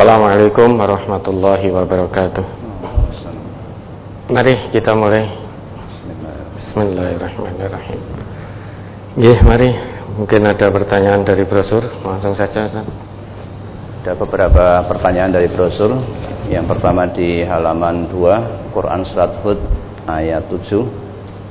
Assalamualaikum warahmatullahi wabarakatuh. Mari kita mulai. Bismillahirrahmanirrahim. Mari. Mungkin ada pertanyaan dari brosur. Langsung saja. Ada beberapa pertanyaan dari brosur. Yang pertama di halaman 2, Quran Surat Hud ayat 7.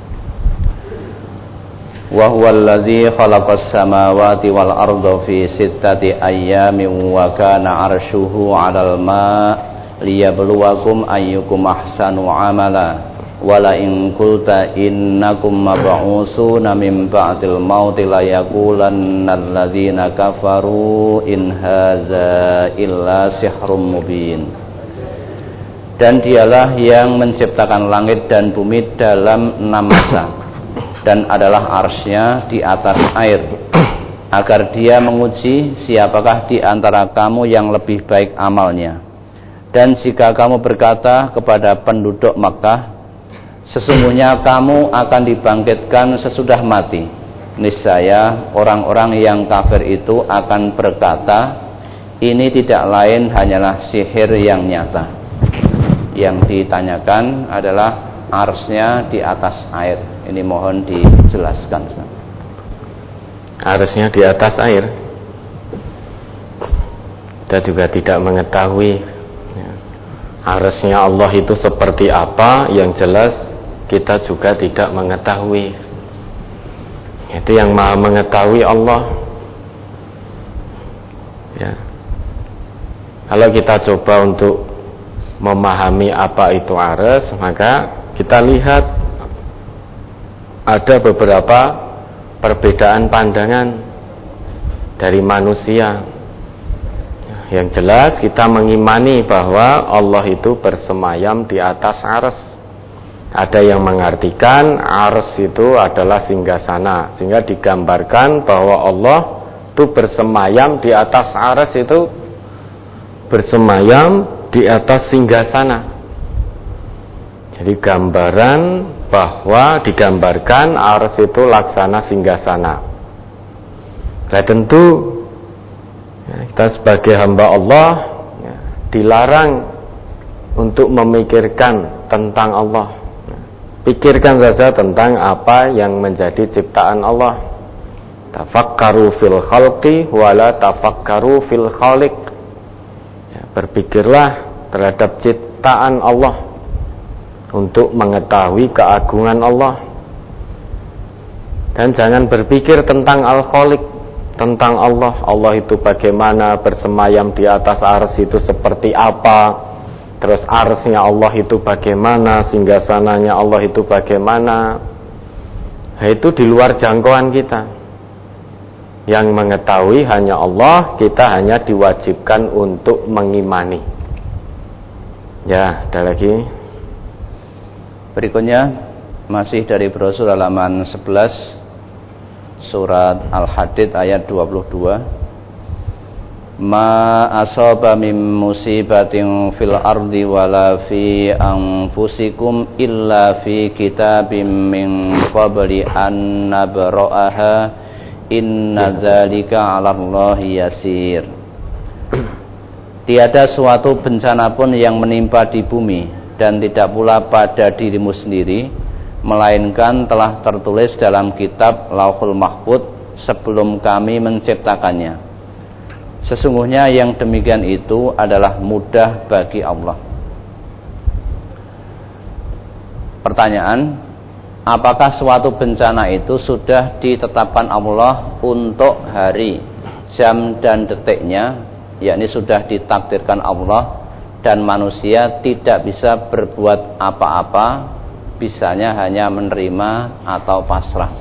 Wa huwallazi khalaqas samawati wal arda fi sittati ayyamin wa kana 'arshuhu 'alal ma' liyabluwakum ayyukum ahsanu 'amala wa la in qulta innakum mab'usuna min ba'dil mauti la yaqulanna alladzina kafaru in hadza illa sihrun mubin. Dan dialah yang menciptakan langit dan bumi dalam 6 masa dan adalah arsy-Nya di atas air, agar Dia menguji siapakah di antara kamu yang lebih baik amalnya. Dan jika kamu berkata kepada penduduk Makkah, sesungguhnya kamu akan dibangkitkan sesudah mati, niscaya orang-orang yang kafir itu akan berkata, ini tidak lain hanyalah sihir yang nyata. Yang ditanyakan adalah arsy-Nya di atas air. Ini mohon dijelaskan. Arsy-Nya di atas air. Kita juga tidak mengetahui arsy-Nya Allah itu seperti apa. Yang jelas kita juga tidak mengetahui. Itu yang Maha mengetahui Allah. Ya. Kalau kita coba untuk memahami apa itu arsy, maka kita lihat ada beberapa perbedaan pandangan dari manusia. Yang jelas kita mengimani bahwa Allah itu bersemayam di atas arsy. Ada yang mengartikan arsy itu adalah singgasana, sehingga digambarkan bahwa Allah itu bersemayam di atas arsy, itu bersemayam di atas singgasana. Jadi gambaran bahwa digambarkan arsy itu laksana singgasana. Nah tentu kita sebagai hamba Allah dilarang untuk memikirkan tentang Allah. Pikirkan saja tentang apa yang menjadi ciptaan Allah. Tafakkaru fil khalqi wala tafakkaru fil khaliq. Berpikirlah terhadap ciptaan Allah untuk mengetahui keagungan Allah, dan jangan berpikir tentang Al-Khaliq, tentang Allah. Allah itu bagaimana bersemayam di atas arsy itu seperti apa, terus arsy-Nya Allah itu bagaimana, singgasananya Allah itu bagaimana. Nah, itu di luar jangkauan kita. Yang mengetahui hanya Allah, kita hanya diwajibkan untuk mengimani. Ya, ada lagi. Berikutnya masih dari brosur halaman 11, surat Al-Hadid ayat 22. Ma asaba min musibatin fil ardi wala fi anfusikum illa fi kitabim min qabli an nabra'aha inna dzalika 'alallahi yasir. Tiada suatu bencana pun yang menimpa di bumi dan tidak pula pada dirimu sendiri, melainkan telah tertulis dalam kitab Lauhul Mahfuz sebelum kami menciptakannya. Sesungguhnya yang demikian itu adalah mudah bagi Allah. Pertanyaan, apakah suatu bencana itu sudah ditetapkan Allah untuk hari, jam dan detiknya, yakni sudah ditakdirkan Allah, dan manusia tidak bisa berbuat apa-apa, bisanya hanya menerima atau pasrah.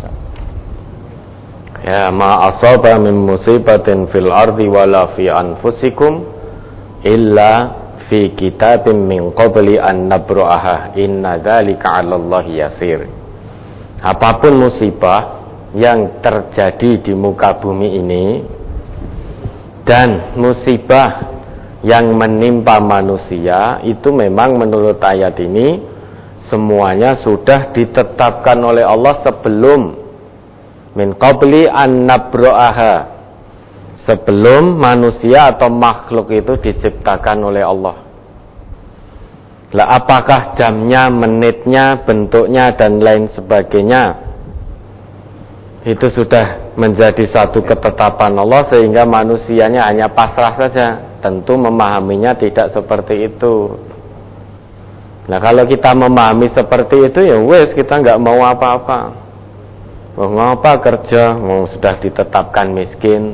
Ya, ma asaba min musibatin fil ardi wala fi anfusikum illa fi kitabim min qabli an nabra'aha inna dzalika 'alallahi yasir. Apapun musibah yang terjadi di muka bumi ini dan musibah yang menimpa manusia, itu memang menurut ayat ini semuanya sudah ditetapkan oleh Allah sebelum min qabli an nabra'aha, sebelum manusia atau makhluk itu diciptakan oleh Allah. Lah apakah jamnya, menitnya, bentuknya dan lain sebagainya itu sudah menjadi satu ketetapan Allah sehingga manusianya hanya pasrah saja. Tentu memahaminya tidak seperti itu. Nah kalau kita memahami seperti itu ya wes, kita nggak mau apa-apa. Mau ngapa kerja, mau sudah ditetapkan miskin.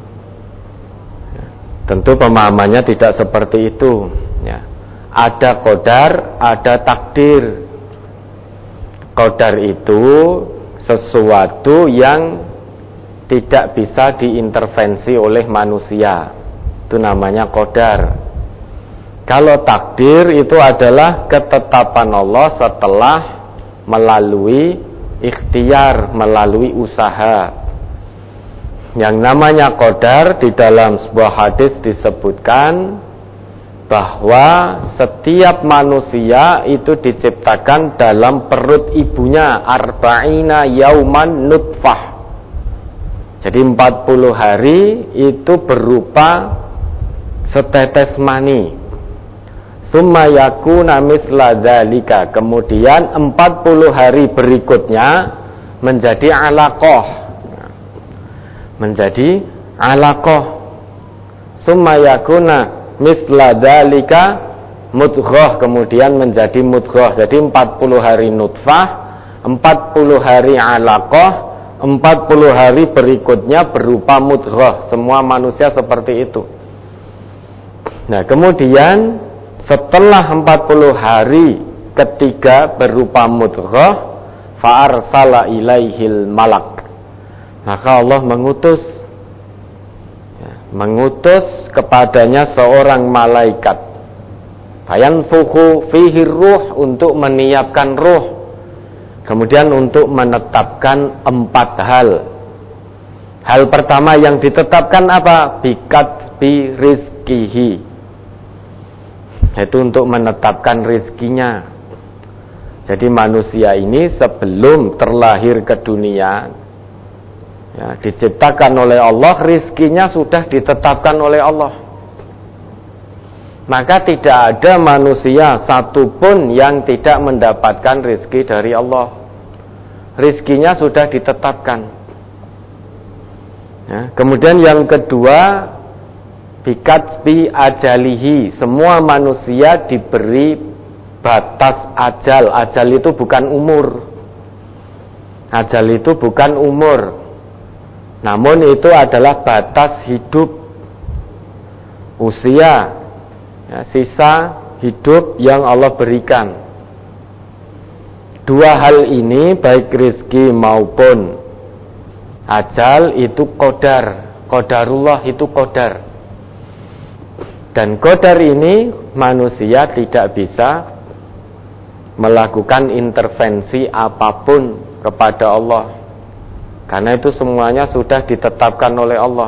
Tentu pemahamannya tidak seperti itu ya. Ada qadar, ada takdir. Qadar itu sesuatu yang tidak bisa diintervensi oleh manusia. Itu namanya qadar. Kalau takdir itu adalah ketetapan Allah setelah melalui ikhtiar, melalui usaha. Yang namanya qadar di dalam sebuah hadis disebutkan bahwa setiap manusia itu diciptakan dalam perut ibunya arba'ina yauman nutfah. Jadi 40 hari itu berupa setetes mani. Summa yakuna misla dzalika. Kemudian 40 hari berikutnya menjadi alaqah. Menjadi alaqah. Summa yakuna misla dzalika mudghah, kemudian menjadi mudghah. Jadi 40 hari nutfah, 40 hari alaqah, 40 hari berikutnya berupa mudghah. Semua manusia seperti itu. Nah, kemudian setelah 40 hari ketiga berupa mudghah, fa arsala ilaihil malak. Maka Allah mengutus kepadanya seorang malaikat. Fayanfukhu fihi ruh, untuk meniupkan ruh. Kemudian untuk menetapkan 4 hal. Hal pertama yang ditetapkan apa? Bikatbi rizkihi. Itu untuk menetapkan rizkinya. Jadi manusia ini sebelum terlahir ke dunia ya, diciptakan oleh Allah, rizkinya sudah ditetapkan oleh Allah. Maka tidak ada manusia satupun yang tidak mendapatkan rizki dari Allah. Rizkinya sudah ditetapkan ya. Kemudian yang kedua, bikatbi ajalihi. Semua manusia diberi batas ajal. Ajal itu bukan umur. Ajal itu bukan umur, namun itu adalah batas hidup, usia ya, sisa hidup yang Allah berikan. 2 hal ini, baik rizki maupun ajal, itu qadar. Qadarullah itu qadar. Dan qadar ini manusia tidak bisa melakukan intervensi apapun kepada Allah, karena itu semuanya sudah ditetapkan oleh Allah.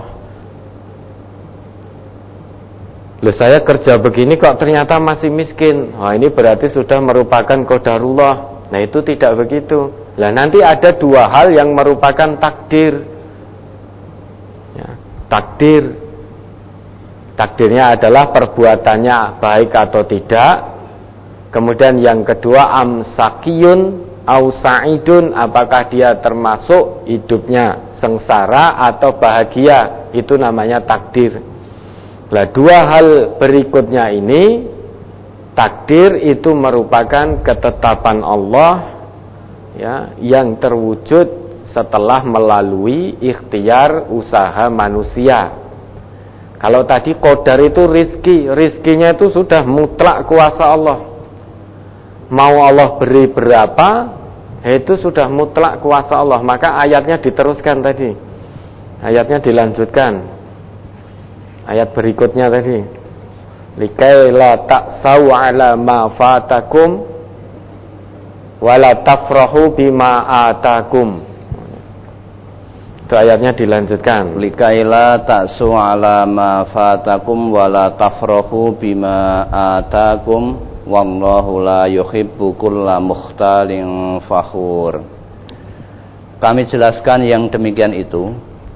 Loh, saya kerja begini kok ternyata masih miskin. Wah, ini berarti sudah merupakan qadarullah. Nah, itu tidak begitu. Lah, nanti ada 2 hal yang merupakan takdir ya, takdir. Takdirnya adalah perbuatannya baik atau tidak. Kemudian yang kedua, amsakiyun au sa'idun, apakah dia termasuk hidupnya sengsara atau bahagia. Itu namanya takdir. Nah, 2 hal berikutnya ini, takdir itu merupakan ketetapan Allah ya, yang terwujud setelah melalui ikhtiar usaha manusia. Kalau tadi qadar itu rizkinya itu sudah mutlak kuasa Allah. Mau Allah beri berapa, itu sudah mutlak kuasa Allah. Maka ayatnya diteruskan tadi. Ayatnya dilanjutkan. Ayat berikutnya tadi. Likai la ta'sau ala ma fatakum wa la tafrahu bima atakum. Itu ayatnya dilanjutkan. Likaila ta'su ala ma fatakum wa la tafrahu bima atakum wallahu la yuhibbu kulla mukhtalin fakhur. Kami jelaskan yang demikian itu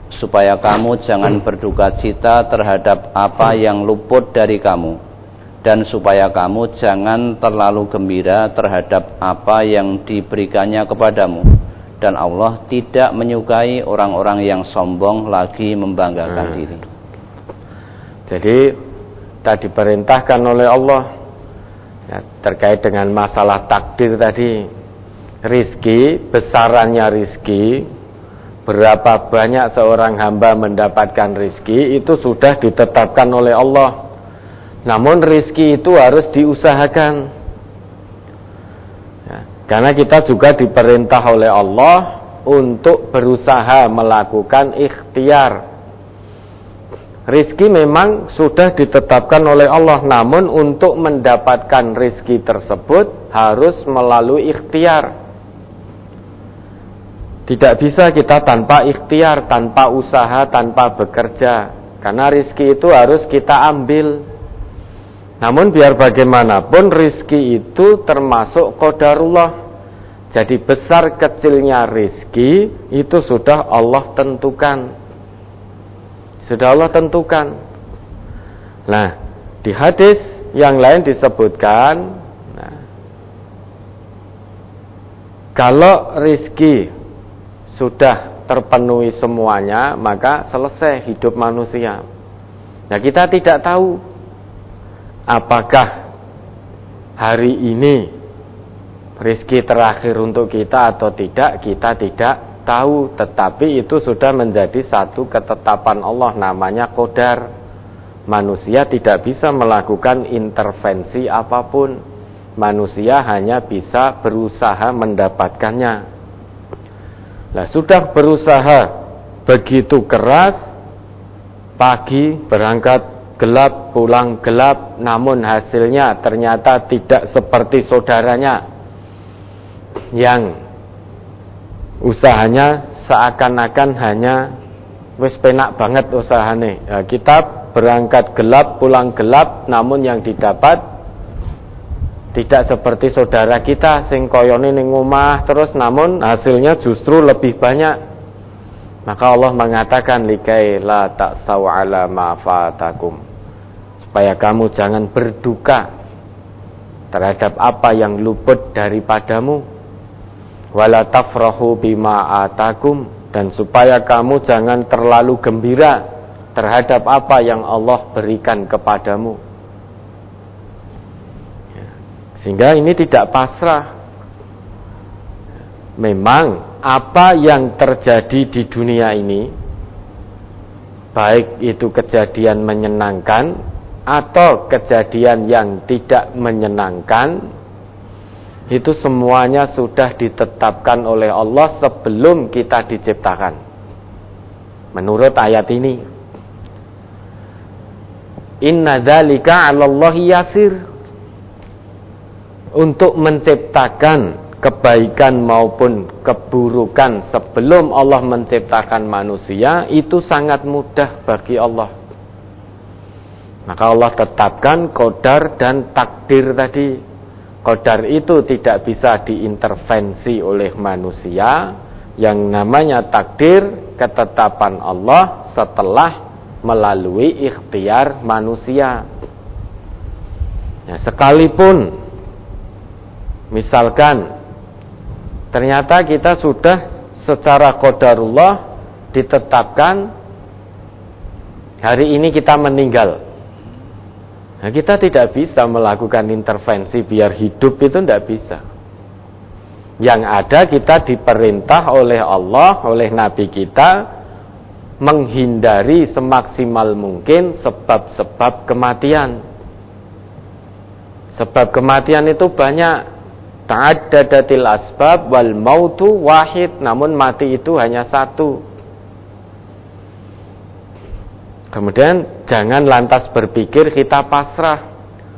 supaya kamu jangan berduka cita terhadap apa yang luput dari kamu, dan supaya kamu jangan terlalu gembira terhadap apa yang diberikannya kepadamu, dan Allah tidak menyukai orang-orang yang sombong lagi membanggakan diri. Jadi kita diperintahkan oleh Allah ya, terkait dengan masalah takdir tadi, rizki, besarannya rizki, berapa banyak seorang hamba mendapatkan rizki, itu sudah ditetapkan oleh Allah. Namun rizki itu harus diusahakan ya, karena kita juga diperintah oleh Allah untuk berusaha melakukan ikhtiar. Rizki memang sudah ditetapkan oleh Allah, namun untuk mendapatkan rizki tersebut harus melalui ikhtiar. Tidak bisa kita tanpa ikhtiar, tanpa usaha, tanpa bekerja, karena rizki itu harus kita ambil. Namun biar bagaimanapun rizki itu termasuk qadarullah. Jadi besar kecilnya rizki itu sudah Allah tentukan. Sudah Allah tentukan. Nah, di hadis yang lain disebutkan, kalau rizki sudah terpenuhi semuanya, maka selesai hidup manusia. Nah, kita tidak tahu apakah hari ini rizki terakhir untuk kita atau tidak, kita tidak tahu. Tetapi itu sudah menjadi satu ketetapan Allah, namanya qadar. Manusia tidak bisa melakukan intervensi apapun. Manusia hanya bisa berusaha mendapatkannya. Nah, sudah berusaha begitu keras, pagi berangkat gelap, pulang gelap, namun hasilnya ternyata tidak seperti saudaranya yang usahanya seakan-akan hanya wis penak banget usahane. Nah, kita berangkat gelap, pulang gelap, namun yang didapat tidak seperti saudara kita sing koyone ning omah terus, namun hasilnya justru lebih banyak. Maka Allah mengatakan likai la ta'sau ala ma fatakum, supaya kamu jangan berduka terhadap apa yang luput daripadamu, wala tafrahu bima atakum, dan supaya kamu jangan terlalu gembira terhadap apa yang Allah berikan kepadamu. Sehingga ini tidak pasrah. Memang apa yang terjadi di dunia ini, baik itu kejadian menyenangkan atau kejadian yang tidak menyenangkan, itu semuanya sudah ditetapkan oleh Allah sebelum kita diciptakan. Menurut ayat ini, inna dzalika 'alallahi yasir. Untuk menciptakan kebaikan maupun keburukan sebelum Allah menciptakan manusia itu sangat mudah bagi Allah. Maka Allah tetapkan qadar dan takdir tadi. Qadar itu tidak bisa diintervensi oleh manusia. Yang namanya takdir, ketetapan Allah setelah melalui ikhtiar manusia. Ya, sekalipun misalkan ternyata kita sudah secara qadarullah ditetapkan hari ini kita meninggal. Nah, kita tidak bisa melakukan intervensi biar hidup, itu tidak bisa. Yang ada kita diperintah oleh Allah, oleh Nabi kita, menghindari semaksimal mungkin sebab-sebab kematian. Sebab kematian itu banyak. Ta'addadatil asbab wal mautu wahid, namun mati itu hanya satu. Kemudian jangan lantas berpikir kita pasrah.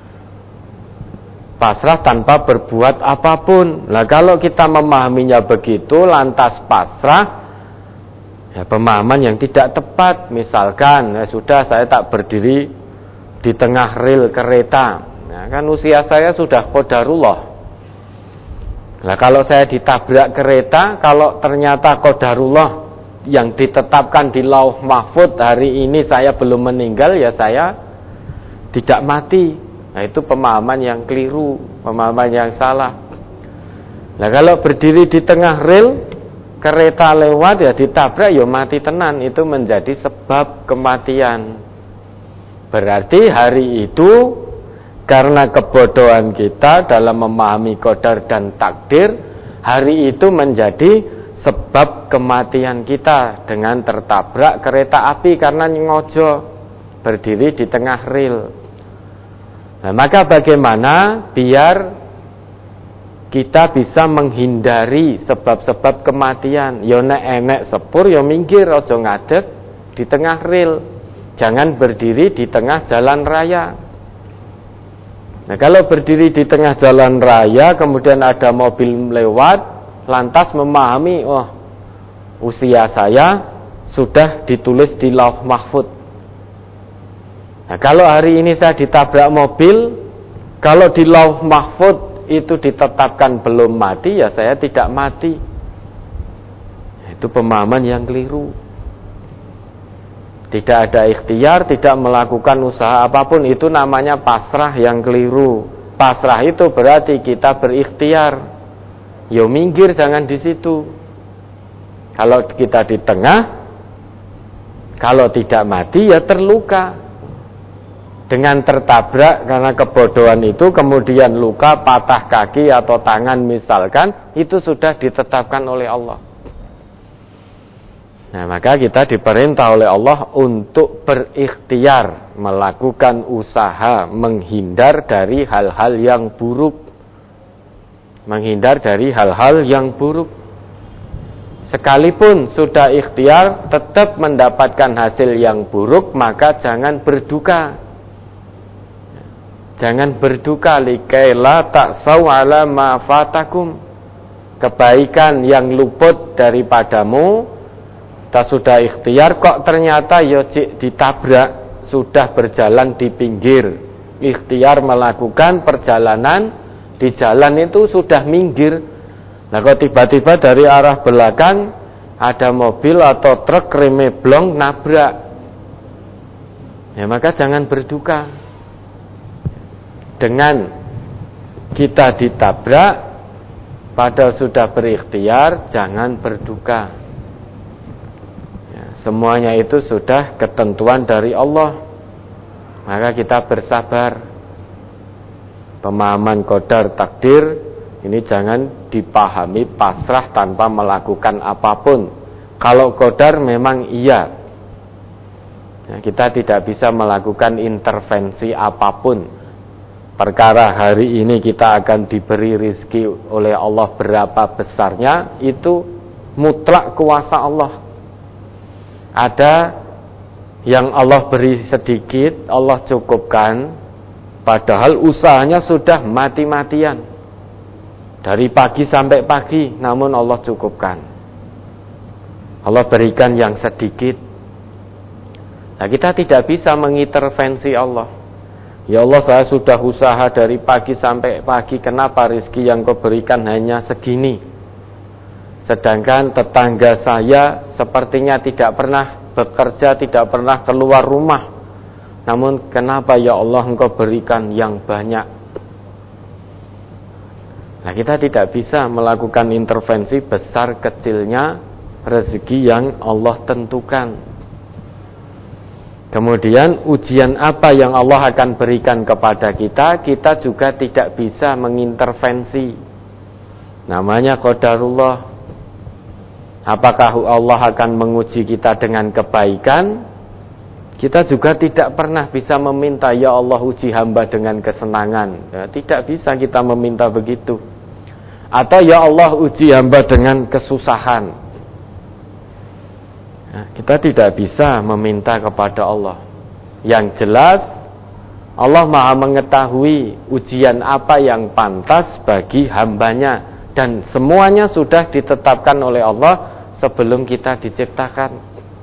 Pasrah tanpa berbuat apapun. Nah, kalau kita memahaminya begitu lantas pasrah, ya pemahaman yang tidak tepat. Misalkan, ya sudah, saya tak berdiri di tengah rel kereta. Nah, kan usia saya sudah qadarullah. Nah, kalau saya ditabrak kereta, kalau ternyata qadarullah yang ditetapkan di Lauh Mahfuz, hari ini saya belum meninggal, ya saya tidak mati. Nah, itu pemahaman yang keliru, pemahaman yang salah. Nah, kalau berdiri di tengah rel, kereta lewat ya ditabrak ya mati tenan, itu menjadi sebab kematian. Berarti hari itu karena kebodohan kita dalam memahami qadar dan takdir, hari itu menjadi sebab kematian kita dengan tertabrak kereta api karena ngojo berdiri di tengah rel. Nah, maka bagaimana biar kita bisa menghindari sebab-sebab kematian? Yo nek enek sepur yo minggir, aja ngadeg di tengah rel. Jangan berdiri di tengah jalan raya. Nah, kalau berdiri di tengah jalan raya kemudian ada mobil lewat, lantas memahami, oh, usia saya sudah ditulis di Lauh Mahfuz. Nah, kalau hari ini saya ditabrak mobil, kalau di Lauh Mahfuz itu ditetapkan belum mati, ya saya tidak mati. Itu pemahaman yang keliru. Tidak ada ikhtiar, tidak melakukan usaha apapun, itu namanya pasrah yang keliru. Pasrah itu berarti kita berikhtiar. Yo minggir, jangan di situ. Kalau kita di tengah, kalau tidak mati ya terluka. Dengan tertabrak karena kebodohan itu, kemudian luka, patah kaki atau tangan misalkan, itu sudah ditetapkan oleh Allah. Nah, maka kita diperintah oleh Allah untuk berikhtiar, melakukan usaha menghindar dari hal-hal yang buruk. Menghindar dari hal-hal yang buruk. Sekalipun sudah ikhtiar tetap mendapatkan hasil yang buruk, maka jangan berduka. Jangan berduka, likaila ta'sau ala ma fatakum. Kebaikan yang luput daripadamu, kita sudah ikhtiar kok ternyata ditabrak, sudah berjalan di pinggir. Ikhtiar melakukan perjalanan di jalan itu sudah minggir. Nah, kok tiba-tiba dari arah belakang ada mobil atau truk remnya blong nabrak, ya maka jangan berduka. Dengan kita ditabrak padahal sudah berikhtiar, jangan berduka. Ya, semuanya itu sudah ketentuan dari Allah, maka kita bersabar. Pemahaman qadar takdir ini jangan dipahami pasrah tanpa melakukan apapun. Kalau qadar memang iya, ya, kita tidak bisa melakukan intervensi apapun. Perkara hari ini kita akan diberi rizki oleh Allah berapa besarnya, itu mutlak kuasa Allah. Ada yang Allah beri sedikit, Allah cukupkan, padahal usahanya sudah mati-matian. Dari pagi sampai pagi, namun Allah cukupkan. Allah berikan yang sedikit. Nah, kita tidak bisa mengintervensi Allah. Ya Allah, saya sudah usaha dari pagi sampai pagi, kenapa rezeki yang kau berikan hanya segini? Sedangkan tetangga saya sepertinya tidak pernah bekerja, tidak pernah keluar rumah. Namun kenapa ya Allah engkau berikan yang banyak? Nah, kita tidak bisa melakukan intervensi besar kecilnya rezeki yang Allah tentukan. Kemudian ujian apa yang Allah akan berikan kepada kita, kita juga tidak bisa mengintervensi. Namanya qadarullah. Apakah Allah akan menguji kita dengan kebaikan? Kita juga tidak pernah bisa meminta, ya Allah uji hamba dengan kesenangan. Ya, tidak bisa kita meminta begitu. Atau ya Allah uji hamba dengan kesusahan. Nah, kita tidak bisa meminta kepada Allah. Yang jelas Allah Maha mengetahui ujian apa yang pantas bagi hambanya, dan semuanya sudah ditetapkan oleh Allah sebelum kita diciptakan.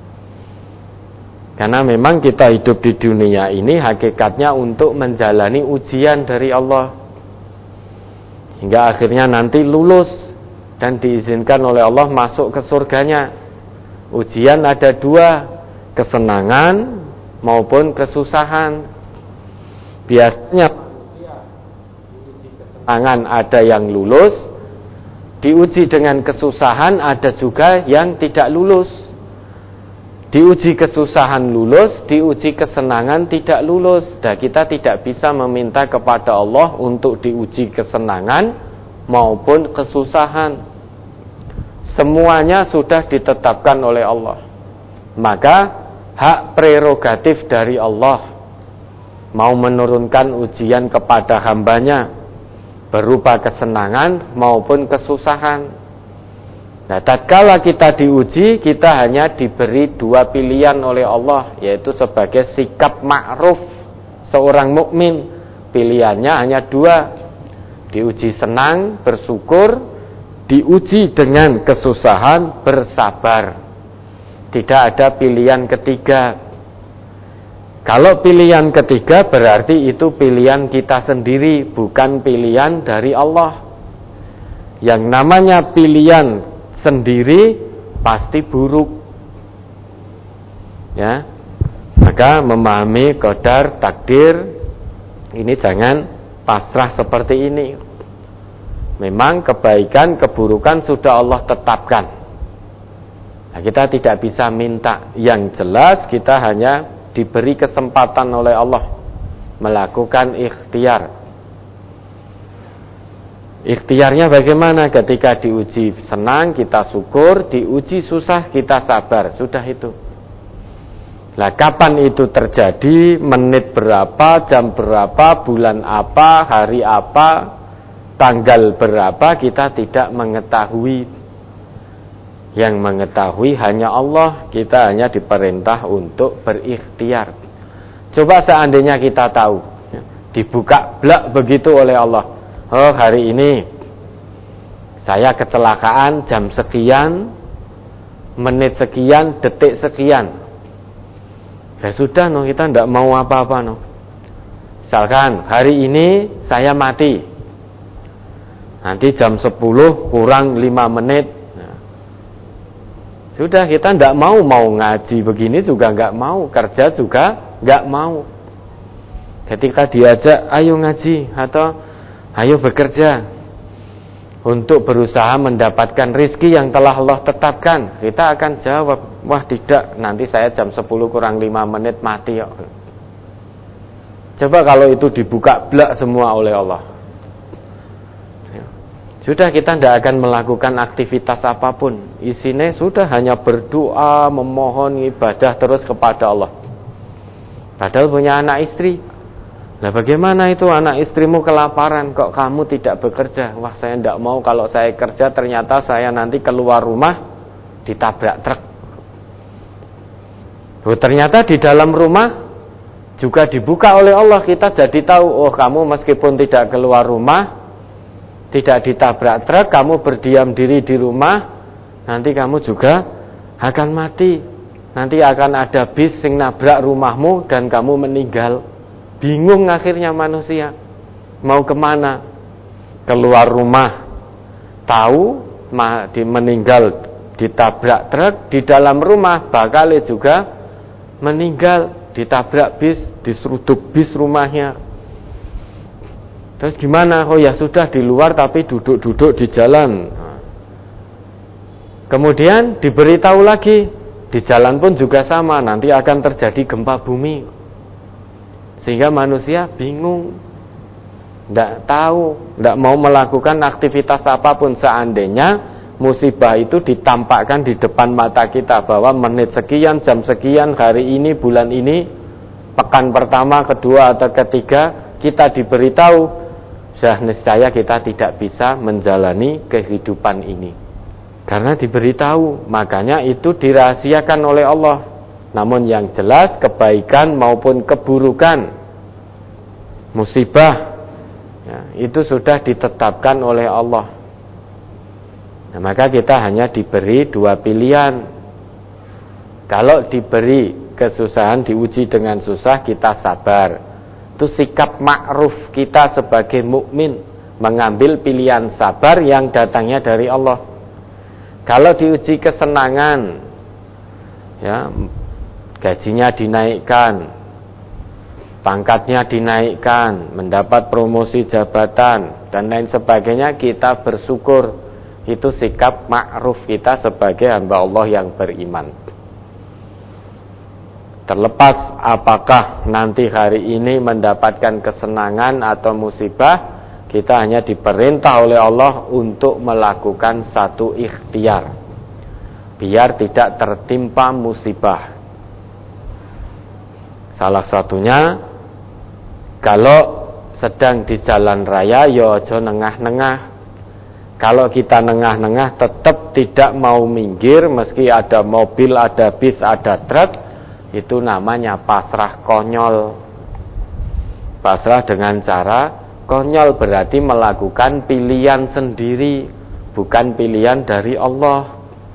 Karena memang kita hidup di dunia ini hakikatnya untuk menjalani ujian dari Allah, hingga akhirnya nanti lulus dan diizinkan oleh Allah masuk ke surganya. Ujian ada dua, kesenangan maupun kesusahan. Biasanya diuji kesenangan ada yang lulus, diuji dengan kesusahan ada juga yang tidak lulus. Diuji kesusahan lulus, diuji kesenangan tidak lulus. Dan kita tidak bisa meminta kepada Allah untuk diuji kesenangan maupun kesusahan. Semuanya sudah ditetapkan oleh Allah. Maka hak prerogatif dari Allah mau menurunkan ujian kepada hambanya berupa kesenangan maupun kesusahan. Nah, tatkala kita diuji, kita hanya diberi dua pilihan oleh Allah, yaitu sebagai sikap ma'ruf seorang mukmin. Pilihannya hanya dua, diuji senang, bersyukur, diuji dengan kesusahan, bersabar. Tidak ada pilihan ketiga. Kalau pilihan ketiga berarti itu pilihan kita sendiri, bukan pilihan dari Allah. Yang namanya pilihan sendiri pasti buruk. Ya. Maka memahami qadar, takdir ini jangan pasrah seperti ini. Memang kebaikan, keburukan sudah Allah tetapkan. Nah, kita tidak bisa minta. Yang jelas kita hanya diberi kesempatan oleh Allah melakukan ikhtiar. Ikhtiarnya bagaimana? Ketika diuji senang kita syukur, diuji susah kita sabar. Sudah itu. Nah, kapan itu terjadi? Menit berapa? Jam berapa? Bulan apa? Hari apa? Tanggal berapa? Kita tidak mengetahui. Yang mengetahui hanya Allah. Kita hanya diperintah untuk berikhtiar. Coba seandainya kita tahu, dibuka blak begitu oleh Allah. Oh, hari ini saya kecelakaan jam sekian, menit sekian, detik sekian. Ya sudah, kita tidak mau apa-apa. Misalkan hari ini saya mati, nanti jam 10 kurang 5 menit. Nah, sudah, kita tidak mau ngaji begini juga nggak mau, kerja juga nggak mau. Ketika diajak, ayo ngaji atau ayo bekerja untuk berusaha mendapatkan rizki yang telah Allah tetapkan, kita akan jawab, wah tidak, nanti saya jam 10 kurang 5 menit mati. Coba kalau itu dibuka blak semua oleh Allah, sudah, kita tidak akan melakukan aktivitas apapun. Isinya sudah hanya berdoa, memohon, ibadah terus kepada Allah. Padahal punya anak istri. Nah, bagaimana itu anak istrimu kelaparan, kok kamu tidak bekerja? Wah, saya tidak mau, kalau saya kerja ternyata saya nanti keluar rumah ditabrak truk. Ternyata di dalam rumah juga dibuka oleh Allah, kita jadi tahu, oh kamu meskipun tidak keluar rumah, tidak ditabrak truk, kamu berdiam diri di rumah, nanti kamu juga akan mati. Nanti akan ada bis yang nabrak rumahmu dan kamu meninggal. Bingung akhirnya manusia mau kemana? Keluar rumah tahu meninggal ditabrak truk, di dalam rumah bakal juga meninggal ditabrak bis, diseruduk bis rumahnya. Terus gimana? Oh ya sudah, di luar tapi duduk-duduk di jalan. Kemudian diberitahu lagi, di jalan pun juga sama, nanti akan terjadi gempa bumi. Sehingga manusia bingung, tidak tahu, tidak mau melakukan aktivitas apapun. Seandainya musibah itu ditampakkan di depan mata kita, bahwa menit sekian, jam sekian, hari ini, bulan ini, pekan pertama, kedua, atau ketiga, kita diberitahu, niscaya kita tidak bisa menjalani kehidupan ini. Karena diberitahu, makanya itu dirahasiakan oleh Allah. Namun yang jelas, kebaikan maupun keburukan, musibah, ya, itu sudah ditetapkan oleh Allah. Nah, maka kita hanya diberi dua pilihan. Kalau diberi kesusahan, diuji dengan susah, kita sabar. Itu sikap ma'ruf kita sebagai mukmin, mengambil pilihan sabar yang datangnya dari Allah. Kalau diuji kesenangan, ya, gajinya dinaikkan, pangkatnya dinaikkan, mendapat promosi jabatan dan lain sebagainya, kita bersyukur. Itu sikap ma'ruf kita sebagai hamba Allah yang beriman. Terlepas apakah nanti hari ini mendapatkan kesenangan atau musibah, kita hanya diperintah oleh Allah untuk melakukan satu ikhtiar biar tidak tertimpa musibah. Salah satunya, kalau sedang di jalan raya, ya aja nengah-nengah. Kalau kita nengah-nengah tetap tidak mau minggir, meski ada mobil, ada bis, ada truk, itu namanya pasrah konyol. Pasrah dengan cara konyol berarti melakukan pilihan sendiri, bukan pilihan dari Allah.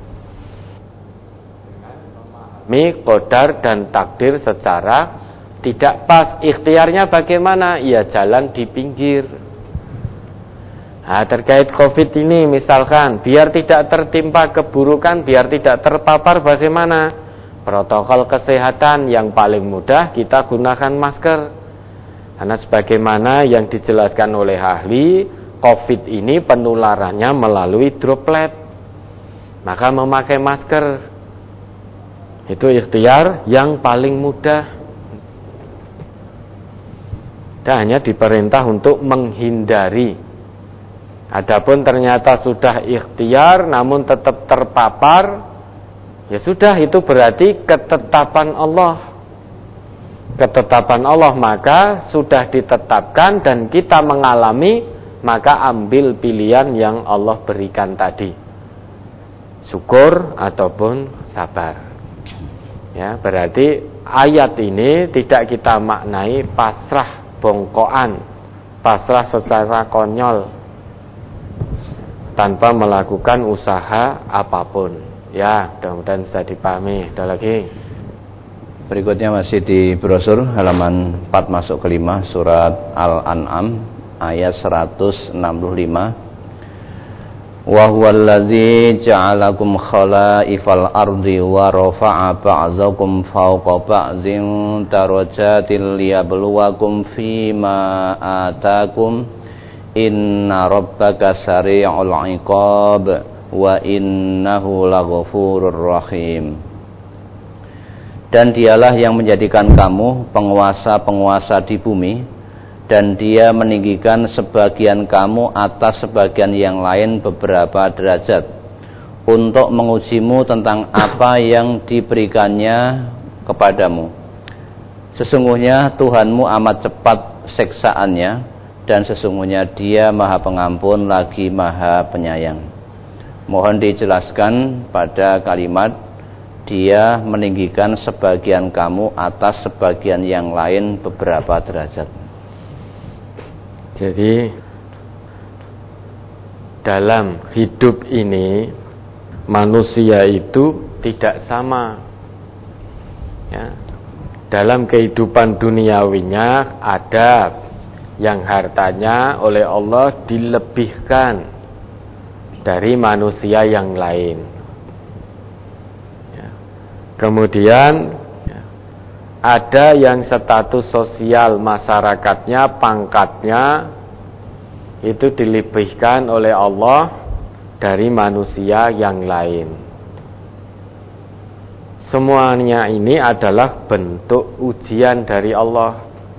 Memahami qadar dan takdir secara tidak pas. Ikhtiarnya bagaimana? Ya jalan di pinggir. Nah, terkait COVID ini misalkan, biar tidak tertimpa keburukan, biar tidak terpapar, bagaimana? Protokol kesehatan yang paling mudah kita gunakan masker. Karena sebagaimana yang dijelaskan oleh ahli, COVID ini penularannya melalui droplet. Maka memakai masker itu ikhtiar yang paling mudah. Kita hanya diperintah untuk menghindari. Adapun ternyata sudah ikhtiar namun tetap terpapar, ya sudah, itu berarti ketetapan Allah. Ketetapan Allah, maka sudah ditetapkan dan kita mengalami, maka ambil pilihan yang Allah berikan tadi. Syukur ataupun sabar. Ya, berarti ayat ini tidak kita maknai pasrah bongkoan, pasrah secara konyol, tanpa melakukan usaha apapun. Ya, mudah-mudahan bisa dipahami. Ada lagi? Berikutnya masih di brosur halaman 4 masuk ke 5, surat Al-An'am ayat 165. Wa huwallazi ja'alakum khalaifal ardi wa rafa'a ba'dzakum fawqa ba'dzin darajatil liyabluwakum fima atakum inna rabbaka sari'ul 'iqab wa innahu laghafurur rahim. Dan dialah yang menjadikan kamu penguasa-penguasa di bumi, dan dia meninggikan sebagian kamu atas sebagian yang lain beberapa derajat, untuk mengujimu tentang apa yang diberikannya kepadamu. Sesungguhnya Tuhanmu amat cepat siksaannya, dan sesungguhnya dia maha pengampun lagi maha penyayang. Mohon dijelaskan pada kalimat dia meninggikan sebagian kamu atas sebagian yang lain beberapa derajat. Jadi dalam hidup ini manusia itu tidak sama. Ya. Dalam kehidupan duniawinya ada yang hartanya oleh Allah dilebihkan dari manusia yang lain. Ya. Kemudian ada yang status sosial masyarakatnya, pangkatnya itu dilebihkan oleh Allah dari manusia yang lain. Semuanya ini adalah bentuk ujian dari Allah.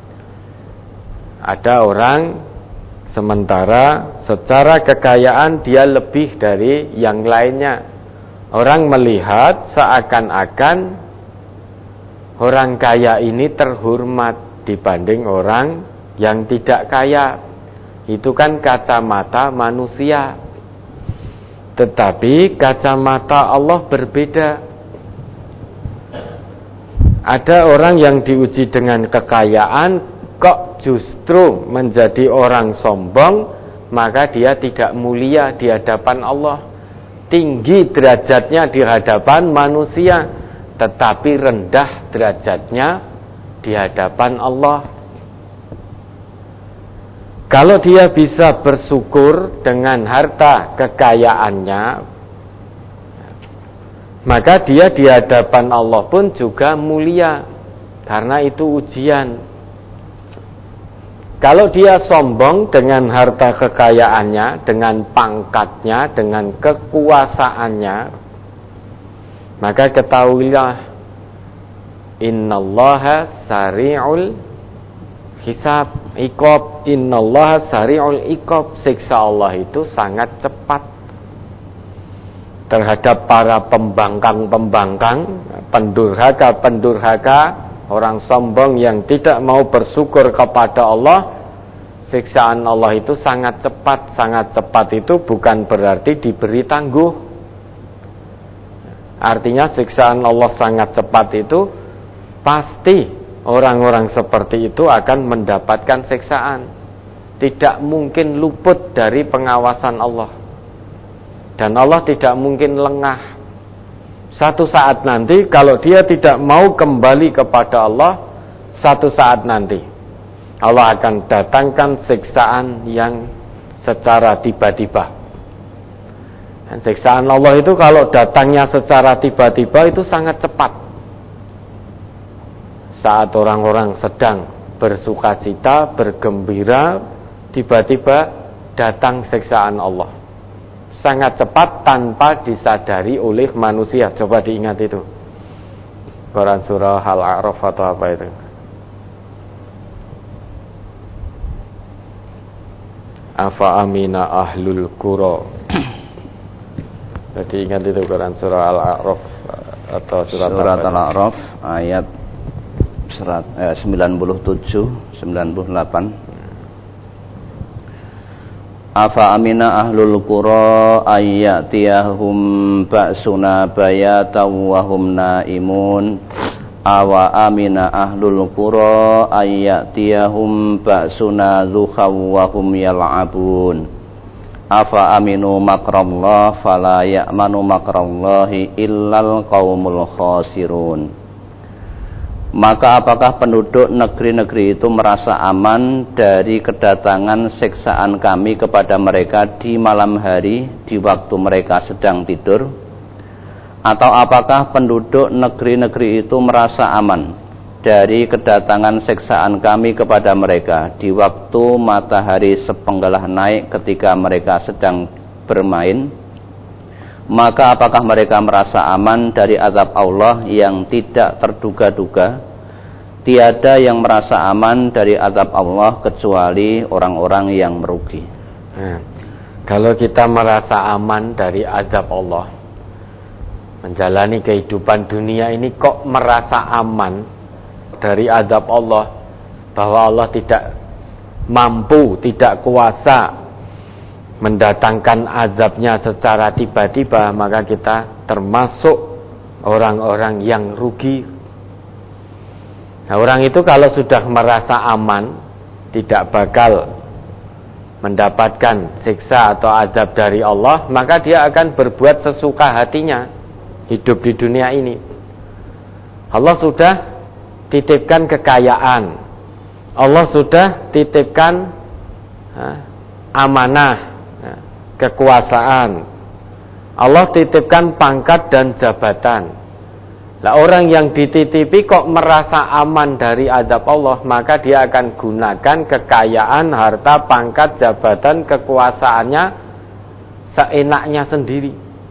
Ada orang sementara secara kekayaan dia lebih dari yang lainnya. Orang melihat seakan-akan orang kaya ini terhormat dibanding orang yang tidak kaya. Itu kan kacamata manusia. Tetapi kacamata Allah berbeda. Ada orang yang diuji dengan kekayaan, kok justru menjadi orang sombong, maka dia tidak mulia di hadapan Allah. Tinggi derajatnya di hadapan manusia, tetapi rendah derajatnya di hadapan Allah. Kalau dia bisa bersyukur dengan harta kekayaannya, maka dia di hadapan Allah pun juga mulia, karena itu ujian. Kalau dia sombong dengan harta kekayaannya, dengan pangkatnya, dengan kekuasaannya, maka ketahuilah, innallaha sari'ul hisab, iqab, innallaha sari'ul iqab, siksa Allah itu sangat cepat terhadap para pembangkang-pembangkang, pendurhaka-pendurhaka, orang sombong yang tidak mau bersyukur kepada Allah. Siksaan Allah itu sangat cepat. Sangat cepat itu bukan berarti diberi tangguh. Artinya siksaan Allah sangat cepat itu pasti orang-orang seperti itu akan mendapatkan siksaan. Tidak mungkin luput dari pengawasan Allah. Dan Allah tidak mungkin lengah. Satu saat nanti kalau dia tidak mau kembali kepada Allah, satu saat nanti Allah akan datangkan siksaan yang secara tiba-tiba. Dan siksaan Allah itu kalau datangnya secara tiba-tiba itu sangat cepat. Saat orang-orang sedang bersukacita, bergembira, tiba-tiba datang siksaan Allah. Sangat cepat tanpa disadari oleh manusia. Coba diingat itu. Quran surah Al-A'raf atau apa itu? Afa amina ahlul qura. Jadi ingat itu Quran surah Al-A'raf atau surat Al-A'raf ayat 97 98. Afa amina ahlul qura ayyatiyahum ba'suna bayatan wa hum naimun. Awa amina ahlul qura ayyatiyahum ba'suna dzuhaw wa hum yal'abun. Afa aminu makrallah fala ya'manu makrallahi illal qaumul khasirun. Maka apakah penduduk negeri-negeri itu merasa aman dari kedatangan siksaan kami kepada mereka di malam hari, di waktu mereka sedang tidur? Atau apakah penduduk negeri-negeri itu merasa aman dari kedatangan siksaan kami kepada mereka di waktu matahari sepenggalah naik ketika mereka sedang bermain? Maka apakah mereka merasa aman dari azab Allah yang tidak terduga-duga? Tiada yang merasa aman dari azab Allah kecuali orang-orang yang merugi. Kalau kita merasa aman dari azab Allah, menjalani kehidupan dunia ini kok merasa aman dari azab Allah, bahwa Allah tidak mampu, tidak kuasa mendatangkan azabnya secara tiba-tiba, maka kita termasuk orang-orang yang rugi. Nah, orang itu kalau sudah merasa aman, tidak bakal mendapatkan siksa atau azab dari Allah, maka dia akan berbuat sesuka hatinya hidup di dunia ini. Allah sudah titipkan kekayaan, Allah sudah titipkan amanah, kekuasaan, Allah titipkan pangkat dan jabatan. Lah orang yang dititipi kok merasa aman dari azab Allah, maka dia akan gunakan kekayaan, harta, pangkat, jabatan, kekuasaannya seenaknya sendiri.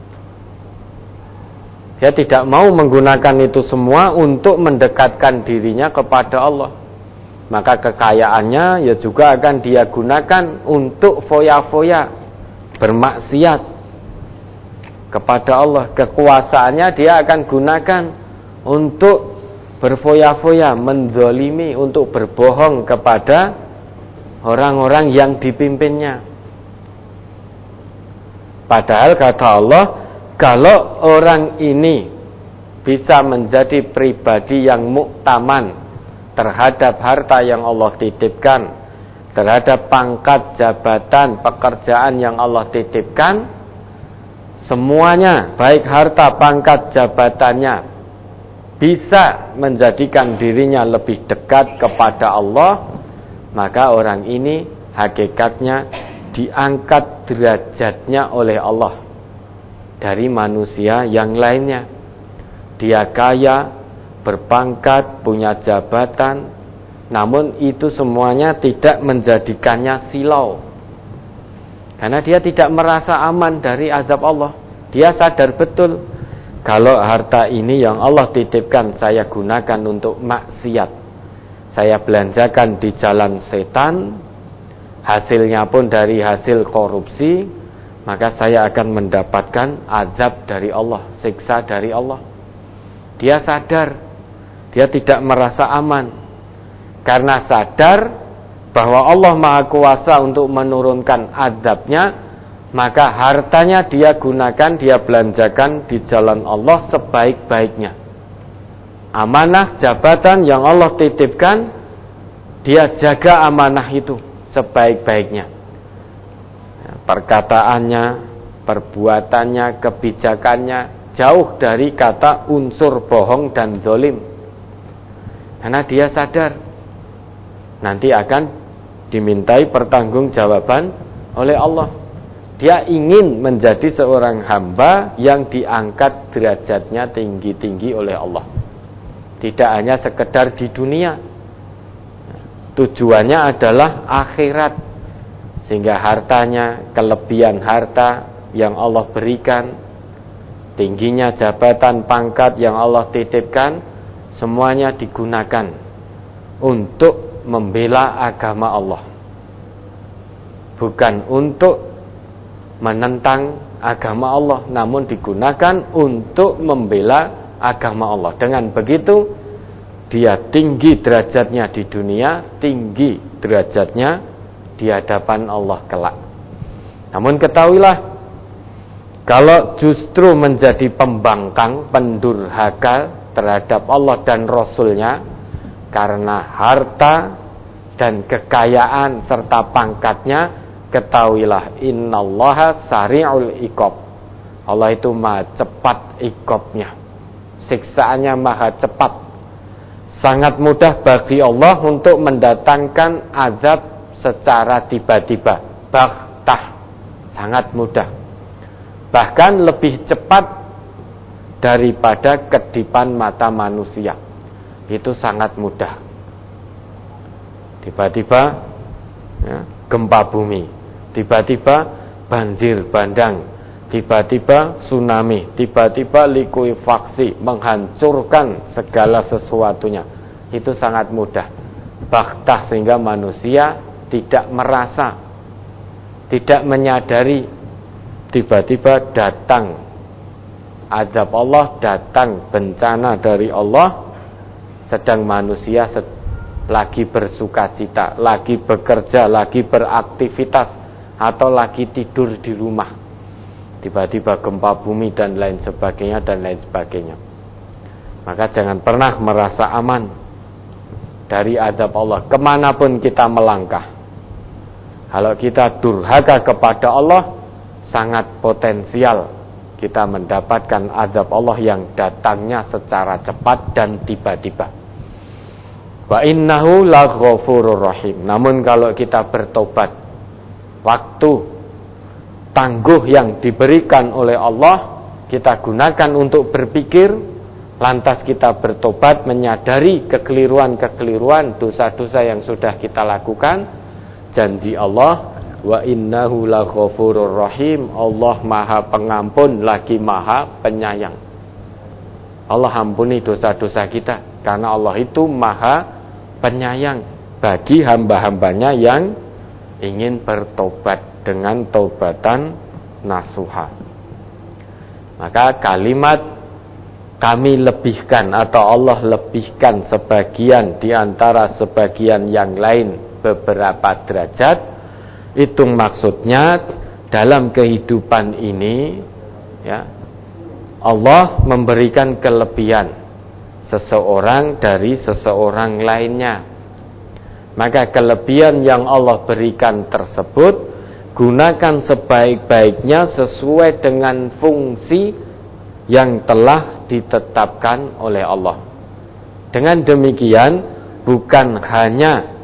Dia tidak mau menggunakan itu semua untuk mendekatkan dirinya kepada Allah. Maka kekayaannya ya juga akan dia gunakan untuk foya-foya, bermaksiat kepada Allah. Kekuasaannya dia akan gunakan untuk berfoya-foya, menzalimi, untuk berbohong kepada orang-orang yang dipimpinnya. Padahal kata Allah, kalau orang ini bisa menjadi pribadi yang muktaman terhadap harta yang Allah titipkan, terhadap pangkat, jabatan, pekerjaan yang Allah titipkan, semuanya, baik harta, pangkat, jabatannya, bisa menjadikan dirinya lebih dekat kepada Allah, maka orang ini hakikatnya diangkat derajatnya oleh Allah dari manusia yang lainnya. dia kaya, berpangkat, punya jabatan, namun itu semuanya tidak menjadikannya silau. Karena dia tidak merasa aman dari azab Allah. Dia sadar betul, kalau harta ini yang Allah titipkan saya gunakan untuk maksiat, saya belanjakan di jalan setan, hasilnya pun dari hasil korupsi, maka saya akan mendapatkan azab dari Allah, siksa dari Allah. Dia sadar, dia tidak merasa aman. Karena sadar bahwa Allah Maha Kuasa untuk menurunkan azabnya, maka hartanya dia gunakan, dia belanjakan di jalan Allah sebaik-baiknya. Amanah jabatan yang Allah titipkan, dia jaga amanah itu sebaik-baiknya. Perkataannya, perbuatannya, kebijakannya jauh dari kata unsur bohong dan zalim. Karena dia sadar nanti akan dimintai pertanggungjawaban oleh Allah. Dia ingin menjadi seorang hamba yang diangkat derajatnya tinggi-tinggi oleh Allah. Tidak hanya sekedar di dunia. Tujuannya adalah akhirat. Sehingga hartanya, kelebihan harta yang Allah berikan, tingginya jabatan pangkat yang Allah titipkan, semuanya digunakan untuk membela agama Allah. Bukan untuk menentang agama Allah, namun digunakan untuk membela agama Allah. Dengan begitu, dia tinggi derajatnya di dunia, tinggi derajatnya di hadapan Allah kelak. Namun ketahuilah, kalau justru menjadi pembangkang, pendurhaka terhadap Allah dan Rasul-Nya karena harta dan kekayaan serta pangkatnya, ketahuilah innallaha sari'ul iqab. Allah itu maha cepat iqabnya, siksaannya maha cepat. Sangat mudah bagi Allah untuk mendatangkan azab secara tiba-tiba, baghtah, sangat mudah. Bahkan lebih cepat daripada kedipan mata manusia. Itu sangat mudah. Tiba-tiba ya, gempa bumi, tiba-tiba banjir bandang, tiba-tiba tsunami, tiba-tiba likuifaksi, menghancurkan segala sesuatunya. Itu sangat mudah, baghtah, sehingga manusia tidak merasa, tidak menyadari. Tiba-tiba datang azab Allah, datang bencana dari Allah, sedang manusia lagi bersukacita, lagi bekerja, lagi beraktivitas, atau lagi tidur di rumah. Tiba-tiba gempa bumi dan lain sebagainya dan lain sebagainya. Maka jangan pernah merasa aman dari azab Allah kemanapun kita melangkah. Kalau kita durhaka kepada Allah, sangat potensial kita mendapatkan azab Allah yang datangnya secara cepat dan tiba-tiba. Wa innahu laghafurur rahim. Namun kalau kita bertobat, waktu tangguh yang diberikan oleh Allah kita gunakan untuk berpikir, lantas kita bertobat, menyadari kekeliruan-kekeliruan, dosa-dosa yang sudah kita lakukan, janji Allah, wa innahu laghafurur rahim, Allah maha pengampun lagi maha penyayang. Allah ampuni dosa-dosa kita, karena Allah itu maha penyayang bagi hamba-hambanya yang ingin bertobat dengan taubatan nasuha. Maka kalimat kami lebihkan atau Allah lebihkan sebagian di antara sebagian yang lain beberapa derajat, itu maksudnya dalam kehidupan ini ya, Allah memberikan kelebihan seseorang dari seseorang lainnya. Maka kelebihan yang Allah berikan tersebut gunakan sebaik-baiknya sesuai dengan fungsi yang telah ditetapkan oleh Allah. Dengan demikian bukan hanya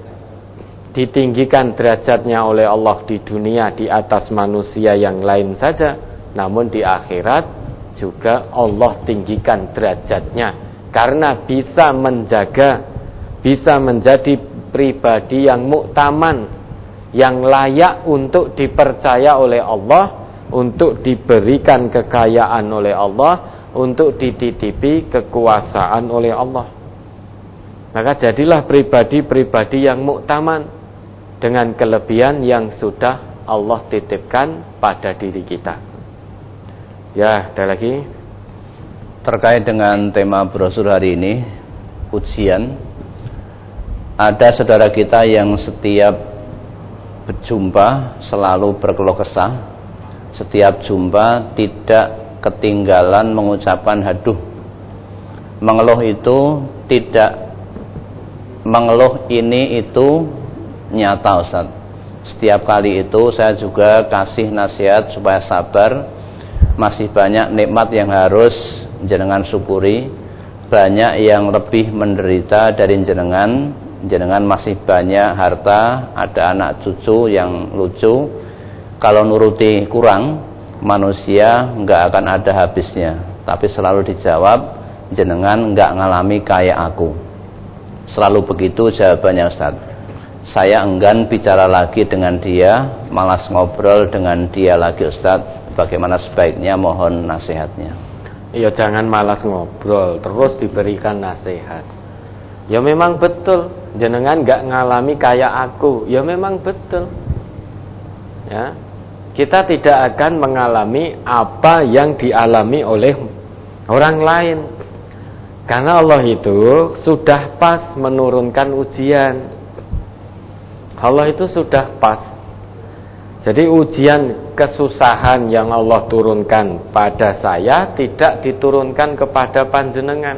ditinggikan derajatnya oleh Allah di dunia di atas manusia yang lain saja, namun di akhirat juga Allah tinggikan derajatnya, karena bisa menjaga, bisa menjadi pribadi yang muktaman, yang layak untuk dipercaya oleh Allah, untuk diberikan kekayaan oleh Allah, untuk dititipi kekuasaan oleh Allah. Maka jadilah pribadi-pribadi yang muktaman dengan kelebihan yang sudah Allah titipkan pada diri kita. Ya, ada lagi terkait dengan tema brosur hari ini, ujian. Ada saudara kita yang setiap berjumpa selalu berkeluh kesah. Setiap jumpa tidak ketinggalan mengucapkan haduh. Mengeluh itu tidak, mengeluh ini itu nyata, Ustaz. Setiap kali itu saya juga kasih nasihat supaya sabar. Masih banyak nikmat yang harus jenengan syukuri. Banyak yang lebih menderita dari jenengan. Jenengan masih banyak harta, ada anak cucu yang lucu. Kalau nuruti kurang, manusia nggak akan ada habisnya. Tapi selalu dijawab, jenengan nggak ngalami kayak aku. Selalu begitu jawabannya, Ustaz. Saya enggan bicara lagi dengan dia, malas ngobrol dengan dia lagi, Ustaz. Bagaimana sebaiknya, mohon nasihatnya. Ya jangan malas ngobrol, terus diberikan nasihat. Ya memang betul, jenengan gak ngalami kayak aku. Ya memang betul. Ya, kita tidak akan mengalami apa yang dialami oleh orang lain. Karena Allah itu sudah pas menurunkan ujian. Allah itu sudah pas. Jadi ujian kesusahan yang Allah turunkan pada saya tidak diturunkan kepada panjenengan.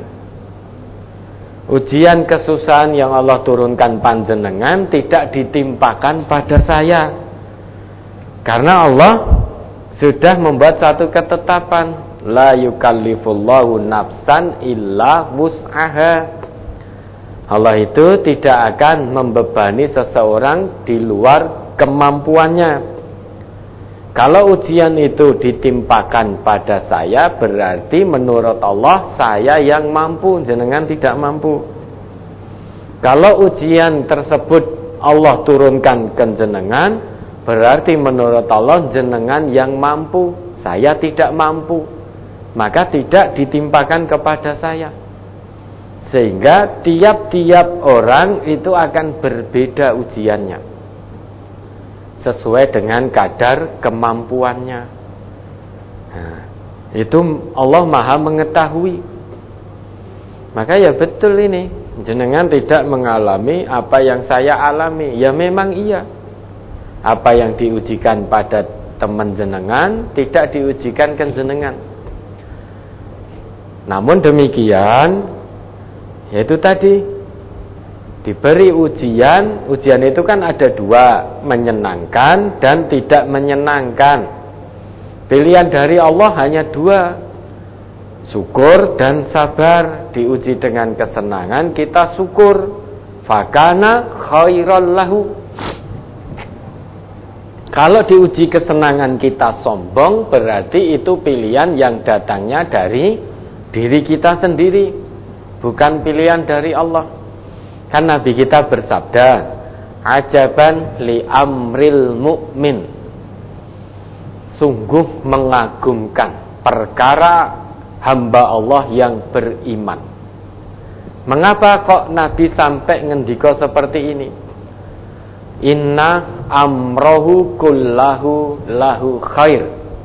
Ujian kesusahan yang Allah turunkan panjenengan tidak ditimpakan pada saya. Karena Allah sudah membuat satu ketetapan, la yukallifullahu nafsan illa wus'aha. Allah itu tidak akan membebani seseorang di luar kemampuannya. Kalau ujian itu ditimpakan pada saya, berarti menurut Allah saya yang mampu, jenengan tidak mampu. Kalau ujian tersebut Allah turunkan ke jenengan, berarti menurut Allah jenengan yang mampu, saya tidak mampu. Maka tidak ditimpakan kepada saya. Sehingga tiap-tiap orang itu akan berbeda ujiannya, sesuai dengan kadar kemampuannya. Nah, itu Allah Maha mengetahui. Maka ya betul ini, jenengan tidak mengalami apa yang saya alami. Ya memang iya. Apa yang diujikan pada teman jenengan tidak diujikan ke jenengan. Namun demikian, yaitu tadi diberi ujian. Ujian itu kan ada dua, menyenangkan dan tidak menyenangkan. Pilihan dari Allah hanya dua, syukur dan sabar. Diuji dengan kesenangan, kita syukur, fakana khairal lahu. Kalau diuji kesenangan kita sombong, berarti itu pilihan yang datangnya dari diri kita sendiri, bukan pilihan dari Allah. Kan Nabi kita bersabda, ajaban li amril mu'min, sungguh mengagumkan perkara hamba Allah yang beriman. Mengapa kok Nabi sampai ngendika seperti ini? Inna amrohu kullahu lahu khair.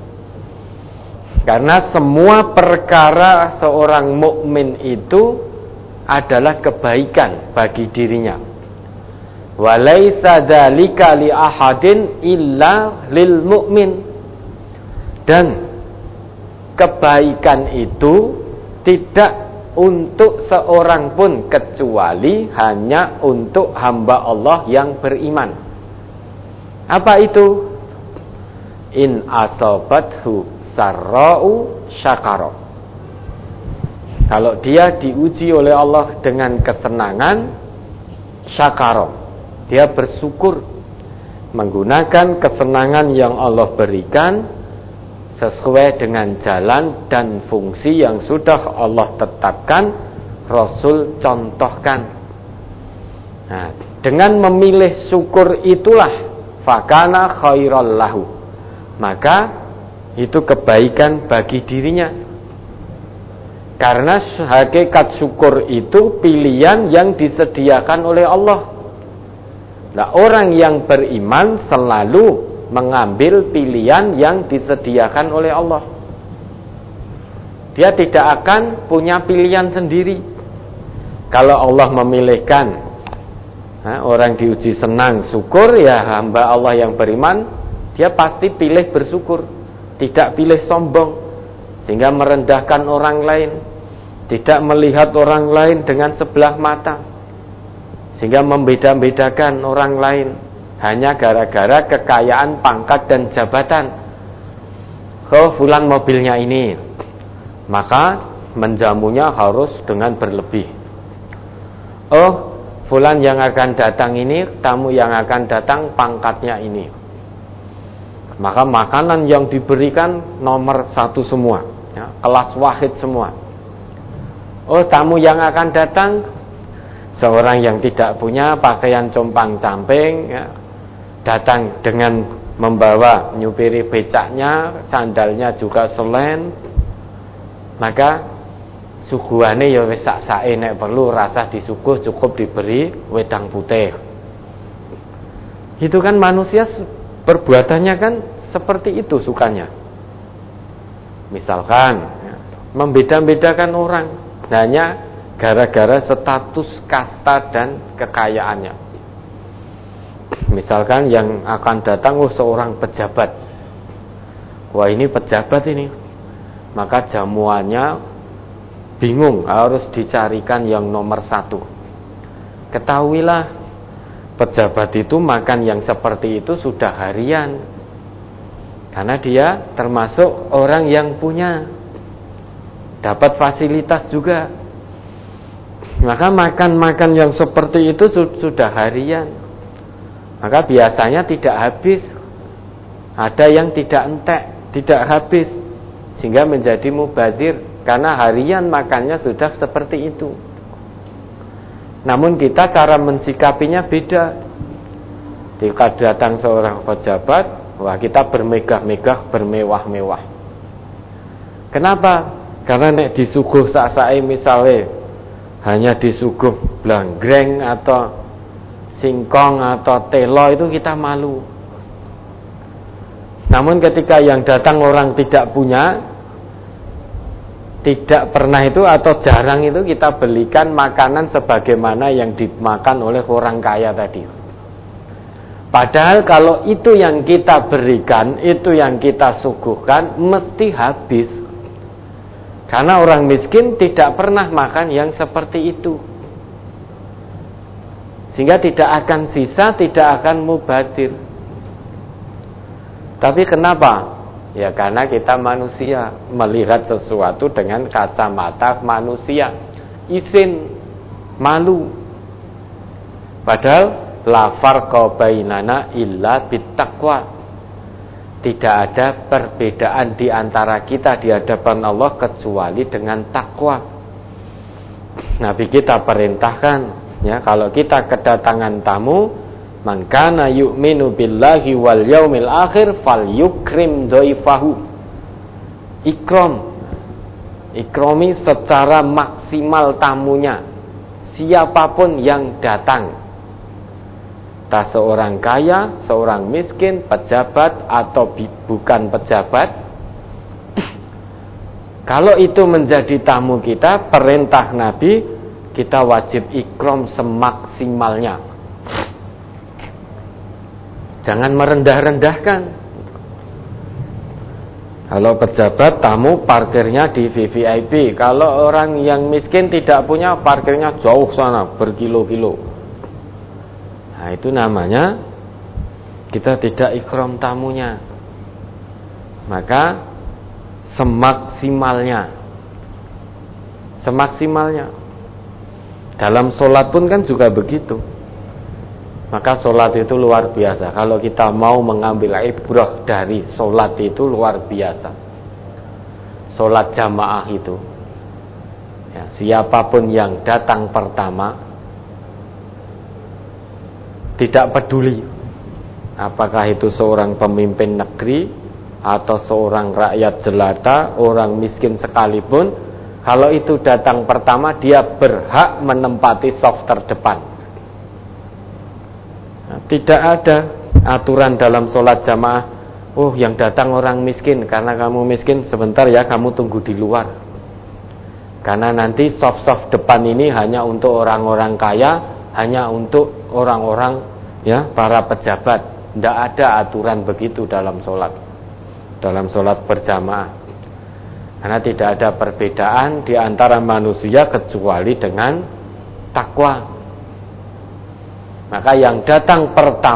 Karena semua perkara seorang mukmin itu adalah kebaikan bagi dirinya. Walaisa dzalika li ahadin illa lil mu'min. Dan kebaikan itu tidak untuk seorang pun kecuali hanya untuk hamba Allah yang beriman. Apa itu? In asabathu sarra'u syakara. Kalau dia diuji oleh Allah dengan kesenangan, syakara, dia bersyukur, menggunakan kesenangan yang Allah berikan sesuai dengan jalan dan fungsi yang sudah Allah tetapkan, Rasul contohkan. Nah, dengan memilih syukur itulah fakana khairal lahu, maka itu kebaikan bagi dirinya. Karena hakikat syukur itu pilihan yang disediakan oleh Allah. Nah, orang yang beriman selalu mengambil pilihan yang disediakan oleh Allah. Dia tidak akan punya pilihan sendiri. Kalau Allah memilihkan orang diuji senang syukur, ya hamba Allah yang beriman, dia pasti pilih bersyukur, tidak pilih sombong, sehingga merendahkan orang lain, tidak melihat orang lain dengan sebelah mata, sehingga membeda-bedakan orang lain hanya gara-gara kekayaan, pangkat, dan jabatan. Fulan mobilnya ini, maka menjamunya harus dengan berlebih. Fulan yang akan datang ini, tamu yang akan datang pangkatnya ini, maka makanan yang diberikan nomor 1 semua, ya, kelas wahid semua. Tamu yang akan datang seorang yang tidak punya pakaian compang-camping, ya, datang dengan membawa nyupiri becaknya, sandalnya juga selen, maka suguhane ya wis sak-sake, nek perlu rasah disuguh cukup diberi wedang putih. Itu kan manusia perbuatannya kan seperti itu sukanya. Misalkan ya, membeda-bedakan orang hanya gara-gara status, kasta, dan kekayaannya. Misalkan yang akan datang seorang pejabat. Wah, ini pejabat ini, maka jamuannya bingung, harus dicarikan yang nomor 1. Ketahuilah, pejabat itu makan yang seperti itu sudah harian, karena dia termasuk orang yang punya, dapat fasilitas juga. Maka makan yang seperti itu sudah harian, maka biasanya tidak habis. Ada yang tidak entek, tidak habis, sehingga menjadi mubadzir, karena harian makannya sudah seperti itu. Namun kita cara mensikapinya beda. Jika datang seorang pejabat, wah, kita bermegah-megah, bermewah-mewah. Kenapa? Karena nek disuguh sak-sake misale hanya disuguh blanggreng atau singkong atau telo, itu kita malu. Namun ketika yang datang orang tidak punya, tidak pernah itu atau jarang itu, kita belikan makanan sebagaimana yang dimakan oleh orang kaya tadi. Padahal kalau itu yang kita berikan, itu yang kita suguhkan, mesti habis. Karena orang miskin tidak pernah makan yang seperti itu, sehingga tidak akan sisa, tidak akan mubadzir. Tapi kenapa? Ya karena kita manusia, melihat sesuatu dengan kacamata manusia, izin, malu. Padahal la farqa bainana illa bittaqwa. Tidak ada perbedaan di antara kita di hadapan Allah kecuali dengan takwa. Nabi kita perintahkan, ya, kalau kita kedatangan tamu, man kana yu'minu billahi wal yaumil akhir falyukrim dhaifahu. Ikrami secara maksimal tamunya, siapapun yang datang. Entah seorang kaya, seorang miskin, pejabat atau bukan pejabat. Kalau itu menjadi tamu kita, perintah Nabi, kita wajib ikram semaksimalnya. Jangan merendah-rendahkan. Kalau pejabat, tamu parkirnya di VVIP. Kalau orang yang miskin tidak punya, parkirnya jauh sana, berkilo-kilo. Nah, itu namanya kita tidak ikram tamunya. Maka semaksimalnya. Dalam sholat pun kan juga begitu. Maka sholat itu luar biasa. Kalau kita mau mengambil ibrah dari sholat itu luar biasa. sholat jamaah itu, ya, siapapun yang datang pertama, tidak peduli apakah itu seorang pemimpin negeri atau seorang rakyat jelata, orang miskin sekalipun, kalau itu datang pertama dia berhak menempati shaf terdepan. Nah, tidak ada aturan dalam sholat jamaah, oh yang datang orang miskin, karena kamu miskin sebentar ya kamu tunggu di luar, karena nanti shaf-shaf depan ini hanya untuk orang-orang kaya, hanya untuk orang-orang, ya, para pejabat. Tidak ada aturan begitu dalam sholat berjamaah, karena tidak ada perbedaan di antara manusia kecuali dengan takwa. Maka yang datang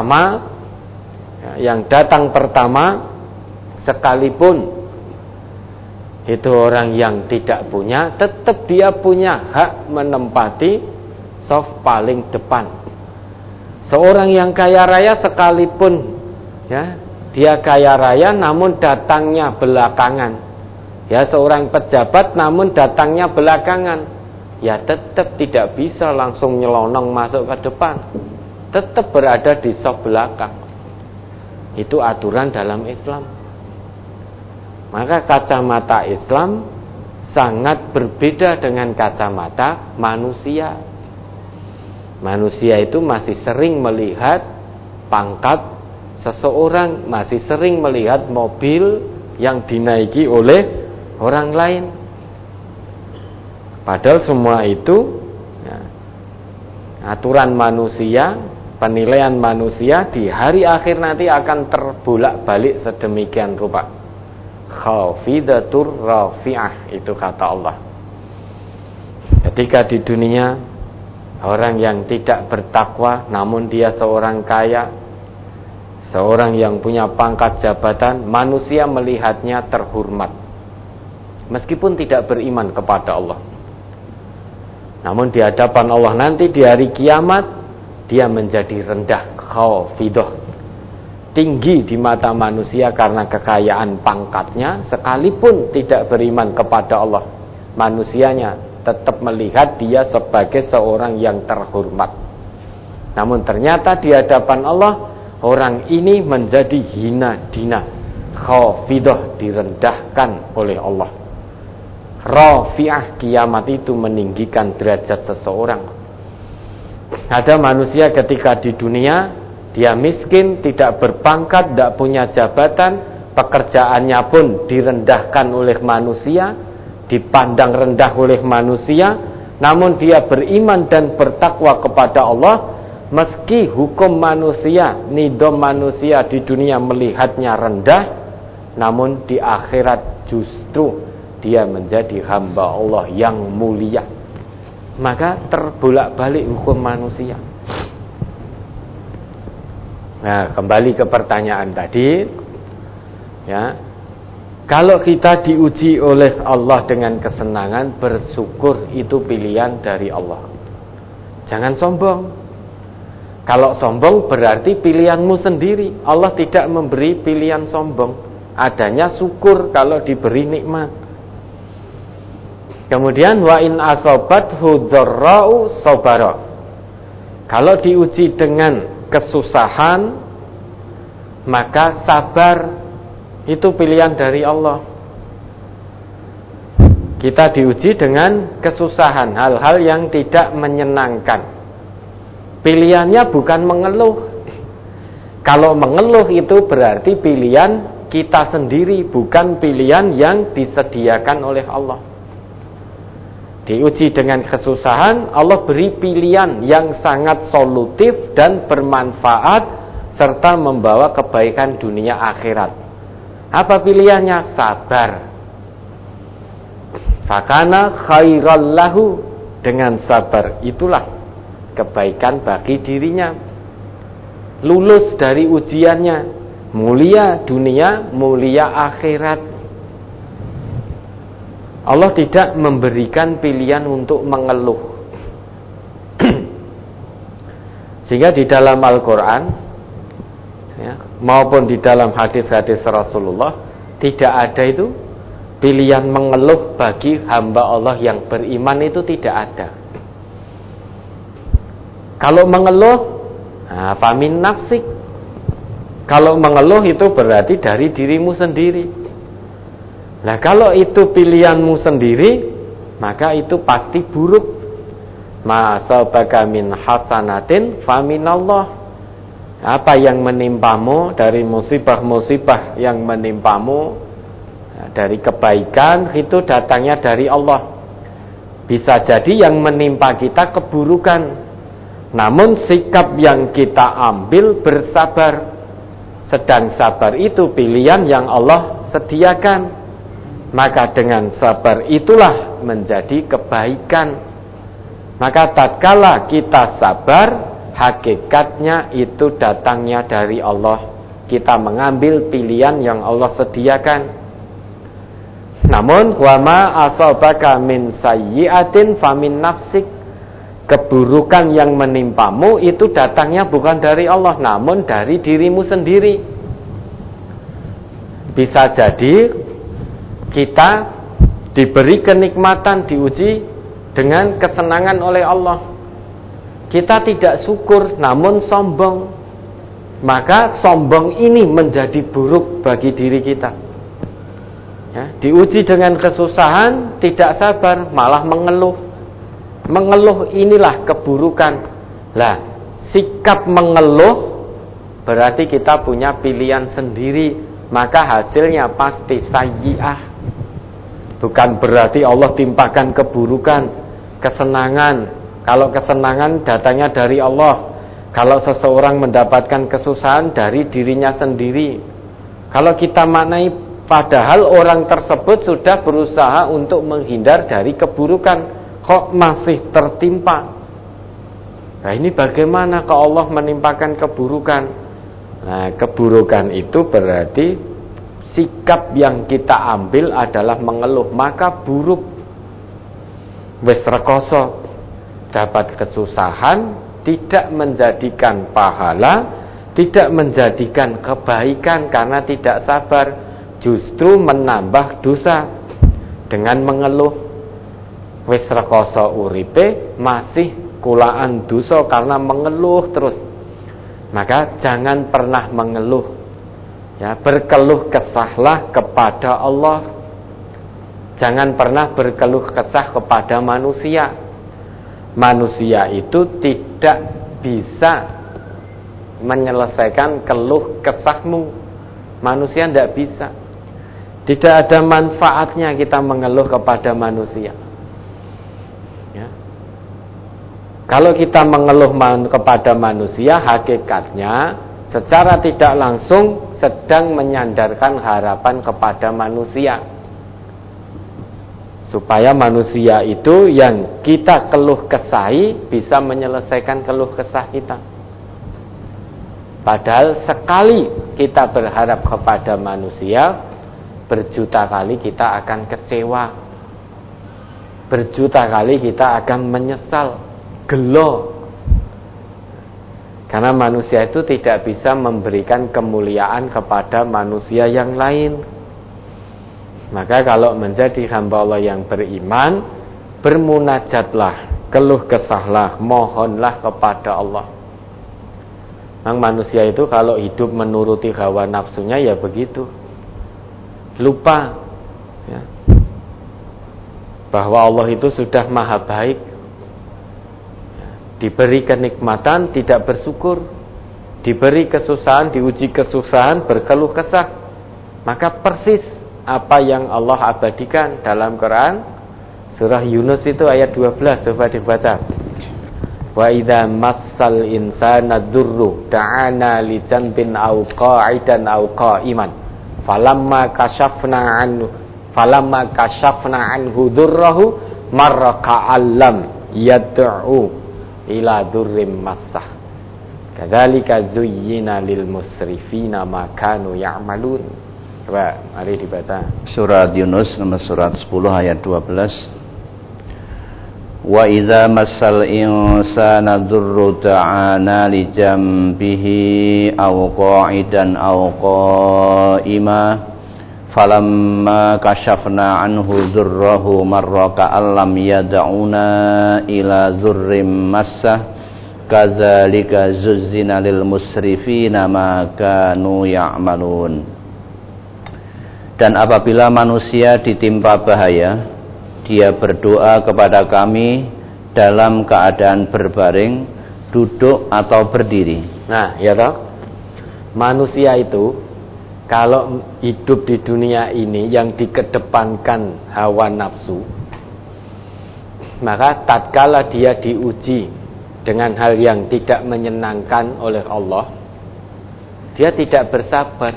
pertama sekalipun itu orang yang tidak punya, tetap dia punya hak menempati shaf paling depan. Seorang yang kaya raya sekalipun, ya, dia kaya raya namun datangnya belakangan, ya, seorang pejabat namun datangnya belakangan, ya tetap tidak bisa langsung nyelonong masuk ke depan, tetap berada di shaf belakang. Itu aturan dalam Islam. Maka kacamata Islam sangat berbeda dengan kacamata manusia. Manusia itu masih sering melihat pangkat seseorang, masih sering melihat mobil yang dinaiki oleh orang lain. Padahal semua itu, ya, aturan manusia, penilaian manusia di hari akhir nanti akan terbolak-balik sedemikian rupa. Khafidatur rafi'ah, itu kata Allah. Ketika di dunia orang yang tidak bertakwa namun dia seorang kaya, seorang yang punya pangkat jabatan, manusia melihatnya terhormat meskipun tidak beriman kepada Allah. Namun di hadapan Allah nanti di hari kiamat dia menjadi rendah, khafidah, tinggi di mata manusia karena kekayaan pangkatnya. Sekalipun tidak beriman kepada Allah, manusianya tetap melihat dia sebagai seorang yang terhormat. Namun ternyata di hadapan Allah, orang ini menjadi hina dina, khafidah, direndahkan oleh Allah. Rafi'ah, kiamat itu meninggikan derajat seseorang. Ada manusia ketika di dunia dia miskin, tidak berpangkat, tidak punya jabatan, pekerjaannya pun direndahkan oleh manusia, dipandang rendah oleh manusia, namun dia beriman dan bertakwa kepada Allah. Meski hukum manusia, nidom manusia di dunia melihatnya rendah, namun di akhirat justru dia menjadi hamba Allah yang mulia. Maka terbolak-balik hukum manusia. Nah, kembali ke pertanyaan tadi, ya, kalau kita diuji oleh Allah dengan kesenangan, bersyukur, itu pilihan dari Allah. Jangan sombong. Kalau sombong berarti pilihanmu sendiri. Allah tidak memberi pilihan sombong. Adanya syukur kalau diberi nikmat. Kemudian wa in asobathu dzarra'u sabara. Kalau diuji dengan kesusahan, maka sabar. Itu pilihan dari Allah. Kita diuji dengan kesusahan, hal-hal yang tidak menyenangkan. Pilihannya bukan mengeluh. Kalau mengeluh itu berarti pilihan kita sendiri, bukan pilihan yang disediakan oleh Allah. Diuji dengan kesusahan, Allah beri pilihan yang sangat solutif dan bermanfaat serta membawa kebaikan dunia akhirat. Apa pilihannya? Sabar. Fakana khairal lahu, dengan sabar itulah kebaikan bagi dirinya. Lulus dari ujiannya, mulia dunia, mulia akhirat. Allah tidak memberikan pilihan untuk mengeluh. Sehingga di dalam Al-Quran, ya, maupun di dalam hadis-hadis Rasulullah, tidak ada itu pilihan mengeluh bagi hamba Allah yang beriman itu tidak ada. Kalau mengeluh, famin nafsik. Kalau mengeluh itu berarti dari dirimu sendiri. Nah, kalau itu pilihanmu sendiri, maka itu pasti buruk. Ma asabaka min hasanatin faminallah. Apa yang menimpamu dari musibah-musibah yang menimpamu, dari kebaikan, itu datangnya dari Allah. Bisa jadi yang menimpa kita keburukan, namun sikap yang kita ambil bersabar. Sedang sabar itu pilihan yang Allah sediakan. Maka dengan sabar itulah menjadi kebaikan. Maka tatkala kita sabar, hakikatnya itu datangnya dari Allah. Kita mengambil pilihan yang Allah sediakan. Namun wama asabaka min sayyi'atin famin nafsik. Keburukan yang menimpamu itu datangnya bukan dari Allah, namun dari dirimu sendiri. Bisa jadi kita diberi kenikmatan, diuji dengan kesenangan oleh Allah. Kita tidak syukur, namun sombong. Maka sombong ini menjadi buruk bagi diri kita. Ya, diuji dengan kesusahan, tidak sabar, malah mengeluh. Mengeluh inilah keburukan. Lah, sikap mengeluh berarti kita punya pilihan sendiri, maka hasilnya pasti sayyi'ah. Bukan berarti Allah timpakan keburukan, kesenangan. Kalau kesenangan datangnya dari Allah. Kalau seseorang mendapatkan kesusahan dari dirinya sendiri. Kalau kita maknai, padahal orang tersebut sudah berusaha untuk menghindar dari keburukan, kok masih tertimpa. Nah, ini bagaimana kalau Allah menimpakan keburukan? Nah, keburukan itu berarti sikap yang kita ambil adalah mengeluh, maka buruk. Wis rekoso, dapat kesusahan, tidak menjadikan pahala, tidak menjadikan kebaikan karena tidak sabar, justru menambah dosa dengan mengeluh. Wis rekoso uripe masih kulaan dosa karena mengeluh terus. Maka jangan pernah mengeluh. Ya, berkeluh kesahlah kepada Allah. Jangan pernah berkeluh kesah kepada manusia. Manusia itu tidak bisa menyelesaikan keluh kesahmu. Manusia tidak bisa. Tidak ada manfaatnya kita mengeluh kepada manusia. Kalau kita mengeluh kepada manusia, hakikatnya secara tidak langsung sedang menyandarkan harapan kepada manusia, supaya manusia itu yang kita keluh kesahi bisa menyelesaikan keluh kesah kita. Padahal sekali kita berharap kepada manusia, berjuta kali kita akan kecewa, berjuta kali kita akan menyesal, gelo. Karena manusia itu tidak bisa memberikan kemuliaan kepada manusia yang lain. Maka kalau menjadi hamba Allah yang beriman, bermunajatlah, keluh kesahlah, mohonlah kepada Allah. Memang manusia itu kalau hidup menuruti hawa nafsunya ya begitu, lupa ya, bahwa Allah itu sudah maha baik. Diberi kenikmatan tidak bersyukur, diberi kesusahan, diuji kesusahan, berkeluh kesah. Maka persis apa yang Allah abadikan dalam Quran surah Yunus itu ayat 12, coba dibaca. Wa idza massal insana dzurru ta'ana li janbin aw qa'idan aw qa'iman falamma kashafna anhu dzurrahu marra ka'allam yad'u ila durrim massah kadzalika zuyyina lil musrifina ma kanu ya'malun. Coba mari dibaca surat Yunus nomor surat 10 ayat 12. Wa idza massal insana dzurru ta'ana li jambihi aw qa'idan aw qa'ima falamma kashafna anhu dzurrahu marra ka'allam yad'una ila dzurrim massah kadzalika zuzzina lil musrifina ma kanu ya'malun. Dan apabila manusia ditimpa bahaya, dia berdoa kepada kami dalam keadaan berbaring, duduk atau berdiri. Nah, ya toh? Manusia itu kalau hidup di dunia ini yang dikedepankan hawa nafsu, maka tatkala dia diuji dengan hal yang tidak menyenangkan oleh Allah, dia tidak bersabar.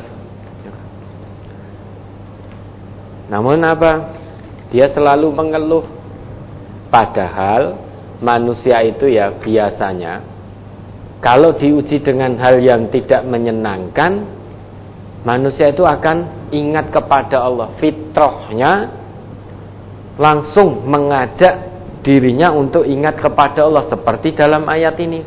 Namun apa? Dia selalu mengeluh. Padahal manusia itu ya biasanya kalau diuji dengan hal yang tidak menyenangkan, manusia itu akan ingat kepada Allah. Fitrahnya langsung mengajak dirinya untuk ingat kepada Allah, seperti dalam ayat ini.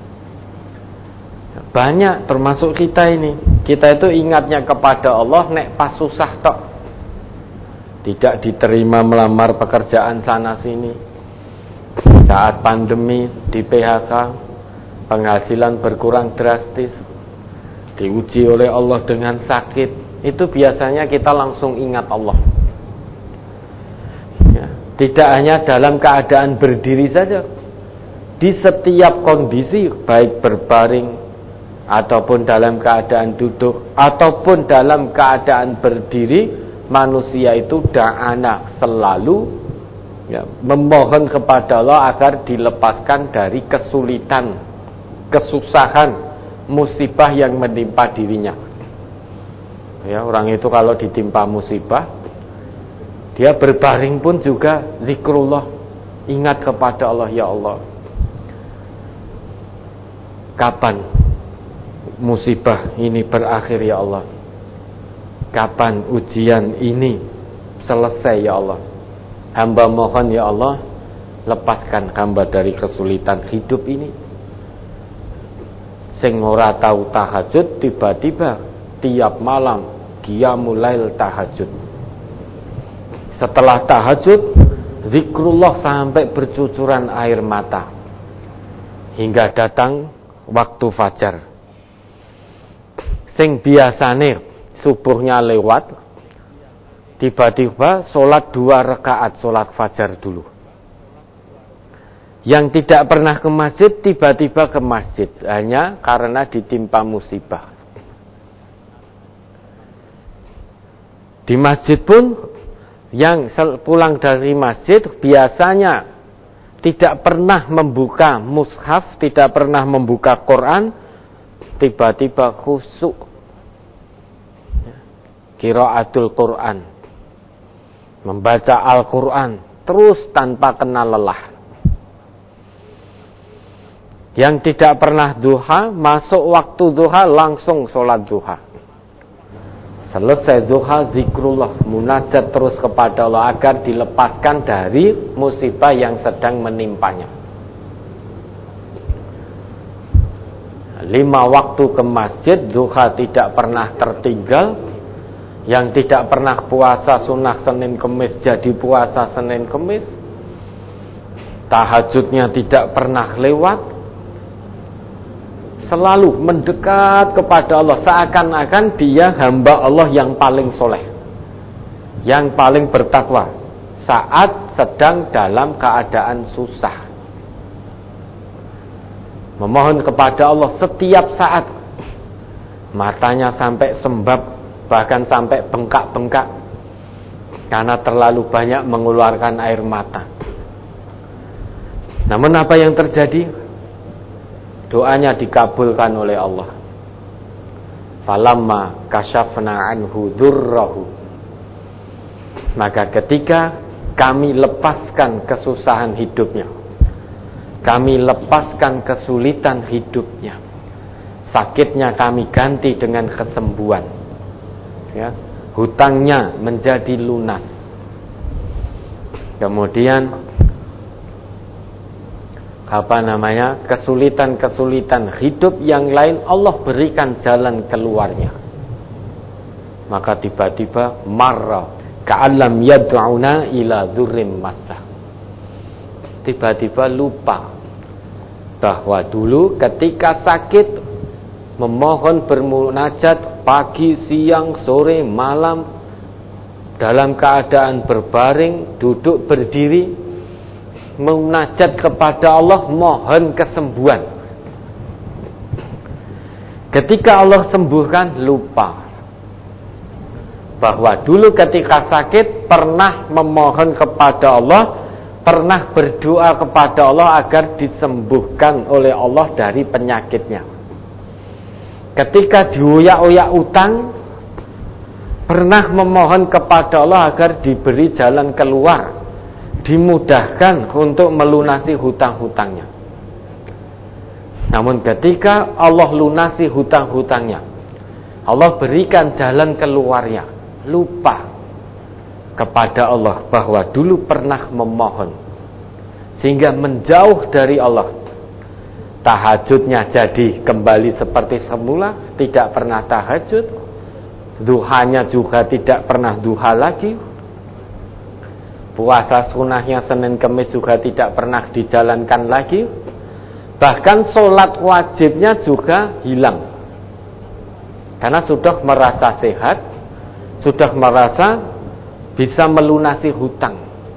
Banyak termasuk kita ini, kita itu ingatnya kepada Allah nek pas susah tok. Tidak diterima melamar pekerjaan sana sini, saat pandemi di PHK, penghasilan berkurang drastis, diuji oleh Allah dengan sakit, itu biasanya kita langsung ingat Allah. Ya, tidak hanya dalam keadaan berdiri saja, di setiap kondisi, baik berbaring ataupun dalam keadaan duduk ataupun dalam keadaan berdiri, manusia itu da'ana selalu ya, memohon kepada Allah agar dilepaskan dari kesulitan, kesusahan, musibah yang menimpa dirinya. Ya, orang itu kalau ditimpa musibah, dia berbaring pun juga zikrullah, ingat kepada Allah, ya Allah, kapan musibah ini berakhir ya Allah, kapan ujian ini selesai ya Allah, hamba mohon ya Allah, lepaskan hamba dari kesulitan hidup ini. Sing ora tahu tahajud, tiba-tiba tiap malam qiyamul lail tahajud. Setelah tahajud, zikrullah sampai bercucuran air mata, hingga datang waktu fajar. Sing biasane subuhnya lewat, tiba-tiba sholat 2 rakaat sholat fajar dulu. Yang tidak pernah ke masjid, tiba-tiba ke masjid, hanya karena ditimpa musibah. Di masjid pun, yang pulang dari masjid biasanya tidak pernah membuka mushaf, tidak pernah membuka Quran, tiba-tiba khusyuk qiraatul Quran, membaca Al-Quran terus tanpa kenal lelah. Yang tidak pernah duha, masuk waktu duha langsung sholat duha. Selesai duha, zikrullah, munajat terus kepada Allah agar dilepaskan dari musibah yang sedang menimpanya. 5 waktu ke masjid, duha tidak pernah tertinggal. Yang tidak pernah puasa sunnah Senin Kemis jadi puasa Senin Kemis. Tahajudnya tidak pernah lewat. Selalu mendekat kepada Allah, seakan-akan dia hamba Allah yang paling soleh, yang paling bertakwa saat sedang dalam keadaan susah. Memohon kepada Allah setiap saat, matanya sampai sembab, bahkan sampai bengkak-bengkak karena terlalu banyak mengeluarkan air mata. Namun apa yang terjadi? Doanya dikabulkan oleh Allah. Falamma kashafna anhu dzurrahu, maka ketika kami lepaskan kesusahan hidupnya, kami lepaskan kesulitan hidupnya, sakitnya kami ganti dengan kesembuhan, ya, hutangnya menjadi lunas. Kemudian kesulitan-kesulitan hidup yang lain Allah berikan jalan keluarnya. maka tiba-tiba marra ka'allam yad'una ila dzurrim massah. Tiba-tiba lupa bahwa dulu ketika sakit memohon bermunajat pagi, siang, sore, malam, dalam keadaan berbaring, duduk, berdiri, munajat kepada Allah, mohon kesembuhan. Ketika Allah sembuhkan, lupa bahwa dulu ketika sakit pernah memohon kepada Allah, pernah berdoa kepada Allah agar disembuhkan oleh Allah dari penyakitnya. Ketika dioyak-oyak utang, pernah memohon kepada Allah agar diberi jalan keluar, dimudahkan untuk melunasi hutang-hutangnya. Namun ketika Allah lunasi hutang-hutangnya, Allah berikan jalan keluarnya, lupa kepada Allah bahwa dulu pernah memohon, sehingga menjauh dari Allah. Tahajudnya jadi kembali seperti semula, tidak pernah tahajud. Duhanya juga tidak pernah duha lagi. Puasa sunahnya Senin Kemis juga tidak pernah dijalankan lagi. Bahkan sholat wajibnya juga hilang, karena sudah merasa sehat, sudah merasa bisa melunasi hutang.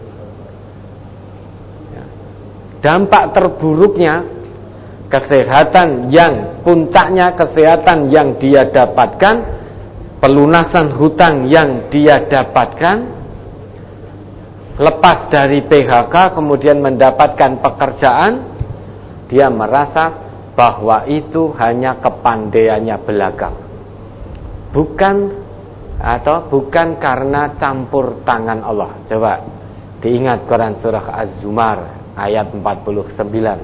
Dampak terburuknya, kesehatan yang puncaknya kesehatan yang dia dapatkan, pelunasan hutang yang dia dapatkan, lepas dari PHK kemudian mendapatkan pekerjaan, dia merasa bahwa itu hanya kepandaiannya belaka, bukan karena campur tangan Allah. Coba diingat Quran surah Az-Zumar ayat 49.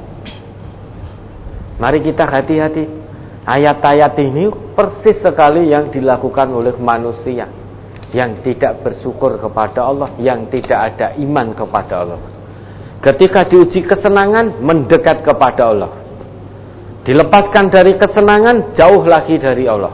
Mari kita hati-hati. Ayat-ayat ini persis sekali yang dilakukan oleh manusia yang tidak bersyukur kepada Allah, yang tidak ada iman kepada Allah. Ketika diuji kesenangan, mendekat kepada Allah. Dilepaskan dari kesenangan, jauh lagi dari Allah.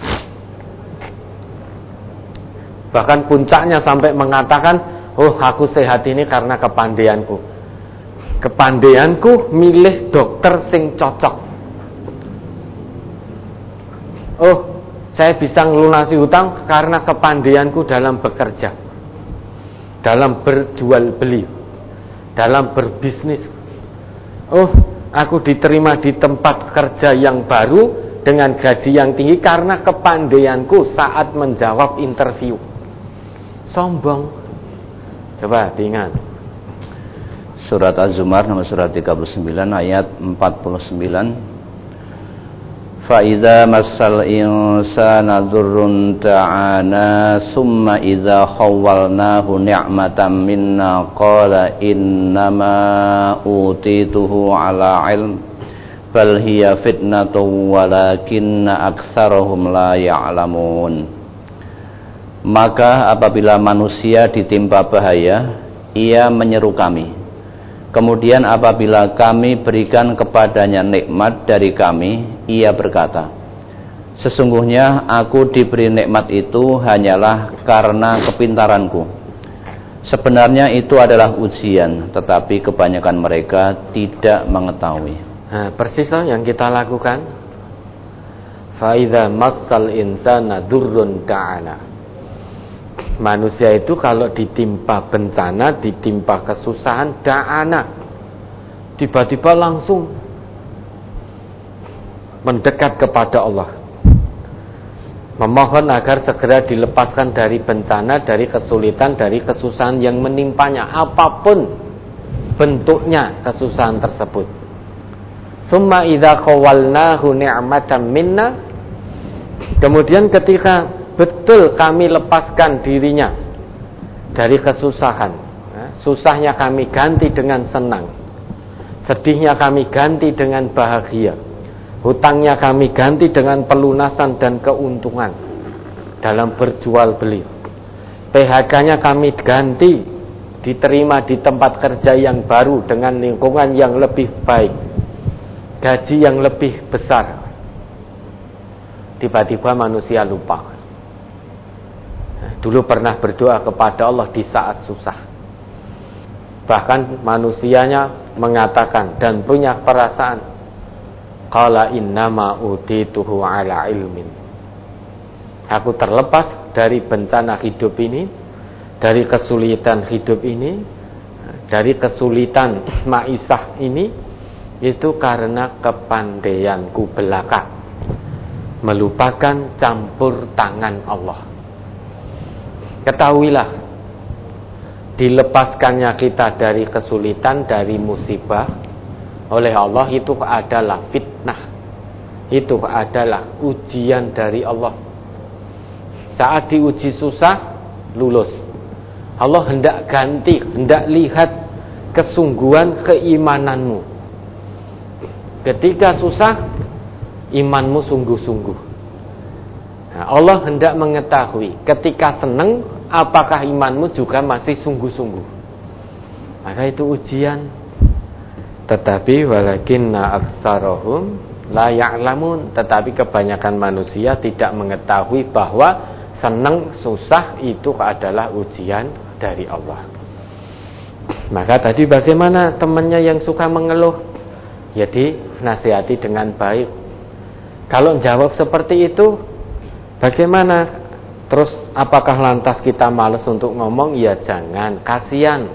Bahkan puncaknya sampai mengatakan, oh aku sehat ini karena kepandaianku. Kepandaianku milih dokter sing cocok. Oh, saya bisa ngelunasi hutang karena kepandaianku dalam bekerja, dalam berjual beli, dalam berbisnis. Oh, aku diterima di tempat kerja yang baru dengan gaji yang tinggi karena kepandaianku saat menjawab interview. Sombong. Coba diingat. Surat Az-Zumar nomor surat 39 ayat 49. Fa idza massal insana dzurrun ta'ana summa idza khawwalnahu ni'matan minna qala innama utituhu ala ilm bal hiya fitnatun walakinna aktsarahum la ya'lamun. Maka apabila manusia ditimpa bahaya, ia menyeru kami. Kemudian apabila kami berikan kepadanya nikmat dari kami, ia berkata, sesungguhnya aku diberi nikmat itu hanyalah karena kepintaranku. Sebenarnya itu adalah ujian, tetapi kebanyakan mereka tidak mengetahui. Nah, persis yang kita lakukan. Fa idza massal insana dzurrun ta'ana. Manusia itu kalau ditimpa bencana, ditimpa kesusahan, da'ana, tiba-tiba langsung mendekat kepada Allah, memohon agar segera dilepaskan dari bencana, dari kesulitan, dari kesusahan yang menimpanya, apapun bentuknya kesusahan tersebut. Summa idza khawalnahu ni'matan minna. Kemudian ketika betul kami lepaskan dirinya dari kesusahan, susahnya kami ganti dengan senang, sedihnya kami ganti dengan bahagia, hutangnya kami ganti dengan pelunasan dan keuntungan dalam berjual beli, PHK-nya kami ganti diterima di tempat kerja yang baru dengan lingkungan yang lebih baik, gaji yang lebih besar. Tiba-tiba manusia lupa. dulu pernah berdoa kepada Allah di saat susah. Bahkan manusianya mengatakan dan punya perasaan, qala innama utituhu ala ilmin. Aku terlepas dari bencana hidup ini, dari kesulitan hidup ini, dari kesulitan maisah ini, itu karena kepandaianku belaka, melupakan campur tangan Allah. Ketahuilah, dilepaskannya kita dari kesulitan, dari musibah oleh Allah itu adalah fitnah, itu adalah ujian dari Allah. Saat diuji susah, lulus. Allah hendak ganti, hendak lihat kesungguhan keimananmu. Ketika susah, imanmu sungguh-sungguh. Nah, Allah hendak mengetahui ketika senang, apakah imanmu juga masih sungguh-sungguh. Maka itu ujian. Tetapi walakinna aktsarahum la ya'lamun. Tetapi kebanyakan manusia tidak mengetahui bahwa senang susah itu adalah ujian dari Allah. Maka tadi bagaimana temannya yang suka mengeluh? Ya dinasihati dengan baik. Kalau jawab seperti itu, bagaimana? Terus apakah lantas kita malas untuk ngomong? Ya jangan, kasihan.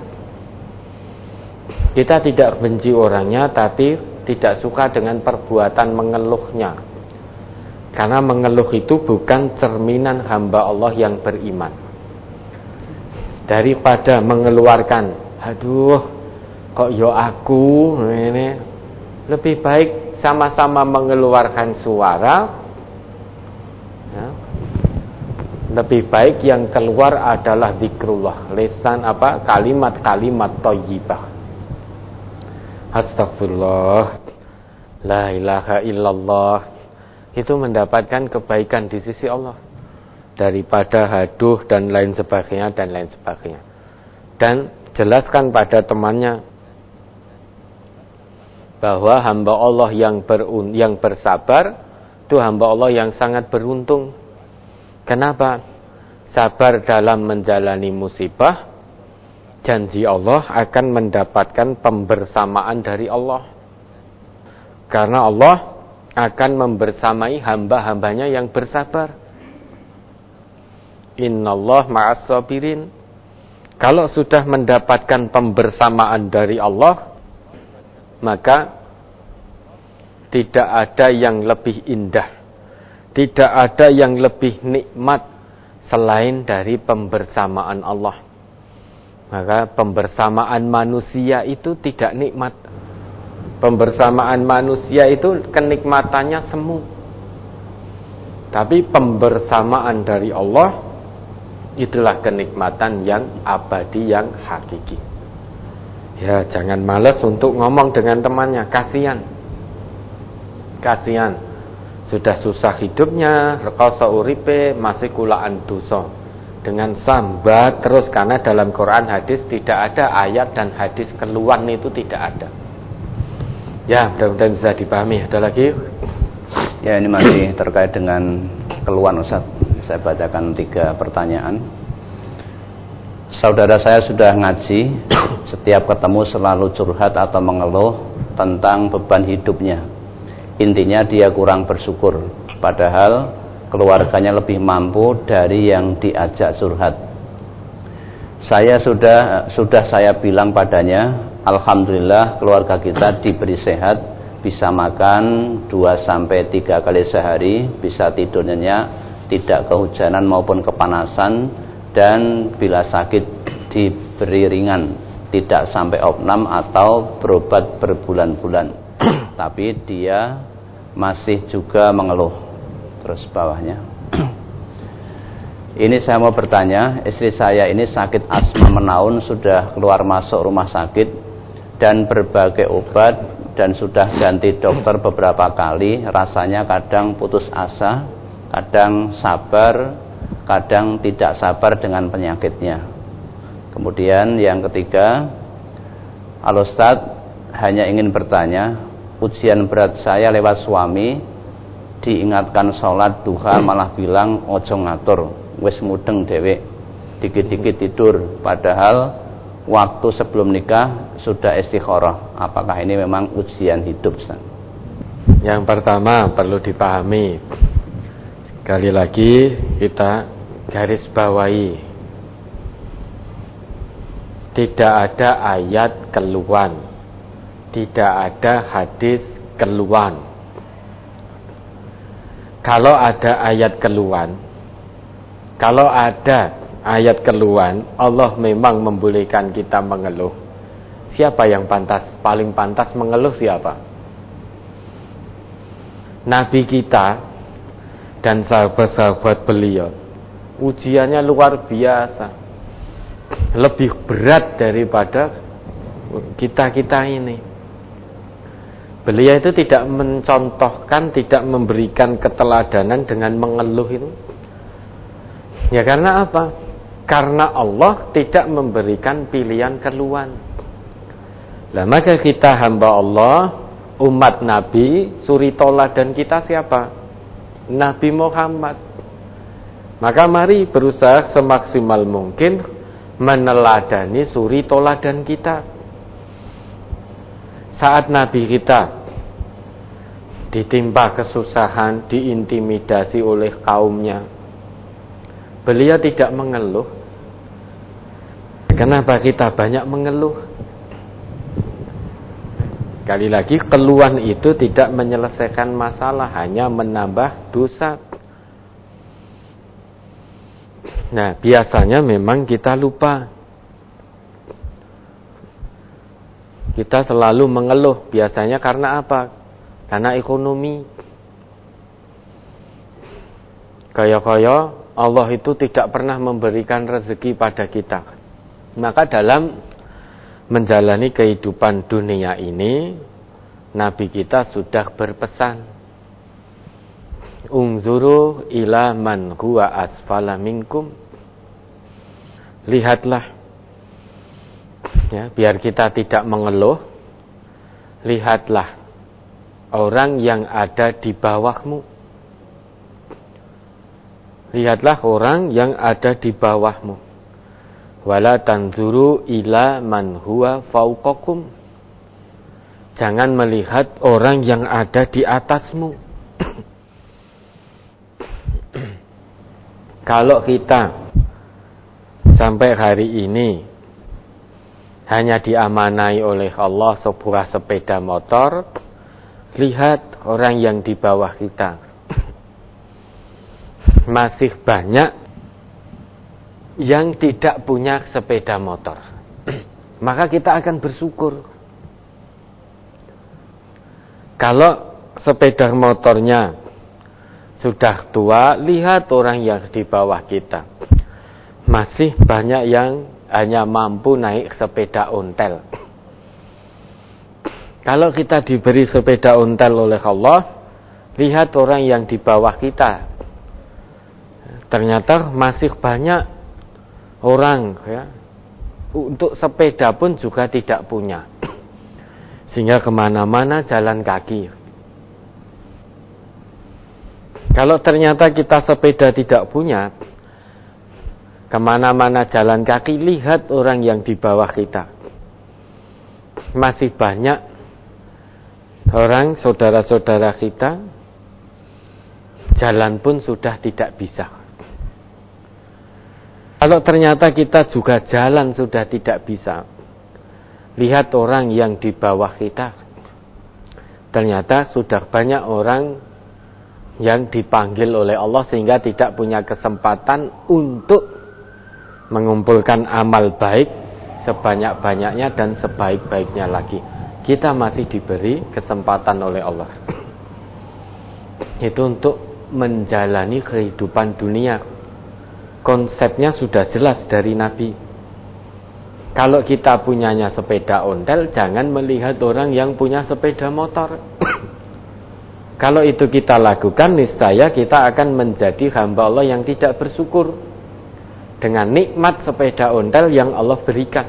Kita tidak benci orangnya, tapi tidak suka dengan perbuatan mengeluhnya. Karena mengeluh itu bukan cerminan hamba Allah yang beriman. Daripada mengeluarkan, aduh, kok yo aku ini, lebih baik sama-sama mengeluarkan suara. Ya. Lebih baik yang keluar adalah zikrullah, lisan kalimat-kalimat thayyibah. Astagfirullah, la ilaha illallah. Itu mendapatkan kebaikan di sisi Allah daripada haduh dan lain sebagainya. Dan jelaskan pada temannya bahwa hamba Allah yang bersabar itu hamba Allah yang sangat beruntung. Kenapa? Sabar dalam menjalani musibah, janji Allah akan mendapatkan pembersamaan dari Allah. Karena Allah akan membersamai hamba-hambanya yang bersabar. Innallah ma'as sabirin. Kalau sudah mendapatkan pembersamaan dari Allah, maka tidak ada yang lebih indah, tidak ada yang lebih nikmat selain dari pembersamaan Allah. Maka pembersamaan manusia itu tidak nikmat. Pembersamaan manusia itu kenikmatannya semu. Tapi pembersamaan dari Allah itulah kenikmatan yang abadi, yang hakiki. Ya, jangan malas untuk ngomong dengan temannya, kasihan. Sudah susah hidupnya, rekoso uripe, masih kulaan dosa. Dengan sambat terus, karena dalam Quran hadis tidak ada ayat dan hadis keluhan itu tidak ada. Ya, mudah-mudahan bisa dipahami. Ada lagi? Ya, ini masih terkait dengan keluhan, Ustaz. Saya bacakan 3 pertanyaan. Saudara saya sudah ngaji, setiap ketemu selalu curhat atau mengeluh tentang beban hidupnya. Intinya dia kurang bersyukur, padahal keluarganya lebih mampu dari yang diajak curhat. Saya sudah saya bilang padanya, alhamdulillah keluarga kita diberi sehat, bisa makan 2-3 kali sehari, bisa tidur nyenyak, tidak kehujanan maupun kepanasan, dan bila sakit diberi ringan, tidak sampai opnam atau berobat berbulan-bulan. Tapi dia masih juga mengeluh. Terus bawahnya, ini saya mau bertanya, istri saya ini sakit asma menaun, sudah keluar masuk rumah sakit dan berbagai obat, dan sudah ganti dokter beberapa kali. Rasanya kadang putus asa, kadang sabar, kadang tidak sabar dengan penyakitnya. Kemudian yang ketiga, Al-Ustaz, hanya ingin bertanya, ujian berat saya lewat suami, diingatkan sholat duha malah bilang ojo ngatur, wis mudeng dewek. dikit-dikit tidur, padahal waktu sebelum nikah sudah istikharah. Apakah ini memang ujian hidup, Ustaz? Yang pertama perlu dipahami, sekali lagi kita garis bawahi, tidak ada ayat keluhan, tidak ada hadis keluhan. Kalau ada ayat keluhan, Allah memang membolehkan kita mengeluh. Siapa yang paling pantas mengeluh siapa? Nabi kita dan sahabat-sahabat beliau, ujiannya luar biasa, lebih berat daripada kita ini. Beliau itu tidak mencontohkan, tidak memberikan keteladanan dengan mengeluh itu. Ya karena apa? Karena Allah tidak memberikan pilihan keluhan. Lah maka kita hamba Allah, umat Nabi, suri toladan kita siapa? Nabi Muhammad. Maka mari berusaha semaksimal mungkin meneladani suri toladan kita. Saat Nabi kita ditimpa kesusahan, diintimidasi oleh kaumnya, beliau tidak mengeluh. Kenapa kita banyak mengeluh? Sekali lagi, keluhan itu tidak menyelesaikan masalah, hanya menambah dosa. Nah, biasanya memang kita lupa. Kita selalu mengeluh, biasanya karena apa? Karena ekonomi. Kaya-kaya Allah itu tidak pernah memberikan rezeki pada kita. Maka dalam menjalani kehidupan dunia ini, Nabi kita sudah berpesan, Unzuru ila man huwa asfala minkum. Lihatlah, ya, biar kita tidak mengeluh, lihatlah orang yang ada di bawahmu. Lihatlah orang yang ada di bawahmu. Wala tanzuru ila man huwa fauqakum. Jangan melihat orang yang ada di atasmu. Kalau kita sampai hari ini hanya diamanai oleh Allah sebuah sepeda motor, lihat orang yang di bawah kita. Masih banyak yang tidak punya sepeda motor. Maka kita akan bersyukur. Kalau sepeda motornya sudah tua, lihat orang yang di bawah kita. Masih banyak yang hanya mampu naik sepeda ontel. Kalau kita diberi sepeda ontel oleh Allah, lihat orang yang di bawah kita. Ternyata masih banyak orang, ya, untuk sepeda pun juga tidak punya, sehingga kemana-mana jalan kaki. Kalau ternyata kita sepeda tidak punya, kemana-mana jalan kaki, lihat orang yang di bawah kita. Masih banyak orang, saudara-saudara kita, jalan pun sudah tidak bisa. Kalau ternyata kita juga jalan sudah tidak bisa, lihat orang yang di bawah kita. Ternyata sudah banyak orang yang dipanggil oleh Allah sehingga tidak punya kesempatan untuk mengumpulkan amal baik sebanyak-banyaknya dan sebaik-baiknya lagi. Kita masih diberi kesempatan oleh Allah. Itu untuk menjalani kehidupan dunia. Konsepnya sudah jelas dari Nabi. Kalau kita punyanya sepeda ontel, jangan melihat orang yang punya sepeda motor. Kalau itu kita lakukan, niscaya kita akan menjadi hamba Allah yang tidak bersyukur dengan nikmat sepeda ontel yang Allah berikan.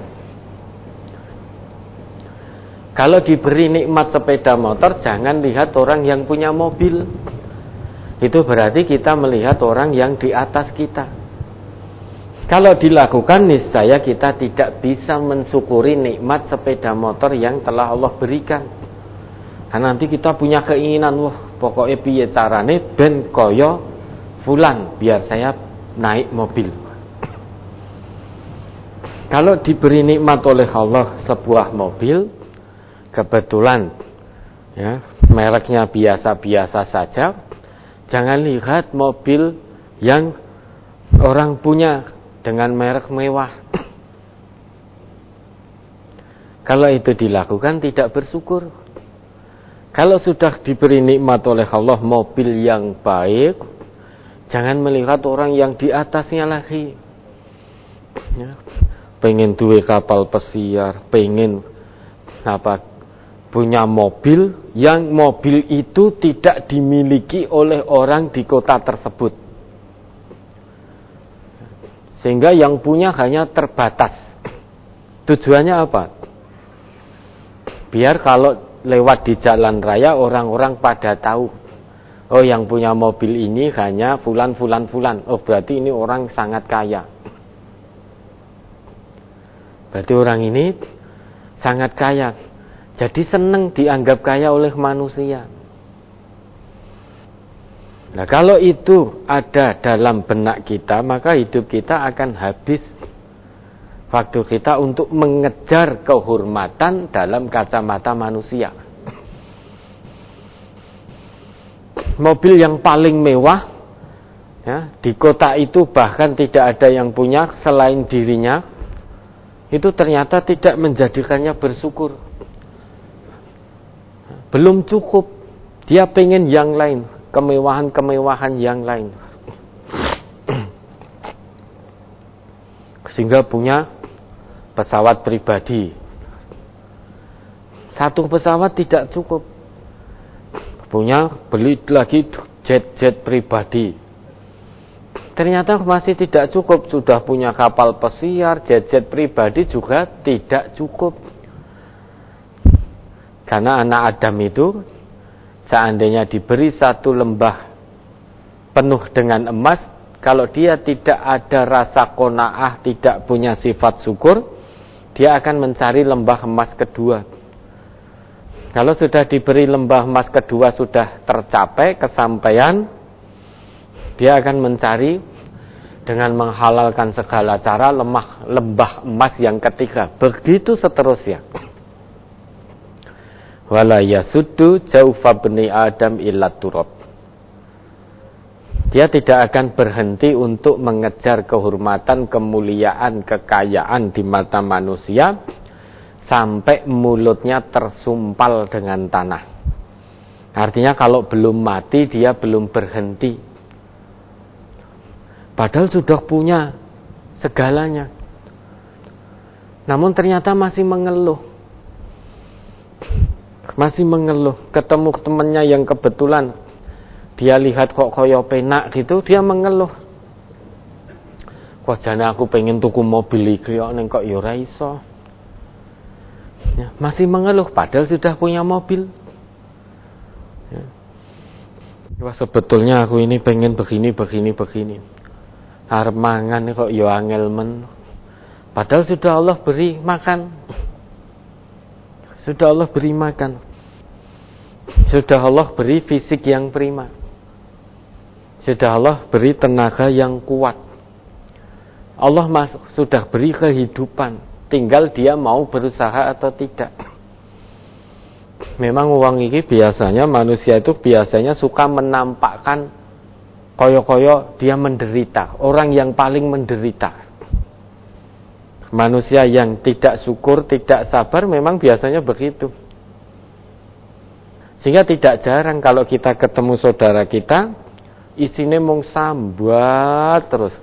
Kalau diberi nikmat sepeda motor, jangan lihat orang yang punya mobil. Itu berarti kita melihat orang yang di atas kita. Kalau dilakukan, niscaya kita tidak bisa mensyukuri nikmat sepeda motor yang telah Allah berikan. Karena nanti kita punya keinginan, wah pokoknya piye carane ben koyo fulan biar saya naik mobil. Kalau diberi nikmat oleh Allah sebuah mobil, kebetulan ya mereknya biasa-biasa saja, jangan lihat mobil yang orang punya dengan merek mewah. Kalau itu dilakukan tidak bersyukur. Kalau sudah diberi nikmat oleh Allah mobil yang baik, jangan melihat orang yang di atasnya lagi. Ya. Pengen duwe kapal pesiar, pengen punya mobil yang mobil itu tidak dimiliki oleh orang di kota tersebut, sehingga yang punya hanya terbatas. Tujuannya apa? Biar kalau lewat di jalan raya orang-orang pada tahu, oh yang punya mobil ini hanya fulan. Oh berarti ini orang sangat kaya. Berarti orang ini sangat kaya. Jadi senang dianggap kaya oleh manusia. Nah kalau itu ada dalam benak kita, maka hidup kita akan habis waktu kita untuk mengejar kehormatan dalam kacamata manusia. Mobil yang paling mewah ya, di kota itu bahkan tidak ada yang punya selain dirinya, itu ternyata tidak menjadikannya bersyukur. Belum cukup, dia pengen yang lain, kemewahan-kemewahan yang lain. Sehingga punya pesawat pribadi. Satu pesawat tidak cukup, beli lagi jet-jet pribadi. Ternyata masih tidak cukup, sudah punya kapal pesiar, jet-jet pribadi juga tidak cukup. Karena anak Adam itu seandainya diberi satu lembah penuh dengan emas, kalau dia tidak ada rasa qanaah, tidak punya sifat syukur, dia akan mencari lembah emas kedua. Kalau sudah diberi lembah emas kedua sudah tercapai kesampaian, dia akan mencari dengan menghalalkan segala cara lembah emas yang ketiga. Begitu seterusnya. Wala yasuddu jaufa bani Adam illa turab. Dia tidak akan berhenti untuk mengejar kehormatan, kemuliaan, kekayaan di mata manusia sampai mulutnya tersumpal dengan tanah. Artinya kalau belum mati dia belum berhenti. Padahal sudah punya segalanya. Namun ternyata masih mengeluh. Ketemu temannya yang kebetulan dia lihat kok koyo penak gitu, dia mengeluh. Kok jane aku pengen tuku mobil iki kok ya ora iso. Ya, masih mengeluh padahal sudah punya mobil. Ya. Wah sebetulnya aku ini pengen begini. Arep mangan kok ya angel men. Padahal sudah Allah beri makan. Sudah Allah beri fisik yang prima. Sudah Allah beri tenaga yang kuat. Allah sudah beri kehidupan. Tinggal dia mau berusaha atau tidak. Memang uang ini biasanya manusia itu biasanya suka menampakkan koyo-koyo dia menderita, orang yang paling menderita. Manusia yang tidak syukur, tidak sabar memang biasanya begitu. Sehingga tidak jarang kalau kita ketemu saudara kita, isine mung sambat terus.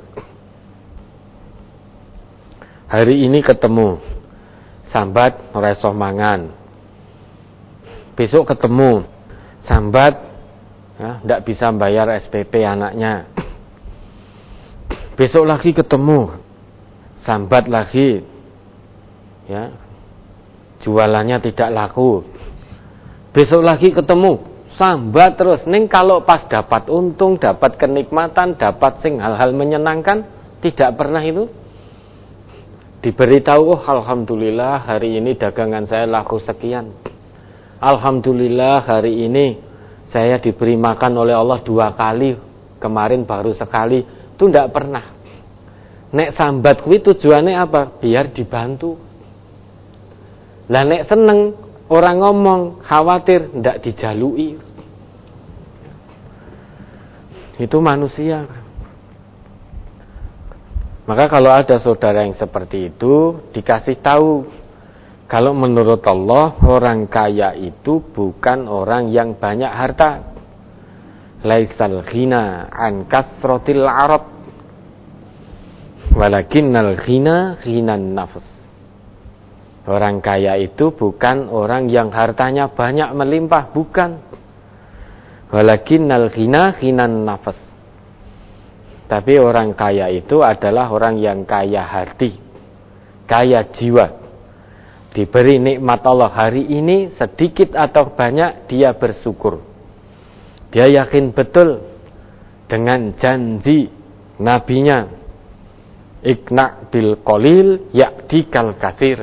Hari ini ketemu, sambat ora iso mangan. Besok ketemu, sambat ya, tidak bisa bayar SPP anaknya. Besok lagi ketemu, sambat lagi, ya, jualannya tidak laku. Besok lagi ketemu, sambat terus. Ning kalau pas dapat untung, dapat kenikmatan, dapat hal-hal menyenangkan, Tidak pernah itu diberitahu, oh alhamdulillah hari ini dagangan saya laku sekian. Alhamdulillah hari ini saya diberi makan oleh Allah 2 kali, kemarin baru sekali. Itu tidak pernah. Nek sambat kuwi tujuannya apa? Biar dibantu. Lah nek seneng orang ngomong khawatir ndak dijalui. Itu manusia. Maka kalau ada saudara yang seperti itu, dikasih tahu, kalau menurut Allah orang kaya itu bukan orang yang banyak harta. Laisal ghina an kasratil arab, walakinnal ghina ghinan nafs. Orang kaya itu bukan orang yang hartanya banyak melimpah, bukan. Walakinnal ghina ghinan nafs. Tapi orang kaya itu adalah orang yang kaya hati, kaya jiwa. Diberi nikmat Allah hari ini sedikit atau banyak, dia bersyukur. Dia yakin betul dengan janji nabinya, ikna bil qalil ya'tikal katsir.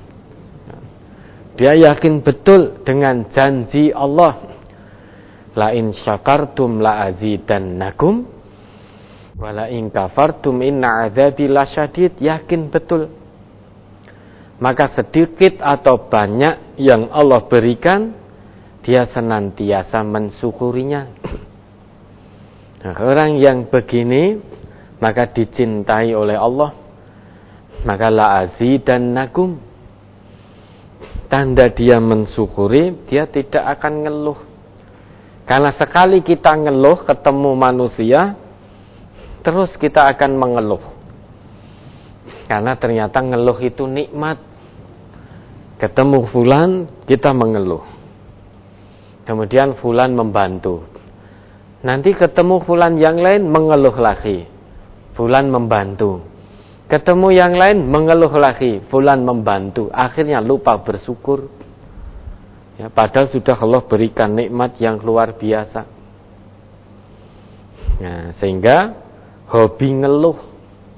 Dia yakin betul dengan janji Allah, la in syakartum la azidannakum wala in kafartum inna adzabi lasyadid. Yakin betul. Maka sedikit atau banyak yang Allah berikan, dia senantiasa mensyukurinya. Nah, orang yang begini maka dicintai oleh Allah. Maka la azidannakum, tanda dia mensyukuri, dia tidak akan ngeluh. Karena sekali kita ngeluh ketemu manusia, terus kita akan mengeluh. Karena ternyata ngeluh itu nikmat. Ketemu fulan, kita mengeluh. Kemudian fulan membantu. Nanti ketemu fulan yang lain, mengeluh lagi. Fulan membantu. Ketemu yang lain, mengeluh lagi. Fulan membantu. Akhirnya lupa bersyukur. Ya, padahal sudah Allah berikan nikmat yang luar biasa. Nah, sehingga hobi ngeluh.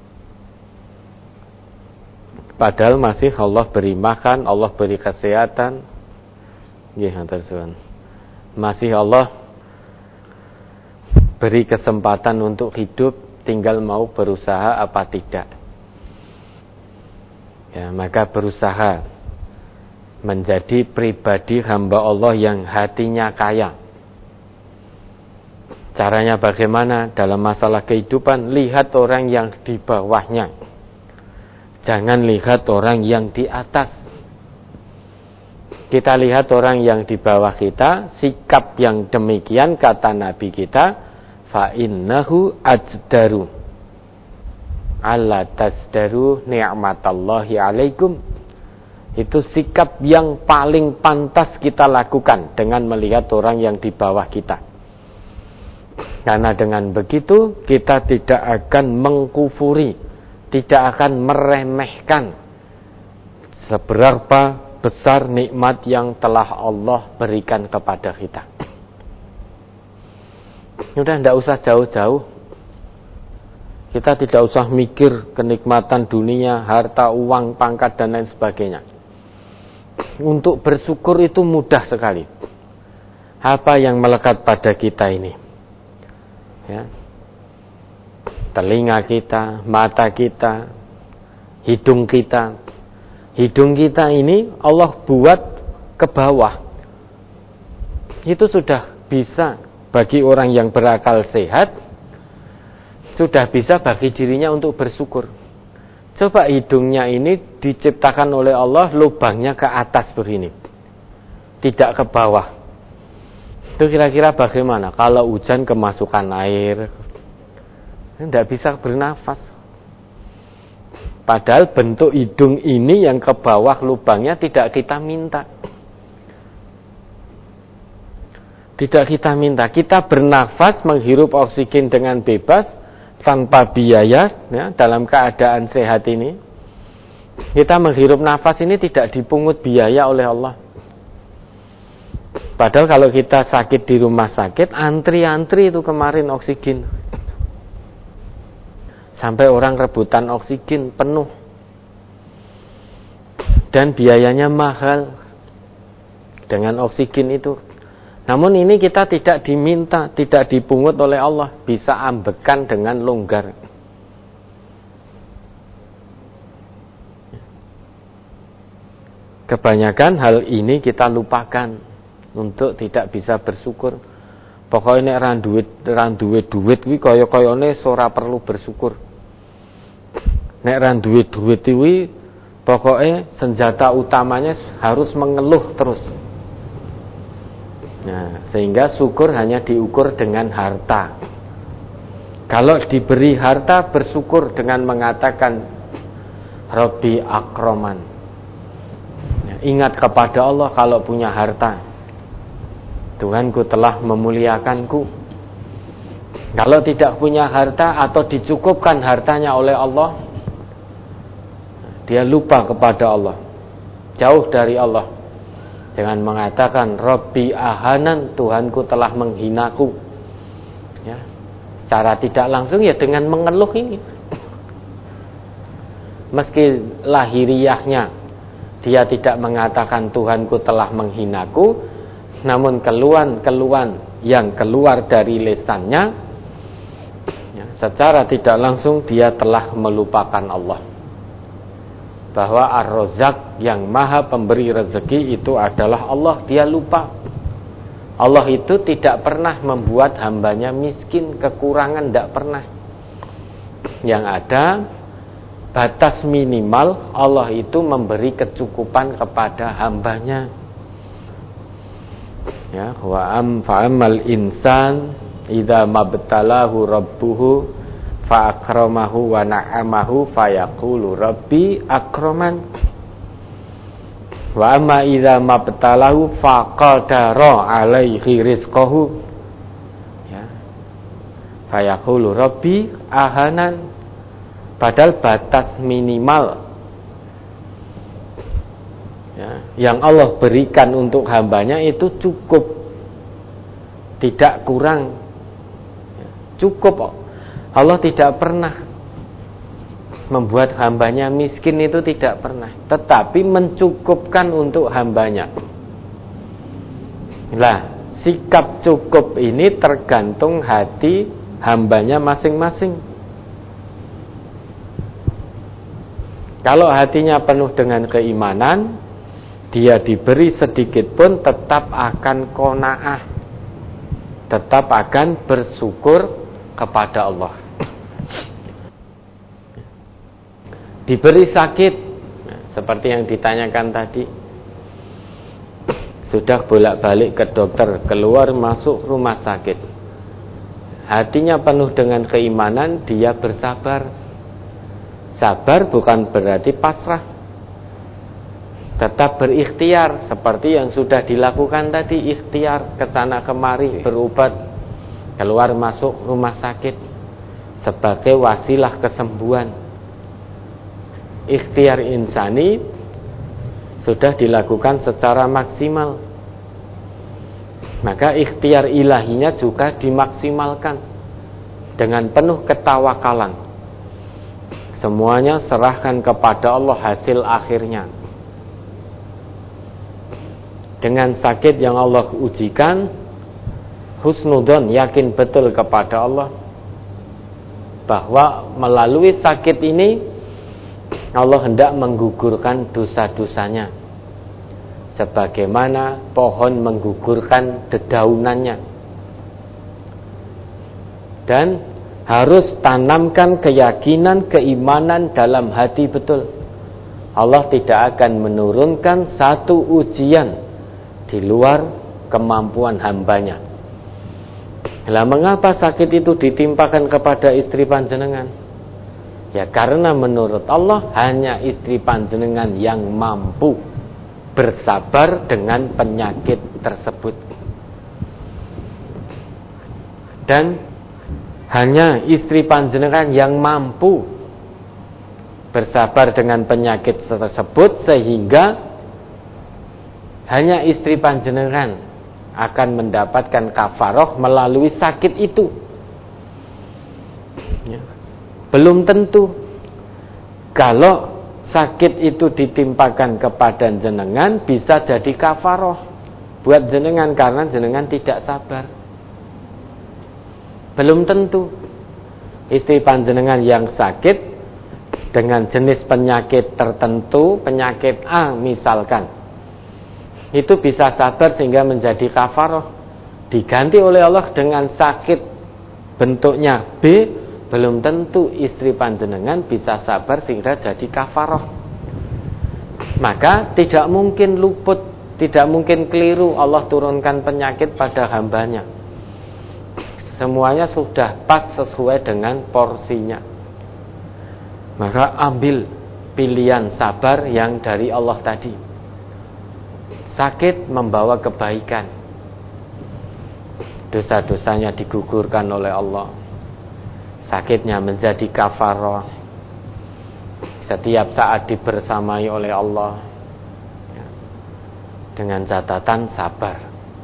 Padahal masih Allah beri makan, Allah beri kesehatan. Masih Allah beri kesempatan untuk hidup, tinggal mau berusaha apa tidak. Ya, maka berusaha menjadi pribadi hamba Allah yang hatinya kaya. Caranya bagaimana? Dalam masalah kehidupan, lihat orang yang di bawahnya. Jangan lihat orang yang di atas. Kita lihat orang yang di bawah kita, sikap yang demikian kata Nabi kita, fa innahu ajdaru alla tasdaru ni'matallahi alaikum. Itu sikap yang paling pantas kita lakukan dengan melihat orang yang di bawah kita. Karena dengan begitu kita tidak akan mengkufuri, tidak akan meremehkan seberapa besar nikmat yang telah Allah berikan kepada kita. Udah tidak usah jauh-jauh. Kita tidak usah mikir kenikmatan dunia, harta, uang, pangkat, dan lain sebagainya. Untuk bersyukur itu mudah sekali. Apa yang melekat pada kita ini? Ya. Telinga kita, mata kita, hidung kita. Hidung kita ini Allah buat ke bawah. Itu sudah bisa bagi orang yang berakal sehat, sudah bisa bagi dirinya untuk bersyukur. Coba hidungnya ini diciptakan oleh Allah, lubangnya ke atas begini, tidak ke bawah. Itu kira-kira bagaimana? Kalau hujan kemasukan air, tidak bisa bernafas. Padahal bentuk hidung ini yang ke bawah lubangnya tidak kita minta. Tidak kita minta. Kita bernafas, menghirup oksigen dengan bebas, tanpa biaya, ya, dalam keadaan sehat ini. Kita menghirup nafas ini tidak dipungut biaya oleh Allah. Padahal kalau kita sakit di rumah sakit, antri-antri itu kemarin oksigen. Sampai orang rebutan oksigen penuh. Dan biayanya mahal dengan oksigen itu. Namun ini kita tidak diminta, tidak dipungut oleh Allah, bisa ambekan dengan longgar. Kebanyakan hal ini kita lupakan untuk tidak bisa bersyukur. Pokoknya nek ran duwe duit kuwi kaya-kayane ora perlu bersyukur. Nek ran duwe duit kuwi pokoknya senjata utamanya harus mengeluh terus. Nah, sehingga syukur hanya diukur dengan harta. Kalau diberi harta, bersyukur dengan mengatakan Rabbi akroman. Ya, ingat kepada Allah kalau punya harta. Tuhanku telah memuliakanku. Kalau tidak punya harta atau dicukupkan hartanya oleh Allah, dia lupa kepada Allah, jauh dari Allah, dengan mengatakan Rabbi ahanan, Tuhanku telah menghinaku. Ya, secara tidak langsung ya dengan mengeluh ini. Meski lahiriahnya dia tidak mengatakan Tuhanku telah menghinaku, namun keluhan-keluhan yang keluar dari lisannya, ya, secara tidak langsung dia telah melupakan Allah. Bahwa Ar-Razzaq yang maha pemberi rezeki itu adalah Allah. Dia lupa. Allah itu tidak pernah membuat hambanya miskin, kekurangan, tidak pernah. Yang ada batas minimal, Allah itu memberi kecukupan kepada hambanya. Ya, wa fa'amal insan idza mabtalahu rabbuhu fa akramahu wa na'amahu fayaqulu rabbi akraman wa amma idza mabtalahu faqadara alaihi rizqahu, ya, fayaqulu rabbi ahanan. Padahal batas minimal, ya, yang Allah berikan untuk hambanya itu cukup, tidak kurang, ya, cukup. Allah tidak pernah membuat hambanya miskin, itu tidak pernah, tetapi mencukupkan untuk hambanya. Lah, sikap cukup ini tergantung hati hambanya masing-masing. Kalau hatinya penuh dengan keimanan, dia diberi sedikit pun tetap akan qanaah, tetap akan bersyukur kepada Allah. Diberi sakit, seperti yang ditanyakan tadi, sudah bolak-balik ke dokter, keluar masuk rumah sakit, hatinya penuh dengan keimanan, dia bersabar. Sabar bukan berarti pasrah, tetap berikhtiar seperti yang sudah dilakukan tadi, ikhtiar kesana kemari, berobat, keluar masuk rumah sakit sebagai wasilah kesembuhan. Ikhtiar insani sudah dilakukan secara maksimal, maka ikhtiar ilahinya juga dimaksimalkan dengan penuh ketawakalan. Semuanya serahkan kepada Allah hasil akhirnya. Dengan sakit yang Allah ujikan, husnudon, yakin betul kepada Allah bahwa melalui sakit ini Allah hendak menggugurkan dosa-dosanya, sebagaimana pohon menggugurkan dedaunannya. Dan harus tanamkan keyakinan, keimanan dalam hati betul. Allah tidak akan menurunkan satu ujian di luar kemampuan hambanya. Lah, mengapa sakit itu ditimpakan kepada istri panjenengan? Ya karena menurut Allah hanya istri panjenengan yang mampu bersabar dengan penyakit tersebut. Dan hanya istri panjenengan yang mampu bersabar dengan penyakit tersebut, sehingga hanya istri panjenengan akan mendapatkan kafaroh melalui sakit itu. Ya. Belum tentu. Kalau sakit itu ditimpakan kepada jenengan, bisa jadi kafaroh buat jenengan karena jenengan tidak sabar. Belum tentu. Istri panjenengan yang sakit dengan jenis penyakit tertentu, penyakit A misalkan, itu bisa sabar sehingga menjadi kafaroh, diganti oleh Allah dengan sakit bentuknya B, belum tentu istri panjenengan bisa sabar sehingga jadi kafaroh. Maka tidak mungkin luput, tidak mungkin keliru Allah turunkan penyakit pada hambanya. Semuanya sudah pas sesuai dengan porsinya. Maka ambil pilihan sabar yang dari Allah tadi. Sakit membawa kebaikan, dosa-dosanya digugurkan oleh Allah, sakitnya menjadi kafaroh, setiap saat dibersamai oleh Allah, dengan catatan sabar.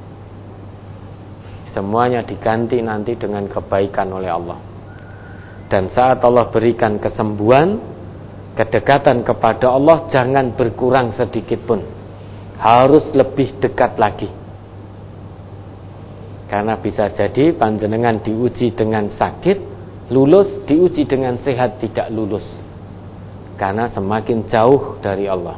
Semuanya diganti nanti dengan kebaikan oleh Allah. Dan saat Allah berikan kesembuhan, kedekatan kepada Allah jangan berkurang sedikit pun, harus lebih dekat lagi. Karena bisa jadi panjenengan diuji dengan sakit, lulus, diuji dengan sehat, tidak lulus. Karena semakin jauh dari Allah.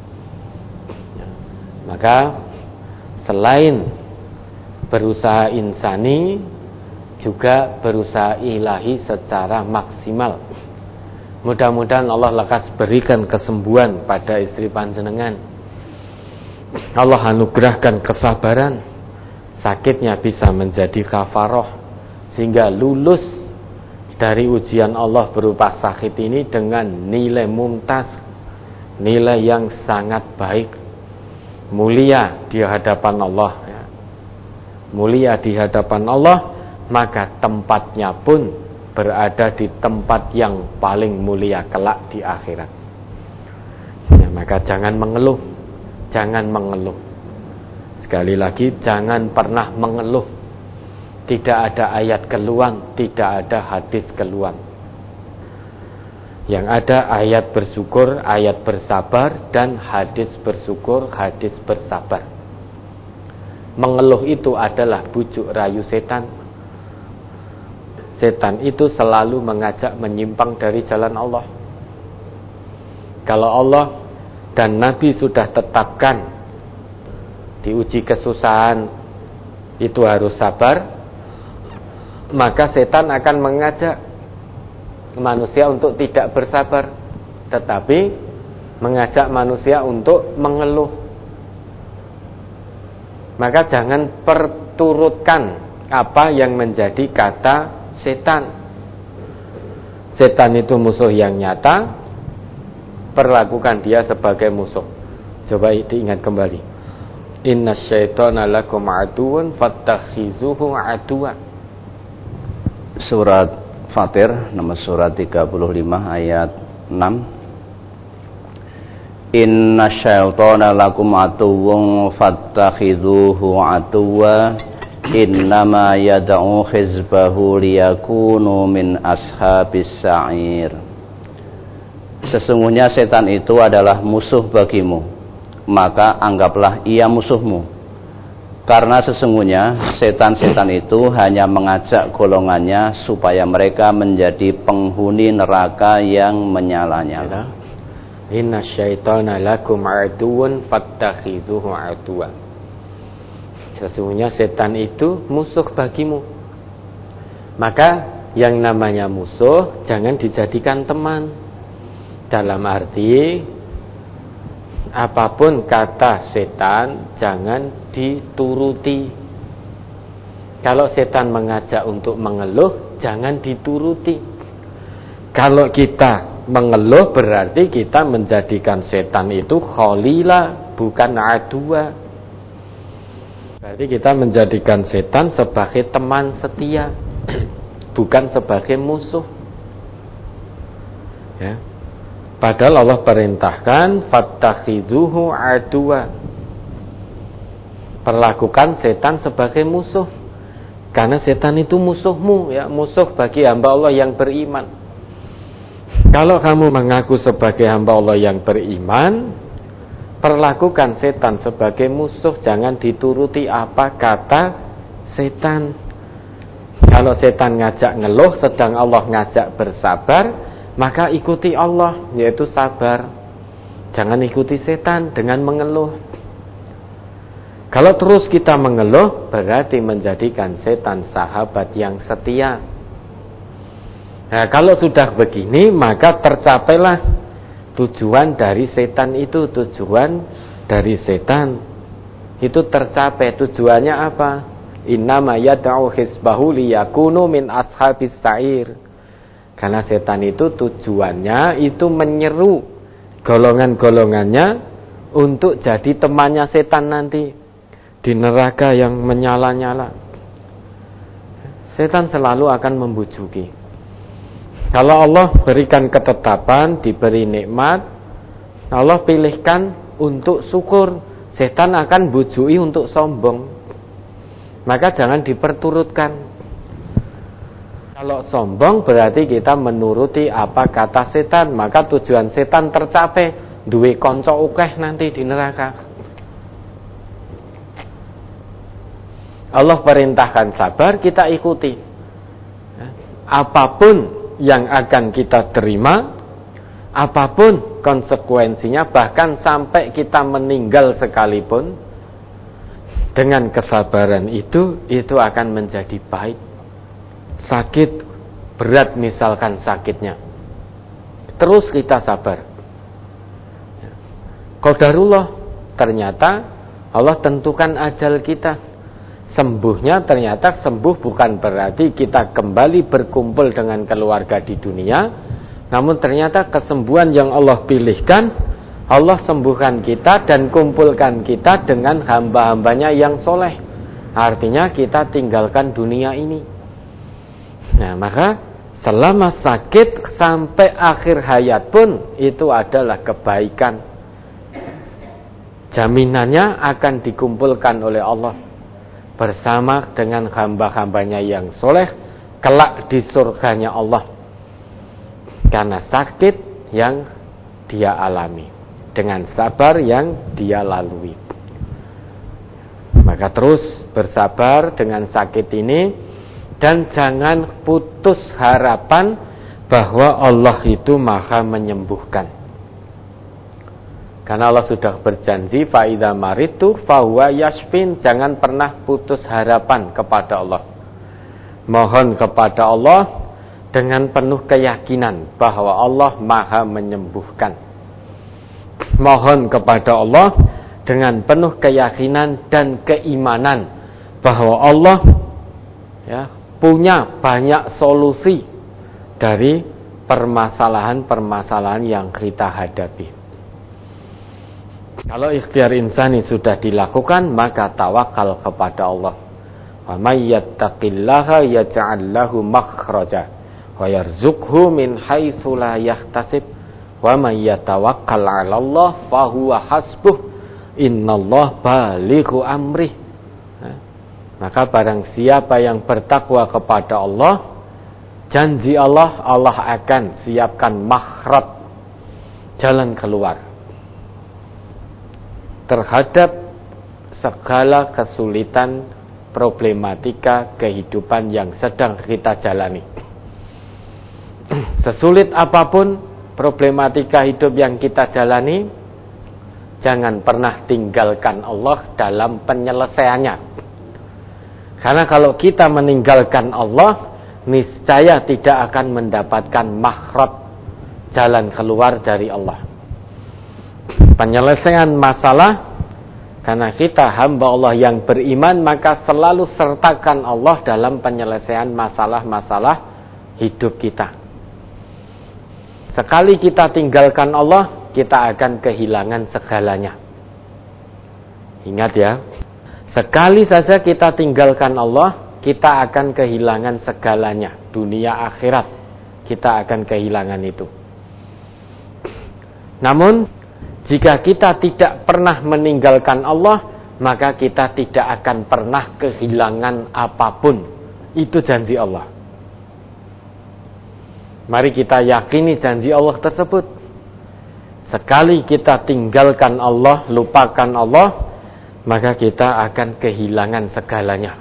Maka selain berusaha insani, juga berusaha ilahi secara maksimal. Mudah-mudahan Allah lekas berikan kesembuhan pada istri panjenengan. Allah anugerahkan kesabaran, sakitnya bisa menjadi kafaroh, sehingga lulus dari ujian Allah berupa sakit ini dengan nilai mumtaz, nilai yang sangat baik, mulia di hadapan Allah, ya. Mulia di hadapan Allah, maka tempatnya pun berada di tempat yang paling mulia kelak di akhirat. Ya, maka jangan mengeluh, jangan mengeluh. Sekali lagi, jangan pernah mengeluh. Tidak ada ayat keluhan, tidak ada hadis keluhan. Yang ada ayat bersyukur, ayat bersabar, dan hadis bersyukur, hadis bersabar. Mengeluh itu adalah bujuk rayu setan. Setan itu selalu mengajak menyimpang dari jalan Allah. Kalau Allah dan Nabi sudah tetapkan diuji kesusahan itu harus sabar, maka setan akan mengajak manusia untuk tidak bersabar, tetapi mengajak manusia untuk mengeluh. Maka jangan perturutkan apa yang menjadi kata setan. Setan itu musuh yang nyata, perlakukan dia sebagai musuh. Coba diingat kembali. Innasyaitana lakum aduwwan fattakhizuhu aduwwa. Surat Fatir nomor surat 35 ayat 6. Innasyaitana lakum aduwwan fattakhizuhu aduwwa. Innama yad'u hizbahu liyakunu min ashabis sa'ir. Sesungguhnya setan itu adalah musuh bagimu, maka anggaplah ia musuhmu. Karena sesungguhnya setan-setan itu hanya mengajak golongannya supaya mereka menjadi penghuni neraka yang menyala-nyala. Innasyaitana lakum aduwwan fattakhizuhu aduwwa. Sesungguhnya setan itu musuh bagimu, maka yang namanya musuh jangan dijadikan teman. Dalam arti apapun kata setan jangan dituruti. Kalau setan mengajak untuk mengeluh, jangan dituruti. Kalau kita mengeluh berarti kita menjadikan setan itu khalila, bukan aduwa. Berarti kita menjadikan setan sebagai teman setia, bukan sebagai musuh. Ya. Padahal Allah perintahkan fattakhizuhu aduwa. Perlakukan setan sebagai musuh. Karena setan itu musuhmu, ya, musuh bagi hamba Allah yang beriman. Kalau kamu mengaku sebagai hamba Allah yang beriman, perlakukan setan sebagai musuh, jangan dituruti apa kata setan. Kalau setan ngajak ngeluh sedang Allah ngajak bersabar, maka ikuti Allah, yaitu sabar. Jangan ikuti setan dengan mengeluh. Kalau terus kita mengeluh, berarti menjadikan setan sahabat yang setia. Nah, kalau sudah begini, maka tercapailah tujuan dari setan itu. Tujuan dari setan itu tercapai. Tujuannya apa? Innama yad'u hizbahu liyakunu min ashabis sa'ir. Karena setan itu tujuannya itu menyeru golongan-golongannya untuk jadi temannya setan nanti di neraka yang menyala-nyala. Setan selalu akan membujuki. Kalau Allah berikan ketetapan, diberi nikmat, Allah pilihkan untuk syukur, setan akan bujui untuk sombong. Maka jangan diperturutkan. Kalau sombong berarti kita menuruti apa kata setan, maka tujuan setan tercapai, duwe konco ukeh nanti di neraka. Allah perintahkan sabar, kita ikuti. Apapun yang akan kita terima, apapun konsekuensinya, bahkan sampai kita meninggal sekalipun, dengan kesabaran itu akan menjadi baik. Sakit, berat misalkan sakitnya, terus kita sabar. Qadarullah, ternyata Allah tentukan ajal kita. Sembuhnya ternyata sembuh bukan berarti kita kembali berkumpul dengan keluarga di dunia, namun ternyata kesembuhan yang Allah pilihkan, Allah sembuhkan kita dan kumpulkan kita dengan hamba-hambanya yang soleh. Artinya kita tinggalkan dunia ini. Nah, maka selama sakit sampai akhir hayat pun itu adalah kebaikan. Jaminannya akan dikumpulkan oleh Allah bersama dengan hamba-hambanya yang soleh kelak di surganya Allah, karena sakit yang dia alami, dengan sabar yang dia lalui. Maka terus bersabar dengan sakit ini, dan jangan putus harapan bahwa Allah itu maha menyembuhkan. Karena Allah sudah berjanji, fa idza maritu fa huwa yashfin. Jangan pernah putus harapan kepada Allah. Mohon kepada Allah dengan penuh keyakinan bahwa Allah maha menyembuhkan. Mohon kepada Allah dengan penuh keyakinan dan keimanan bahwa Allah punya banyak solusi dari permasalahan-permasalahan yang kita hadapi. Kalau ikhtiar insani sudah dilakukan, maka tawakal kepada Allah. Wa may yattaqillaha yaj'al lahu makhraja wa yarzuqhu min haitsu la yahtasib wa may yatawakkal 'ala Allah fa huwa hasbuh innallaha balighu amrih. Maka barang siapa yang bertakwa kepada Allah, janji Allah akan siapkan makhraj, jalan keluar terhadap segala kesulitan, problematika kehidupan yang sedang kita jalani. Sesulit apapun problematika hidup yang kita jalani, jangan pernah tinggalkan Allah dalam penyelesaiannya. Karena kalau kita meninggalkan Allah, niscaya tidak akan mendapatkan makhraj, jalan keluar dari Allah. Penyelesaian masalah, karena kita hamba Allah yang beriman, maka selalu sertakan Allah dalam penyelesaian masalah-masalah hidup kita. Sekali kita tinggalkan Allah, kita akan kehilangan segalanya. Ingat ya, sekali saja kita tinggalkan Allah, kita akan kehilangan segalanya. Dunia akhirat, kita akan kehilangan itu. Namun jika kita tidak pernah meninggalkan Allah, maka kita tidak akan pernah kehilangan apapun. Itu janji Allah. Mari kita yakini janji Allah tersebut. Sekali kita tinggalkan Allah, lupakan Allah, maka kita akan kehilangan segalanya.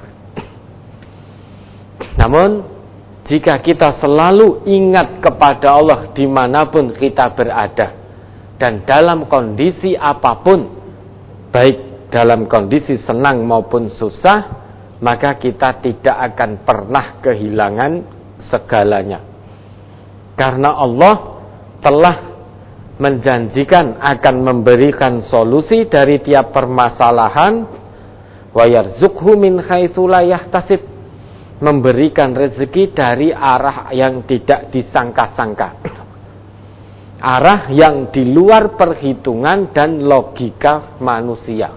Namun, jika kita selalu ingat kepada Allah dimanapun kita berada, dan dalam kondisi apapun, baik dalam kondisi senang maupun susah, maka kita tidak akan pernah kehilangan segalanya. Karena Allah telah menjanjikan akan memberikan solusi dari tiap permasalahan, wa yarzuqhu min haitsu la yahtasib, memberikan rezeki dari arah yang tidak disangka-sangka, arah yang di luar perhitungan dan logika manusia.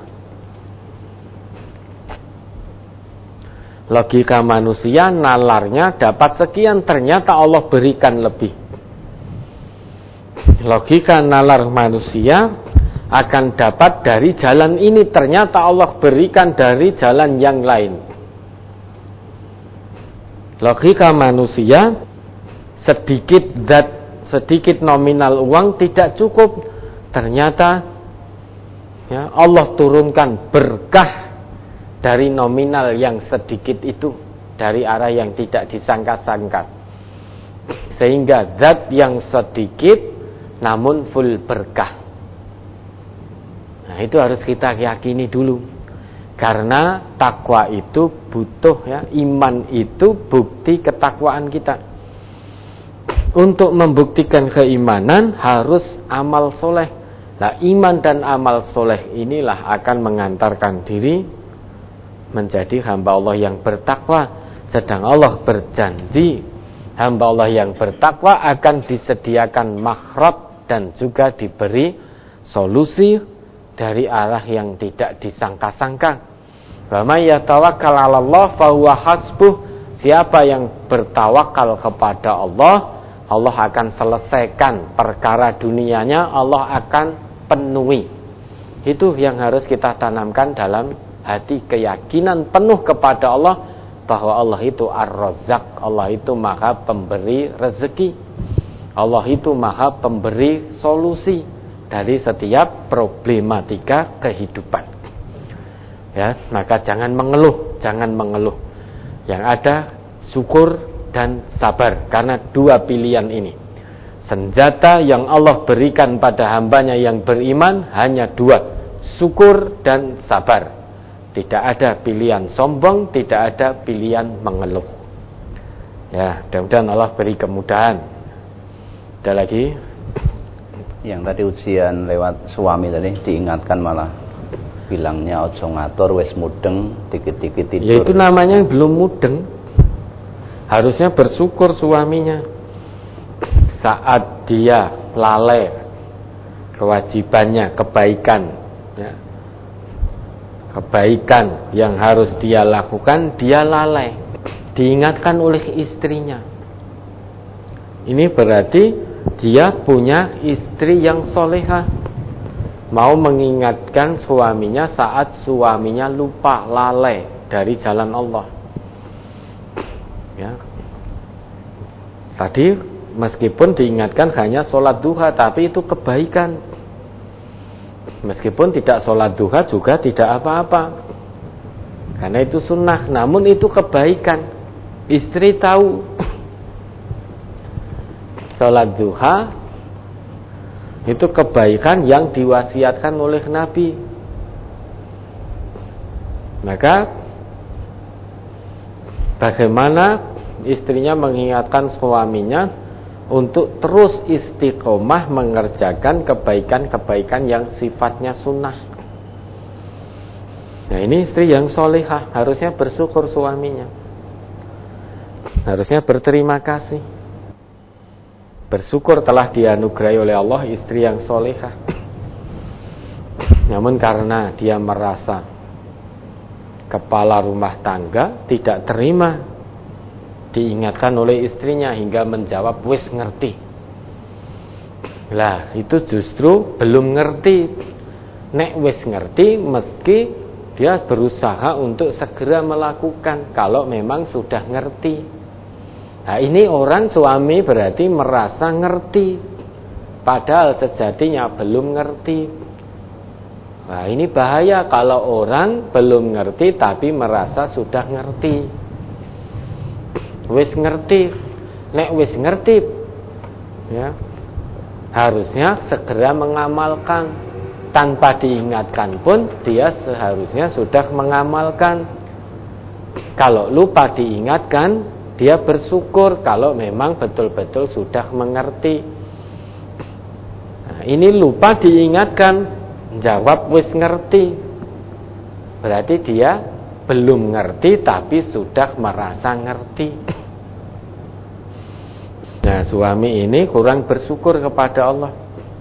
Logika manusia nalarnya dapat sekian, ternyata Allah berikan lebih. Logika nalar manusia akan dapat dari jalan ini, ternyata Allah berikan dari jalan yang lain. Logika manusia, sedikit nominal uang tidak cukup, ternyata ya, Allah turunkan berkah dari nominal yang sedikit itu, dari arah yang tidak disangka-sangka, sehingga zat yang sedikit namun full berkah. Nah, itu harus kita yakini dulu, karena takwa itu butuh ya, iman itu bukti ketakwaan kita. Untuk membuktikan keimanan harus amal soleh. Nah, iman dan amal soleh inilah akan mengantarkan diri menjadi hamba Allah yang bertakwa. Sedang Allah berjanji hamba Allah yang bertakwa akan disediakan makhraj dan juga diberi solusi dari arah yang tidak disangka-sangka. Wa may yatawakkal 'alallah fa huwa hasbuh. Siapa yang bertawakal kepada Allah, Allah akan selesaikan perkara dunianya, Allah akan penuhi. Itu yang harus kita tanamkan dalam hati, keyakinan penuh kepada Allah bahwa Allah itu Ar-Razzaq, Allah itu Maha pemberi rezeki, Allah itu Maha pemberi solusi dari setiap problematika kehidupan. Ya, maka jangan mengeluh. Yang ada syukur dan sabar, karena dua pilihan ini. Senjata yang Allah berikan pada hambanya yang beriman hanya dua, syukur dan sabar. Tidak ada pilihan sombong, tidak ada pilihan mengeluh. Ya, mudah-mudahan Allah beri kemudahan. Ada lagi? Yang tadi ujian lewat suami tadi diingatkan malah bilangnya ojo ngatur, wes mudeng, dikit-dikit tidur. Ya itu namanya belum mudeng. Harusnya bersyukur suaminya. Saat dia lalai kewajibannya, kebaikan, ya, kebaikan yang harus dia lakukan, dia lalai, diingatkan oleh istrinya. Ini berarti dia punya istri yang solehah, mau mengingatkan suaminya saat suaminya lupa, lalai dari jalan Allah. Ya. Tadi meskipun diingatkan hanya sholat duha, tapi itu kebaikan. Meskipun tidak sholat duha juga tidak apa-apa, karena itu sunnah, namun itu kebaikan. Istri tahu sholat duha itu kebaikan yang diwasiatkan oleh Nabi. Maka bagaimana istrinya mengingatkan suaminya untuk terus istiqomah mengerjakan kebaikan-kebaikan yang sifatnya sunnah. Nah, ini istri yang solehah, harusnya bersyukur suaminya, harusnya berterima kasih, bersyukur telah dianugerahi oleh Allah istri yang solehah. Namun karena dia merasa kepala rumah tangga, tidak terima diingatkan oleh istrinya hingga menjawab wis ngerti. Lah, itu justru belum ngerti. Nek wis ngerti, meski dia berusaha untuk segera melakukan kalau memang sudah ngerti. Nah, ini orang suami berarti merasa ngerti, padahal sejatinya belum ngerti. Nah, ini bahaya kalau orang belum ngerti tapi merasa sudah ngerti. Wis ngerti, nek wis ngerti, ya, harusnya segera mengamalkan. Tanpa diingatkan pun dia seharusnya sudah mengamalkan. Kalau lupa diingatkan, dia bersyukur kalau memang betul-betul sudah mengerti. Nah, ini lupa diingatkan, jawab wis ngerti, berarti dia belum ngerti tapi sudah merasa ngerti. Nah, suami ini kurang bersyukur kepada Allah.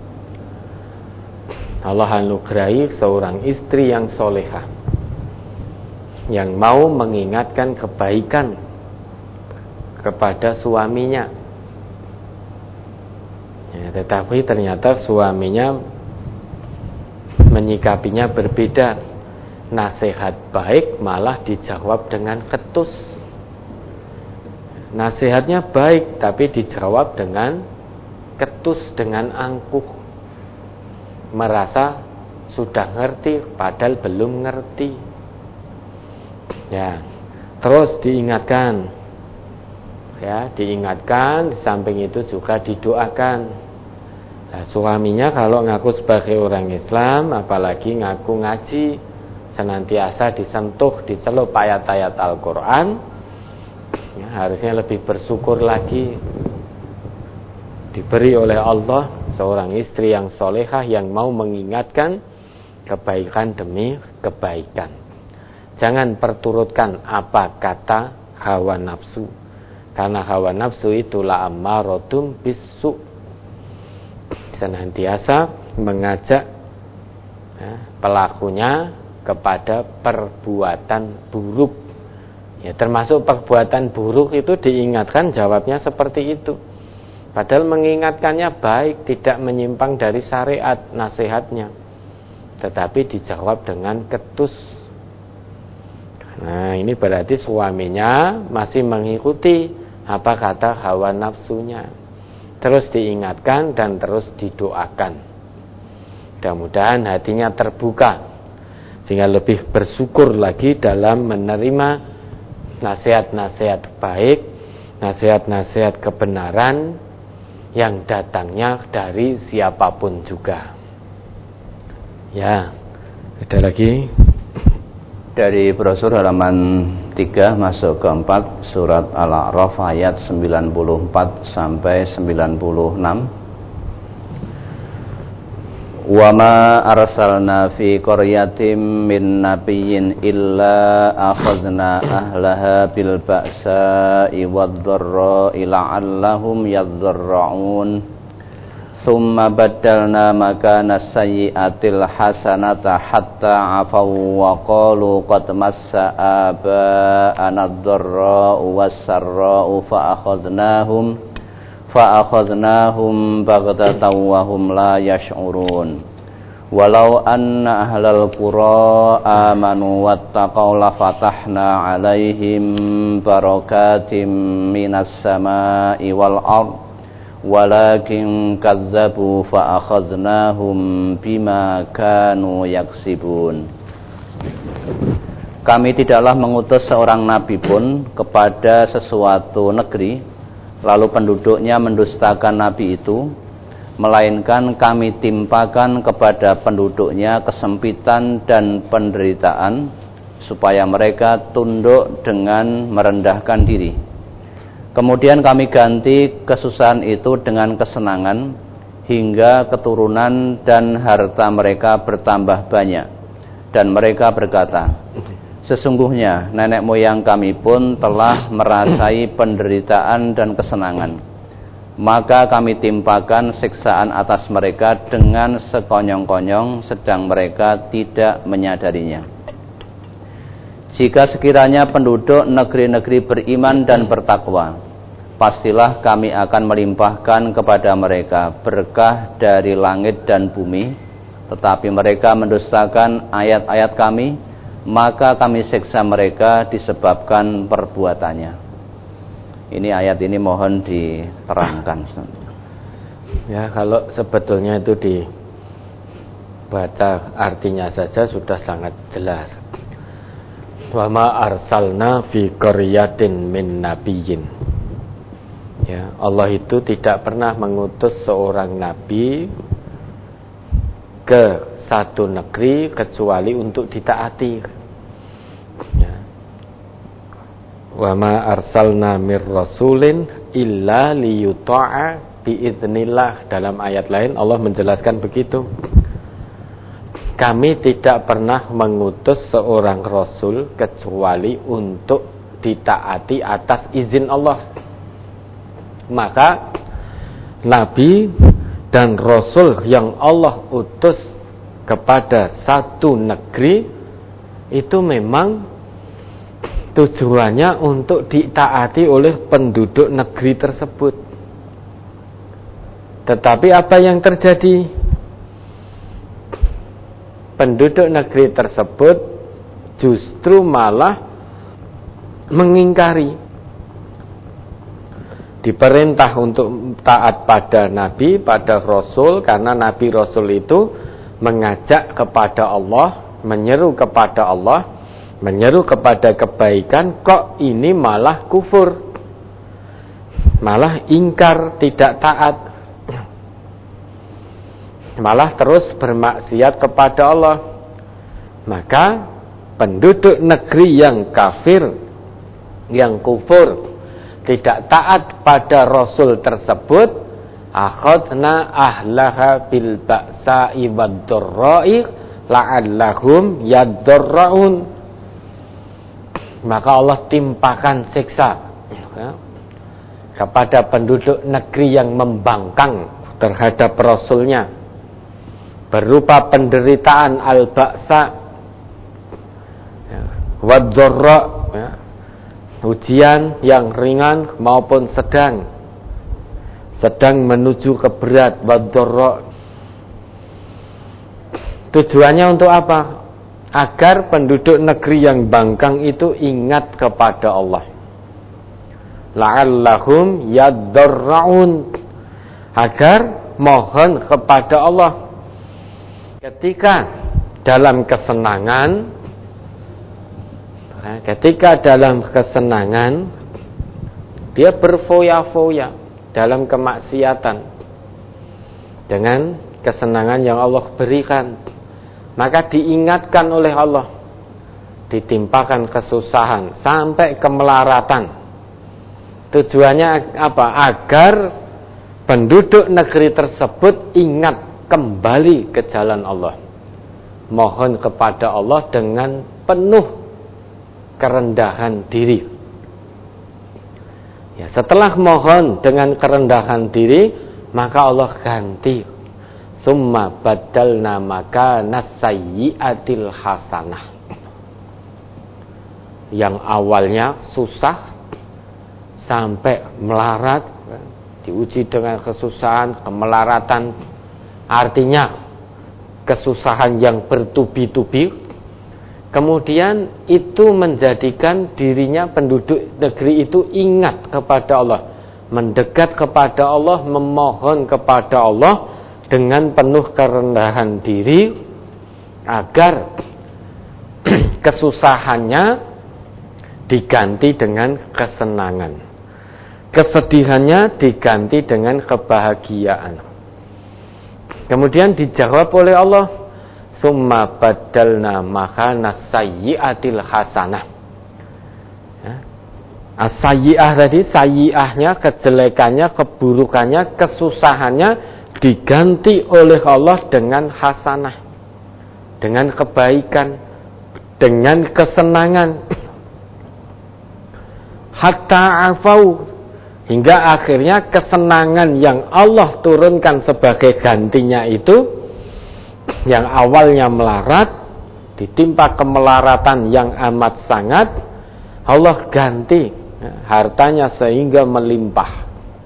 Allah anugerahi seorang istri yang solehah, yang mau mengingatkan kebaikan kepada suaminya. Ya, tetapi ternyata suaminya menyikapinya berbeda. Nasihat baik malah dijawab dengan ketus. Nasihatnya baik tapi dijawab dengan ketus, dengan angkuh. Merasa sudah ngerti padahal belum ngerti. Ya, terus diingatkan. Ya, diingatkan, di samping itu juga didoakan. Nah, suaminya kalau ngaku sebagai orang Islam, apalagi ngaku ngaji, senantiasa disentuh, dicelup ayat-ayat Al-Quran, ya, harusnya lebih bersyukur lagi. Diberi oleh Allah seorang istri yang solehah yang mau mengingatkan kebaikan demi kebaikan. Jangan perturutkan apa kata hawa nafsu, karena hawa nafsu itulah ammarotum bisu. Senantiasa mengajak, ya, pelakunya kepada perbuatan buruk. Ya, termasuk perbuatan buruk itu diingatkan, jawabnya seperti itu. Padahal mengingatkannya baik, tidak menyimpang dari syariat nasihatnya, tetapi dijawab dengan ketus. Nah, ini berarti suaminya masih mengikuti apa kata hawa nafsunya. Terus diingatkan dan terus didoakan. Mudah-mudahan hatinya terbuka sehingga lebih bersyukur lagi dalam menerima nasihat-nasihat baik, nasihat-nasihat kebenaran yang datangnya dari siapapun juga. Ya, ada lagi dari brosur halaman 3 masuk ke 4 surat Al-A'raf ayat 94 sampai 96. Wa ma arsalna fi qaryatin min nabiyyin illa akhadna ahlaha bil ba'sa'i wad-dharra'i la'allahum yadh-dharra'un thumma baddalna makana sayyi'atil hasanata hatta 'afaw wa qalu qad massa aba'ana ad-dharra'u was-sarra'u fa'akhadnahum baghtatan wa hum la yash'urun walau anna ahlal qura amanu wattaqaw la fatahna 'alaihim barakatim minas sama'i wal ard walakin kadzabu fa'akhadnahum bima kanu yaksibun. Kami tidaklah mengutus seorang nabi pun kepada sesuatu negeri lalu penduduknya mendustakan nabi itu, melainkan kami timpakan kepada penduduknya kesempitan dan penderitaan supaya mereka tunduk dengan merendahkan diri. Kemudian kami ganti kesusahan itu dengan kesenangan hingga keturunan dan harta mereka bertambah banyak. Dan mereka berkata, sesungguhnya nenek moyang kami pun telah merasai penderitaan dan kesenangan. Maka kami timpakan siksaan atas mereka dengan sekonyong-konyong sedang mereka tidak menyadarinya. Jika sekiranya penduduk negeri-negeri beriman dan bertakwa, pastilah kami akan melimpahkan kepada mereka berkah dari langit dan bumi, tetapi mereka mendustakan ayat-ayat kami, maka kami siksa mereka disebabkan perbuatannya. Ini ayat ini mohon diterangkan. Ya, kalau sebetulnya itu dibaca artinya saja sudah sangat jelas. Wa ma arsalna fi qaryatin min nabiyyin. Ya, Allah itu tidak pernah mengutus seorang nabi ke satu negeri kecuali untuk ditaati. Ya. Wa ma arsalna mir rasulin illa liyuta'a biiznillah. Dalam ayat lain Allah menjelaskan begitu. Kami tidak pernah mengutus seorang rasul kecuali untuk ditaati atas izin Allah. Maka nabi dan rasul yang Allah utus kepada satu negeri itu memang tujuannya untuk ditaati oleh penduduk negeri tersebut. Tetapi apa yang terjadi? Penduduk negeri tersebut justru malah mengingkari. Diperintah untuk taat pada nabi, pada rasul, karena nabi rasul itu mengajak kepada Allah, menyeru kepada Allah, menyeru kepada kebaikan, kok ini malah kufur, malah ingkar, tidak taat, malah terus bermaksiat kepada Allah. Maka penduduk negeri yang kafir, yang kufur, tidak taat pada rasul tersebut, akhadna ahlaha bil ba'sa'i wad-dharra'i la'allahum yadharraun. Maka Allah timpakan siksa kepada penduduk negeri yang membangkang terhadap rasulnya, berupa penderitaan al-ba'sa wad-dharra, ujian yang ringan maupun sedang menuju ke berat, wad-dharra. Tujuannya untuk apa? Agar penduduk negeri yang bangkang itu ingat kepada Allah, la'allahum yadharraun, agar mohon kepada Allah. Ketika dalam kesenangan, dia berfoya-foya dalam kemaksiatan dengan kesenangan yang Allah berikan, maka diingatkan oleh Allah, ditimpakan kesusahan sampai kemelaratan. Tujuannya apa? Agar penduduk negeri tersebut ingat kembali ke jalan Allah, mohon kepada Allah dengan penuh kerendahan diri. Ya, setelah mohon dengan kerendahan diri, maka Allah ganti. Summa badalna makana sayyi'atil hasanah. Yang awalnya susah sampai melarat, diuji dengan kesusahan, kemelaratan, artinya kesusahan yang bertubi-tubi. Kemudian itu menjadikan dirinya, penduduk negeri itu ingat kepada Allah, mendekat kepada Allah, memohon kepada Allah dengan penuh kerendahan diri, agar kesusahannya diganti dengan kesenangan, kesedihannya diganti dengan kebahagiaan. Kemudian dijawab oleh Allah, summa badalna makana sayyi'atil hasanah. As-sayyi'ah tadi, sayyi'ahnya, kejelekannya, keburukannya, kesusahannya diganti oleh Allah dengan hasanah, dengan kebaikan, dengan kesenangan. Hatta afau, hingga akhirnya kesenangan yang Allah turunkan sebagai gantinya itu, yang awalnya melarat, ditimpa kemelaratan yang amat sangat, Allah ganti hartanya sehingga melimpah.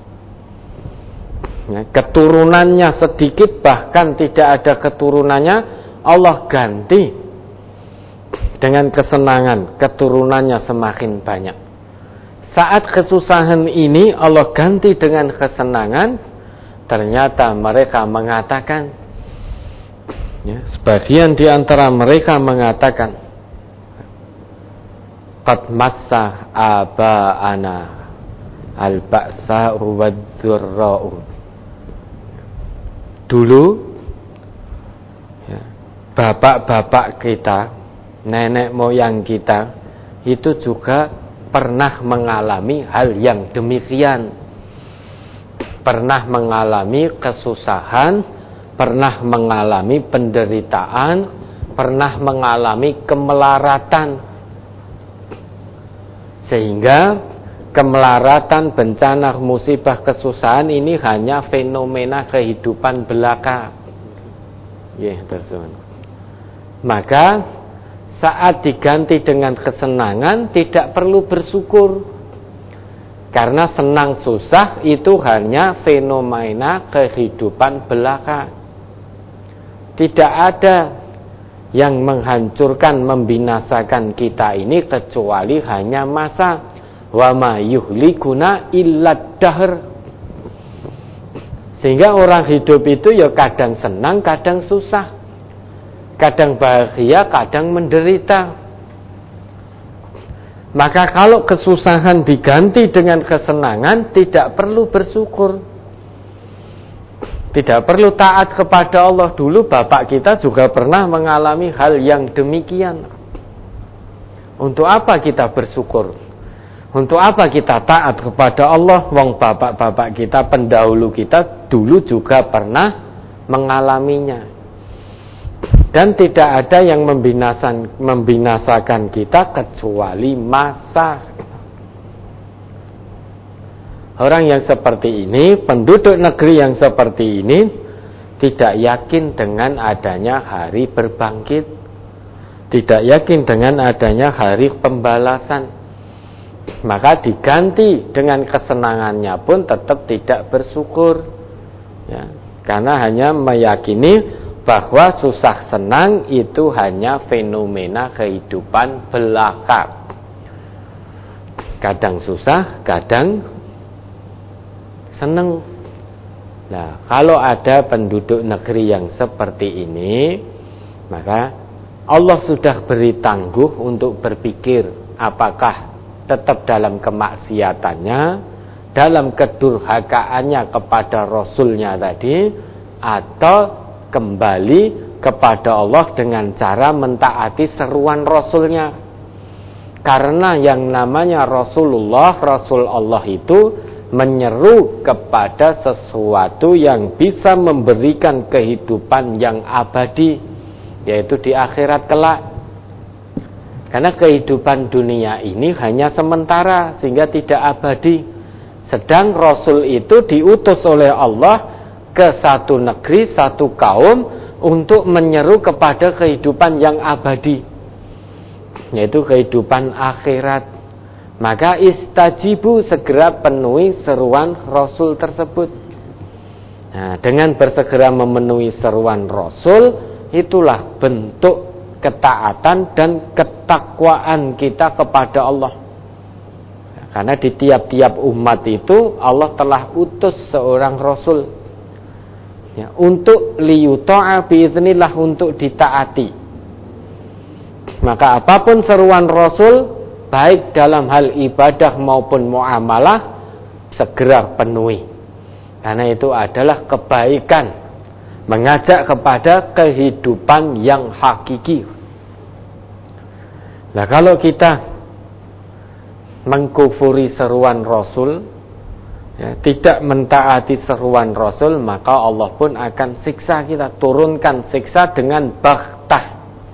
Keturunannya sedikit, bahkan tidak ada keturunannya, Allah ganti dengan kesenangan, keturunannya semakin banyak, saat kesusahan ini Allah ganti dengan kesenangan, ternyata mereka mengatakan, ya, sebagian di antara mereka mengatakan, qad massa aba'ana al-ba'sa'u wadz-dzarra'u. Dulu, ya, bapak-bapak kita, nenek moyang kita itu juga pernah mengalami hal yang demikian, pernah mengalami kesusahan, pernah mengalami penderitaan, pernah mengalami kemelaratan, sehingga kemelaratan, bencana, musibah, kesusahan ini hanya fenomena kehidupan belaka. Ya, teman. Maka saat diganti dengan kesenangan, tidak perlu bersyukur, karena senang susah itu hanya fenomena kehidupan belaka. Tidak ada yang menghancurkan, membinasakan kita ini kecuali hanya masa. Wa ma yuhlikuna illa dahr. Sehingga orang hidup itu ya kadang senang, kadang susah, kadang bahagia, kadang menderita. Maka kalau kesusahan diganti dengan kesenangan, tidak perlu bersyukur, tidak perlu taat kepada Allah. Dulu bapak kita juga pernah mengalami hal yang demikian. Untuk apa kita bersyukur? Untuk apa kita taat kepada Allah? Wong bapak-bapak kita, pendahulu kita dulu juga pernah mengalaminya. Dan tidak ada yang membinasakan kita kecuali masa. Orang yang seperti ini, penduduk negeri yang seperti ini, tidak yakin dengan adanya hari berbangkit, tidak yakin dengan adanya hari pembalasan. Maka diganti dengan kesenangannya pun tetap tidak bersyukur, ya, karena hanya meyakini bahwa susah senang itu hanya fenomena kehidupan belaka. Kadang susah, kadang senang. Nah, kalau ada penduduk negeri yang seperti ini, maka Allah sudah beri tangguh untuk berpikir apakah tetap dalam kemaksiatannya, dalam kedurhakaannya kepada Rasulnya tadi, atau kembali kepada Allah dengan cara mentaati seruan Rasulnya. Karena yang namanya Rasulullah, Rasul Allah itu menyeru kepada sesuatu yang bisa memberikan kehidupan yang abadi, yaitu di akhirat kelak. Karena kehidupan dunia ini hanya sementara, sehingga tidak abadi. Sedang Rasul itu diutus oleh Allah ke satu negeri, satu kaum, untuk menyeru kepada kehidupan yang abadi, yaitu kehidupan akhirat. Maka istajibu, segera penuhi seruan Rasul tersebut. Nah, dengan bersegera memenuhi seruan Rasul, itulah bentuk ketaatan dan ketakwaan kita kepada Allah. Karena di tiap-tiap umat itu Allah telah utus seorang Rasul, ya, untuk liyuta'a biiznillah, untuk ditaati. Maka apapun seruan Rasul, baik dalam hal ibadah maupun muamalah, segera penuhi. Karena itu adalah kebaikan, mengajak kepada kehidupan yang hakiki. Nah, kalau kita mengkufuri seruan Rasul, ya, tidak mentaati seruan Rasul, maka Allah pun akan siksa kita, turunkan siksa dengan baghtah.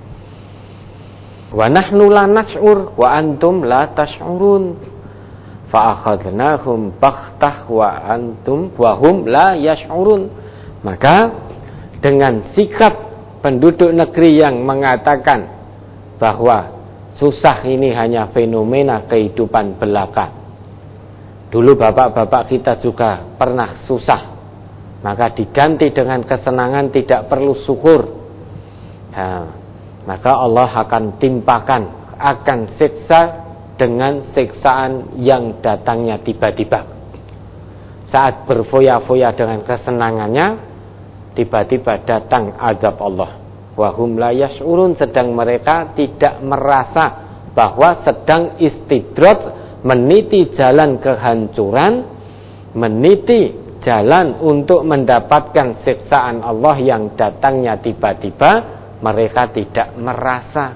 Wa nahnu la nash'ur wa antum la tash'urun fa akhadnahum baghtah wa hum la yash'urun. Maka dengan sikap penduduk negeri yang mengatakan bahwa susah ini hanya fenomena kehidupan belaka, dulu bapak-bapak kita juga pernah susah, maka diganti dengan kesenangan, tidak perlu syukur. Nah, maka Allah akan timpakan, akan siksa dengan siksaan yang datangnya tiba-tiba. Saat berfoya-foya dengan kesenangannya, tiba-tiba datang azab Allah. Wahum la yash'urun, sedang mereka tidak merasa bahwa sedang istidraj, meniti jalan kehancuran, meniti jalan untuk mendapatkan siksaan Allah yang datangnya tiba-tiba. Mereka tidak merasa.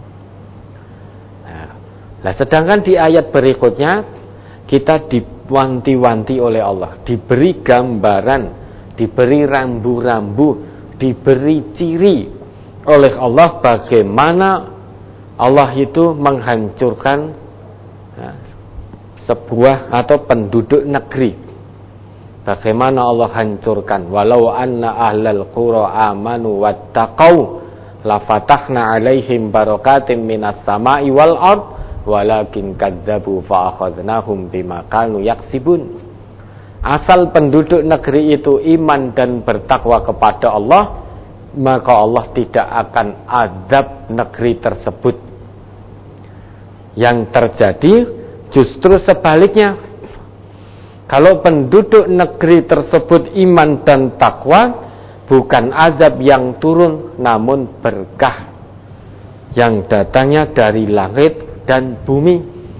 Nah, sedangkan di ayat berikutnya kita diwanti-wanti oleh Allah, diberi gambaran, diberi rambu-rambu, diberi ciri oleh Allah bagaimana Allah itu menghancurkan sebuah atau penduduk negeri. Bagaimana Allah hancurkan? Walau anna ahlal qura amanu wattaqau lafatahna alaihim barakatim minas sama'i wal ard walakin kadzabu fa akhadnahum bima kanu yaksibun. Asal penduduk negeri itu iman dan bertakwa kepada Allah, maka Allah tidak akan azab negeri tersebut. Yang terjadi justru sebaliknya. Kalau penduduk negeri tersebut iman dan takwa, bukan azab yang turun, namun berkah yang datangnya dari langit dan bumi.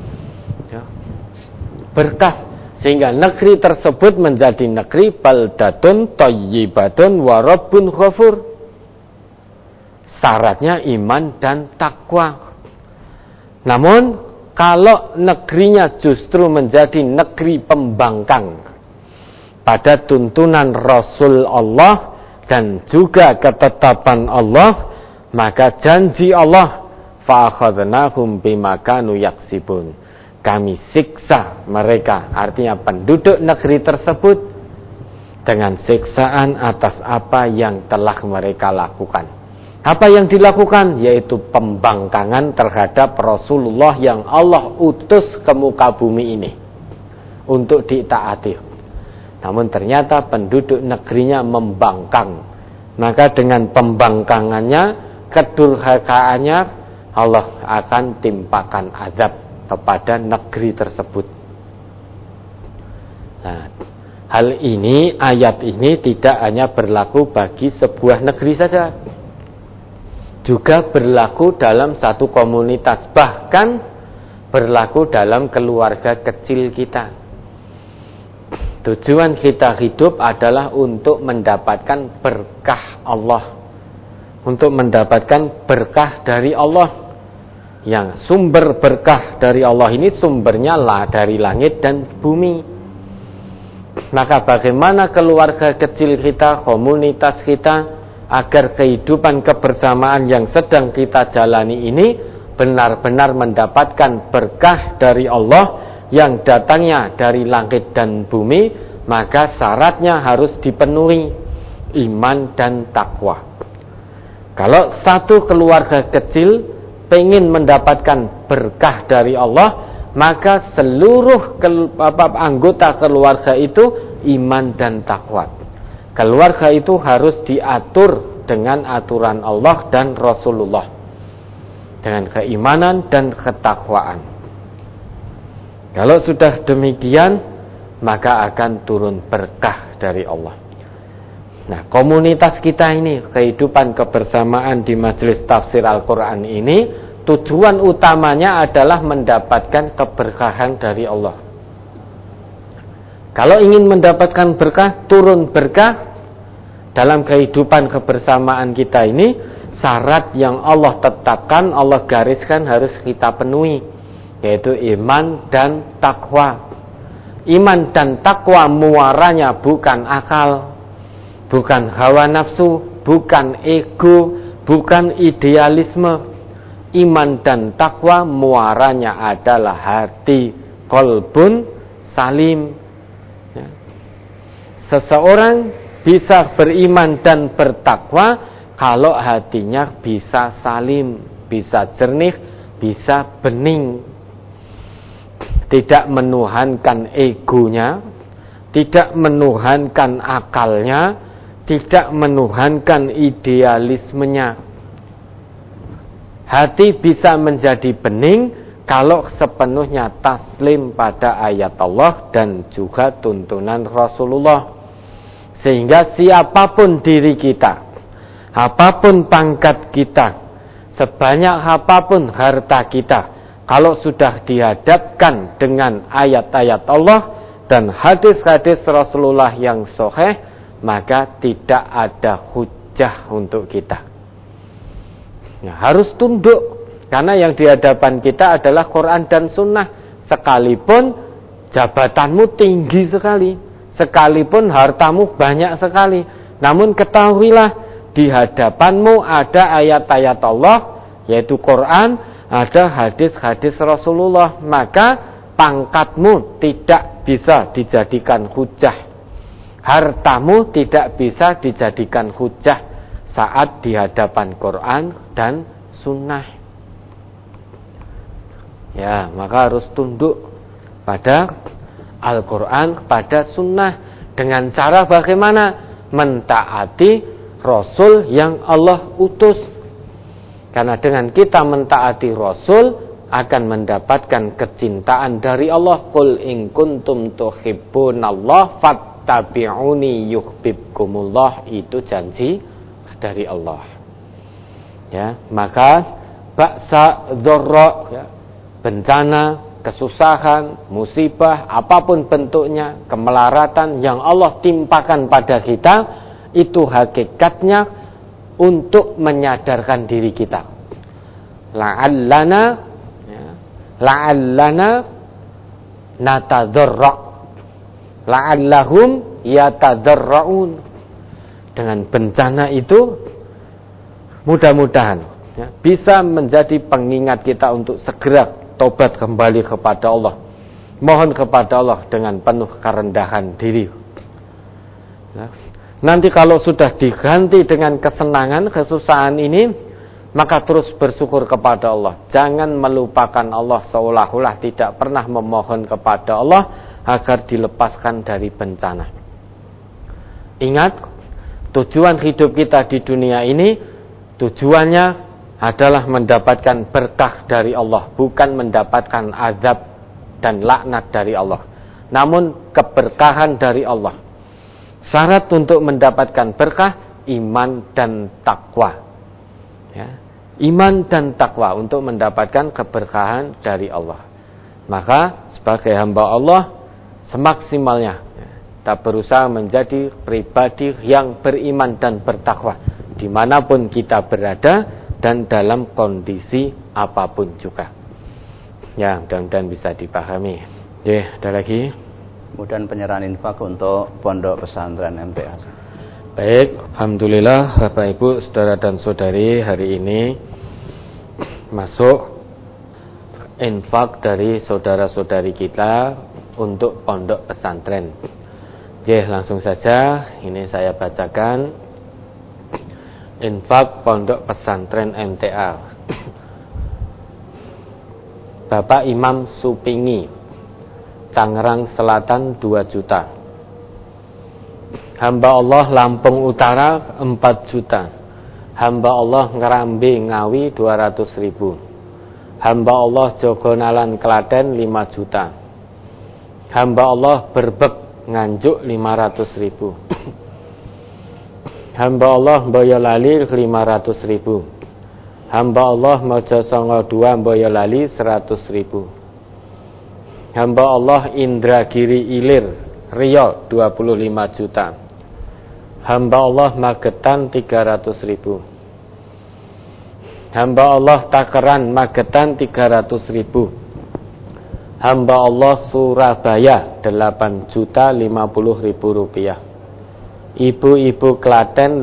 Berkah, sehingga negeri tersebut menjadi negeri baldatun thayyibatun wa rabbun ghafur. Syaratnya iman dan takwa. Namun kalau negerinya justru menjadi negeri pembangkang pada tuntunan Rasul Allah dan juga ketetapan Allah, maka janji Allah, fa'akhadnahum bima kanu yaksibun, kami siksa mereka, artinya penduduk negeri tersebut, dengan siksaan atas apa yang telah mereka lakukan. Apa yang dilakukan? Yaitu pembangkangan terhadap Rasulullah yang Allah utus ke muka bumi ini untuk ditaati. Namun ternyata penduduk negerinya membangkang. Maka dengan pembangkangannya, kedurhakaannya, Allah akan timpakan azab kepada negeri tersebut. Nah, hal ini, ayat ini tidak hanya berlaku bagi sebuah negeri saja, juga berlaku dalam satu komunitas, bahkan berlaku dalam keluarga kecil kita. Tujuan kita hidup adalah untuk mendapatkan berkah Allah, untuk mendapatkan berkah dari Allah. Yang sumber berkah dari Allah ini sumbernya dari langit dan bumi. Maka bagaimana keluarga kecil kita, komunitas kita, agar kehidupan kebersamaan yang sedang kita jalani ini benar-benar mendapatkan berkah dari Allah yang datangnya dari langit dan bumi, maka syaratnya harus dipenuhi iman dan takwa. Kalau satu keluarga kecil pengen mendapatkan berkah dari Allah, maka seluruh anggota keluarga itu iman dan takwa. Keluarga itu harus diatur dengan aturan Allah dan Rasulullah, dengan keimanan dan ketakwaan. Kalau sudah demikian, maka akan turun berkah dari Allah. Nah, komunitas kita ini, kehidupan kebersamaan di majelis tafsir Al-Quran ini, tujuan utamanya adalah mendapatkan keberkahan dari Allah. Kalau ingin mendapatkan berkah, turun berkah dalam kehidupan kebersamaan kita ini, syarat yang Allah tetapkan, Allah gariskan harus kita penuhi, yaitu iman dan takwa. Iman dan takwa muaranya bukan akal, bukan hawa nafsu, bukan ego, bukan idealisme. Iman dan takwa muaranya adalah hati, qalbun salim. Seseorang bisa beriman dan bertakwa kalau hatinya bisa salim, bisa jernih, bisa bening, tidak menuhankan egonya, tidak menuhankan akalnya, tidak menuhankan idealismenya. Hati bisa menjadi bening kalau sepenuhnya taslim pada ayat Allah dan juga tuntunan Rasulullah. Sehingga siapapun diri kita, apapun pangkat kita, sebanyak apapun harta kita, kalau sudah dihadapkan dengan ayat-ayat Allah dan hadis-hadis Rasulullah yang sahih, maka tidak ada hujah untuk kita. Harus tunduk, karena yang di hadapan kita adalah Quran dan Sunnah. Sekalipun jabatanmu tinggi sekali, sekalipun hartamu banyak sekali, namun ketahuilah di hadapanmu ada ayat-ayat Allah, yaitu Quran, ada hadis-hadis Rasulullah. Maka pangkatmu tidak bisa dijadikan hujah, hartamu tidak bisa dijadikan hujah saat di hadapan Quran dan Sunnah. Ya, maka harus tunduk pada Al-Quran, pada Sunnah. Dengan cara bagaimana? Mentaati Rasul yang Allah utus. Karena dengan kita mentaati Rasul akan mendapatkan kecintaan dari Allah. Qul in kuntum tuhibbunallah fattabi'uni yuhibbukumullah. Itu janji dari Allah. Ya, maka ba'sa, dzarra, ya, bencana, kesusahan, musibah, apapun bentuknya, kemelaratan yang Allah timpakan pada kita, itu hakikatnya untuk menyadarkan diri kita. La'allana natadzarra, la'allahum yatadzarraun. Dengan bencana itu mudah-mudahan ya, bisa menjadi pengingat kita untuk segera tobat kembali kepada Allah, mohon kepada Allah dengan penuh kerendahan diri. Ya. Nanti kalau sudah diganti dengan kesenangan, kesusahan ini, maka terus bersyukur kepada Allah. Jangan melupakan Allah, seolah-olah tidak pernah memohon kepada Allah agar dilepaskan dari bencana. Ingat, tujuan hidup kita di dunia ini, tujuannya adalah mendapatkan berkah dari Allah, bukan mendapatkan azab dan laknat dari Allah, namun keberkahan dari Allah. Syarat untuk mendapatkan berkah, iman dan takwa. Ya, iman dan takwa untuk mendapatkan keberkahan dari Allah. Maka sebagai hamba Allah, semaksimalnya kita berusaha menjadi pribadi yang beriman dan bertakwa dimanapun kita berada dan dalam kondisi apapun juga. Ya, mudah-mudahan bisa dipahami. Ya, ada lagi. Kemudian penyerahan infak untuk pondok pesantren MTA. Baik, alhamdulillah Bapak Ibu, saudara dan saudari, hari ini masuk infak dari saudara-saudari kita untuk pondok pesantren. Oke, langsung saja ini saya bacakan infak pondok pesantren MTA. Bapak Imam Supingi, Tangerang Selatan 2 juta. Hamba Allah Lampung Utara 4 juta. Hamba Allah Ngerambi Ngawi 200.000. Hamba Allah Jogonalan Klaten 5 juta. Hamba Allah Berbek Nganjuk 500.000. Hamba Allah Boyolali 500.000. Hamba Allah Mojosongo 2 Boyolali 100.000. Hamba Allah Indragiri Ilir Riau 25 juta. Hamba Allah Magetan 300.000. Hamba Allah Takeran Magetan 300.000. Hamba Allah Surabaya 8.050.000 rupiah. Ibu-ibu Klaten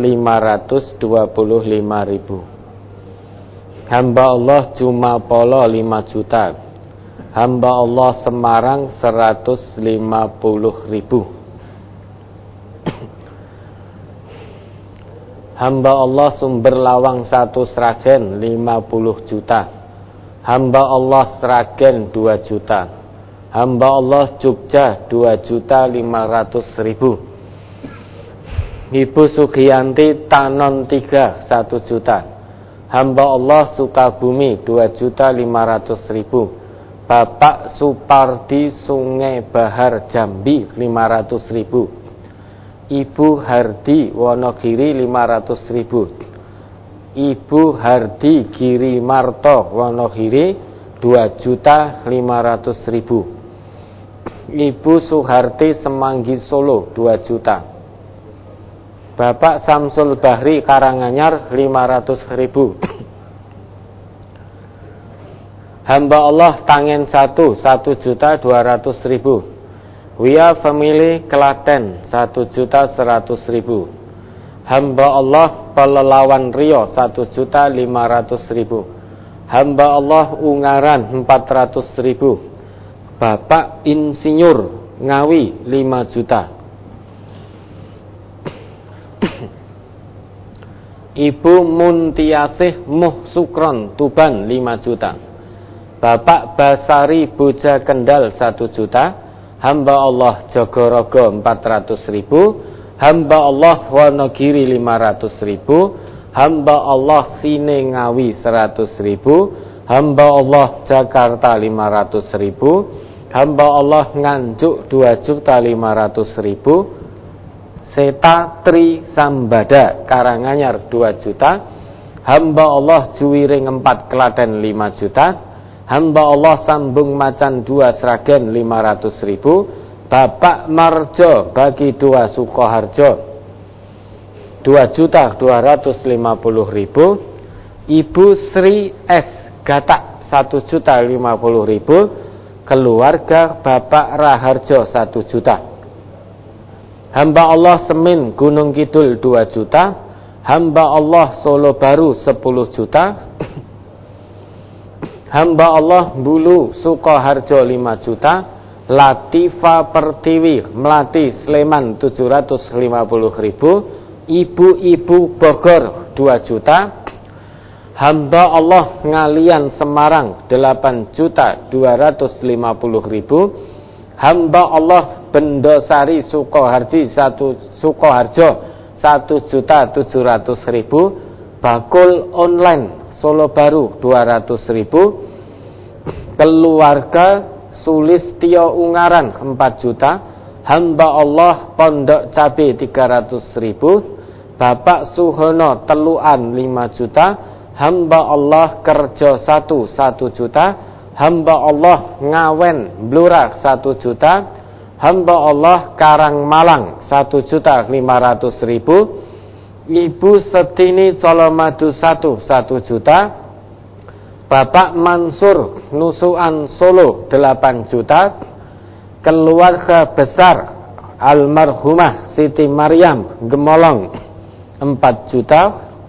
525.000. Hamba Allah Jumapolo 5 juta. Hamba Allah Semarang 150.000. Hamba Allah Sumber Lawang 1 Sragen 50 juta. Hamba Allah Sragen 2 juta. Hamba Allah Jogja 2.500.000. Ibu Sugiyanti Tanon 3 1 juta. Hamba Allah Sukabumi 2.500.000. Bapak Supardi Sungai Bahar Jambi 500.000. Ibu Hardi Wonogiri 500.000. Ibu Hardi Giri Marto Wonogiri 2.500.000. Ibu Suharti Semanggi Solo 2 juta. Bapak Samsul Bahri Karanganyar 500.000. Hamba Allah Tangen 1.200.000. Wia Family Klaten 1.100.000. Hamba Allah Pelelawan Rio 1.500.000. Hamba Allah Ungaran 400.000. Bapak Insinyur Ngawi 5 juta. Ibu Muntiasih Muh Sukron Tuban 5 juta. Bapak Basari Boja Kendal 1 juta. Hamba Allah Jogorogo 400.000. Hamba Allah Wonogiri 500.000. Hamba Allah Sine Ngawi 100.000. Hamba Allah Jakarta 500.000. Hamba Allah Nganjuk 2.500.000. Seta Tri Sambada Karanganyar 2 juta. Hamba Allah Juwiring 4 Klaten 5 juta. Hamba Allah Sambung Macan 2 Sragen 500.000. Bapak Marjo Bagi 2 Sukoharjo 2.250.000. Ibu Sri S Gatak 1.050.000. Keluarga Bapak Raharjo 1 juta. Hamba Allah Semin Gunung Kidul 2 juta. Hamba Allah Solo Baru 10 juta. Hamba Allah Bulu Sukoharjo 5 juta. Latifa Pertiwi Melati Sleman 750.000. Ibu-ibu Bogor 2 juta. Hamba Allah Ngalian Semarang 8.250.000. Hamba Allah Bendosari Sukoharjo 1.700.000. Bakul Online Solo Baru 200.000. Keluarga Sulistio Ungaran 4 juta. Hamba Allah Pondok Cabe 300.000. Bapak Suhono Teluan 5 juta. Hamba Allah Kerja 1 juta. Hamba Allah Ngawen Blora 1 juta. Hamba Allah Karang Malang 1.500.000. Ibu Setini Colomadu 1 juta. Bapak Mansur Nusuan Solo 8 juta. Keluarga besar almarhumah Siti Maryam Gemolong 4 juta.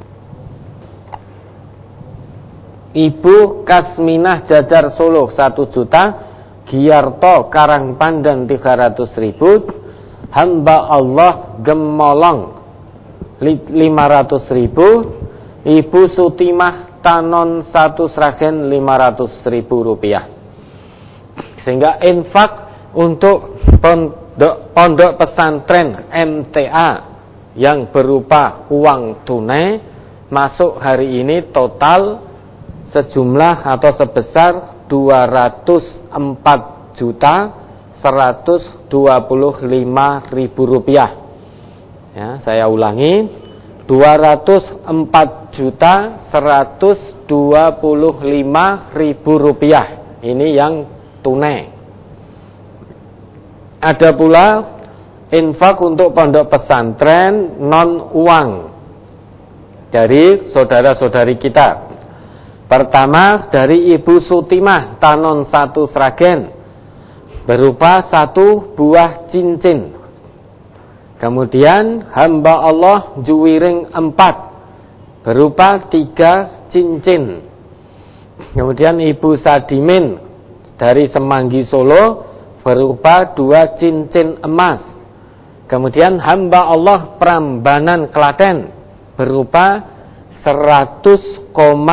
Ibu Kasminah Jajar Solo 1 juta. Giarto Karangpandan 300.000. Hamba Allah Gemolong 500.000. Ibu Sutimah Tanon 1 Sragen 500.000 rupiah. Sehingga infak untuk pondok pesantren MTA yang berupa uang tunai masuk hari ini total sejumlah atau sebesar 204.125.000 rupiah. Ya, saya ulangi, 204.125.000 rupiah. Ini yang tunai. Ada pula infak untuk pondok pesantren non uang dari saudara-saudari kita. Pertama dari Ibu Sutimah Tanon 1 Sragen berupa 1 buah cincin. Kemudian hamba Allah Juwiring 4 berupa 3 cincin. Kemudian Ibu Sadimin dari Semanggi Solo berupa 2 cincin emas. Kemudian hamba Allah Prambanan Klaten berupa 100,78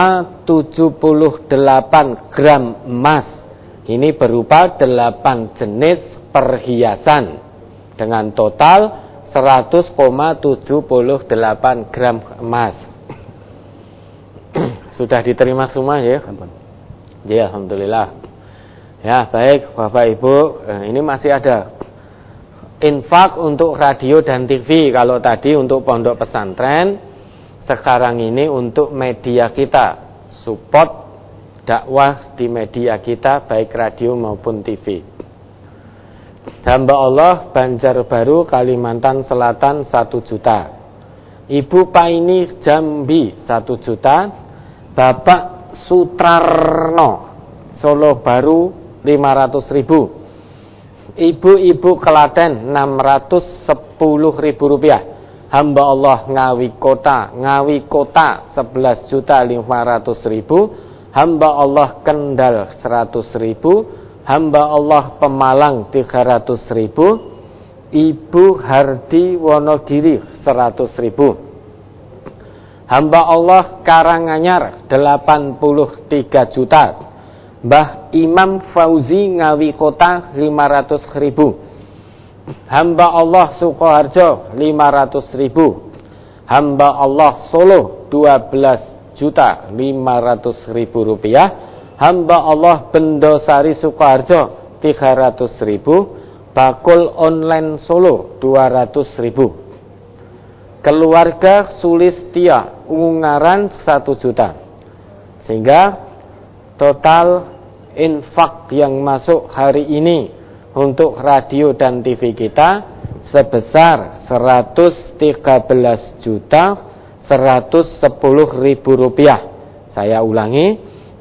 gram emas. Ini berupa 8 jenis perhiasan dengan total 100,78 gram emas. Sudah diterima semua ya? Ya, alhamdulillah. Ya, baik Bapak Ibu, ini masih ada infak untuk radio dan TV. Kalau tadi untuk pondok pesantren, sekarang ini untuk media kita, support dakwah di media kita, baik radio maupun TV. Hamba Allah Banjarbaru Kalimantan Selatan 1 juta, Ibu Paini Jambi 1 juta, Bapak Sutrarno Solo Baru 500.000, Ibu-ibu Klaten 610.000 rupiah. Hamba Allah Ngawi Kota 11.500.000, hamba Allah Kendal 100.000, hamba Allah Pemalang 300.000, Ibu Hardi Wonogiri 100.000, hamba Allah Karanganyar 83 juta, Mbah Imam Fauzi Ngawi Kota 500.000, hamba Allah Sukoharjo 500.000, hamba Allah Solo 12.500.000 rupiah, hamba Allah Bendosari Sukoharjo 300.000, Bakul Online Solo 200.000, keluarga Sulistia Ungaran 1 juta. Sehingga total infak yang masuk hari ini untuk radio dan TV kita sebesar 113.110.000 rupiah. Saya ulangi,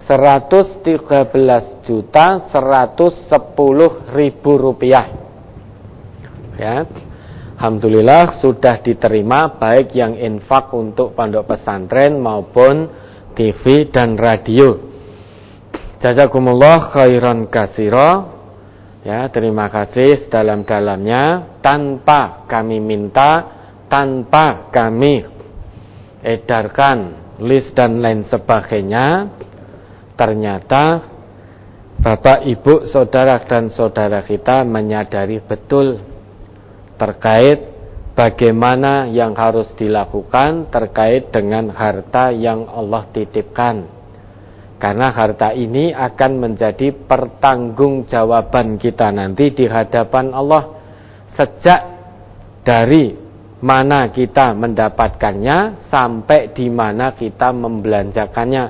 113.110.000 rupiah. Ya, alhamdulillah sudah diterima baik yang infak untuk pondok pesantren maupun TV dan radio. Jazakumullah khairan katsira. Ya, terima kasih sedalam-dalamnya. Tanpa kami minta, tanpa kami edarkan list dan lain sebagainya, ternyata Bapak, Ibu, saudara dan saudara kita menyadari betul terkait bagaimana yang harus dilakukan terkait dengan harta yang Allah titipkan. Karena harta ini akan menjadi pertanggungjawaban kita nanti di hadapan Allah. Sejak dari mana kita mendapatkannya sampai di mana kita membelanjakannya.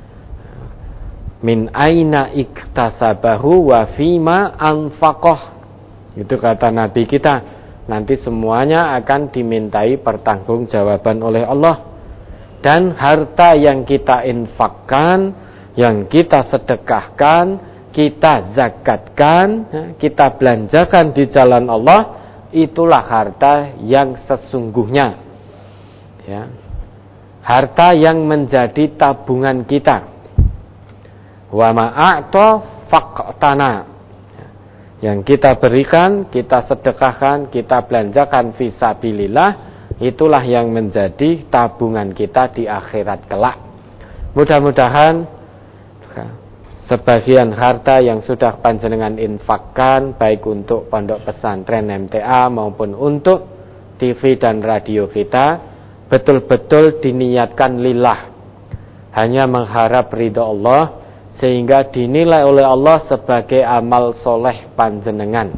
Min aina iktasabahu wa fima anfaqoh. Itu kata Nabi kita. Nanti semuanya akan dimintai pertanggungjawaban oleh Allah. Dan harta yang kita infakkan, yang kita sedekahkan, kita zakatkan, kita belanjakan di jalan Allah, itulah harta yang sesungguhnya. Ya. Harta yang menjadi tabungan kita. Wa ma'a'ta faqtana. Yang kita berikan, kita sedekahkan, kita belanjakan fisabilillah, itulah yang menjadi tabungan kita di akhirat kelak. Mudah-mudahan sebagian harta yang sudah panjenengan infakkan, baik untuk pondok pesantren MTA maupun untuk TV dan radio kita, betul-betul diniatkan lillah, hanya mengharap ridha Allah, sehingga dinilai oleh Allah sebagai amal soleh panjenengan,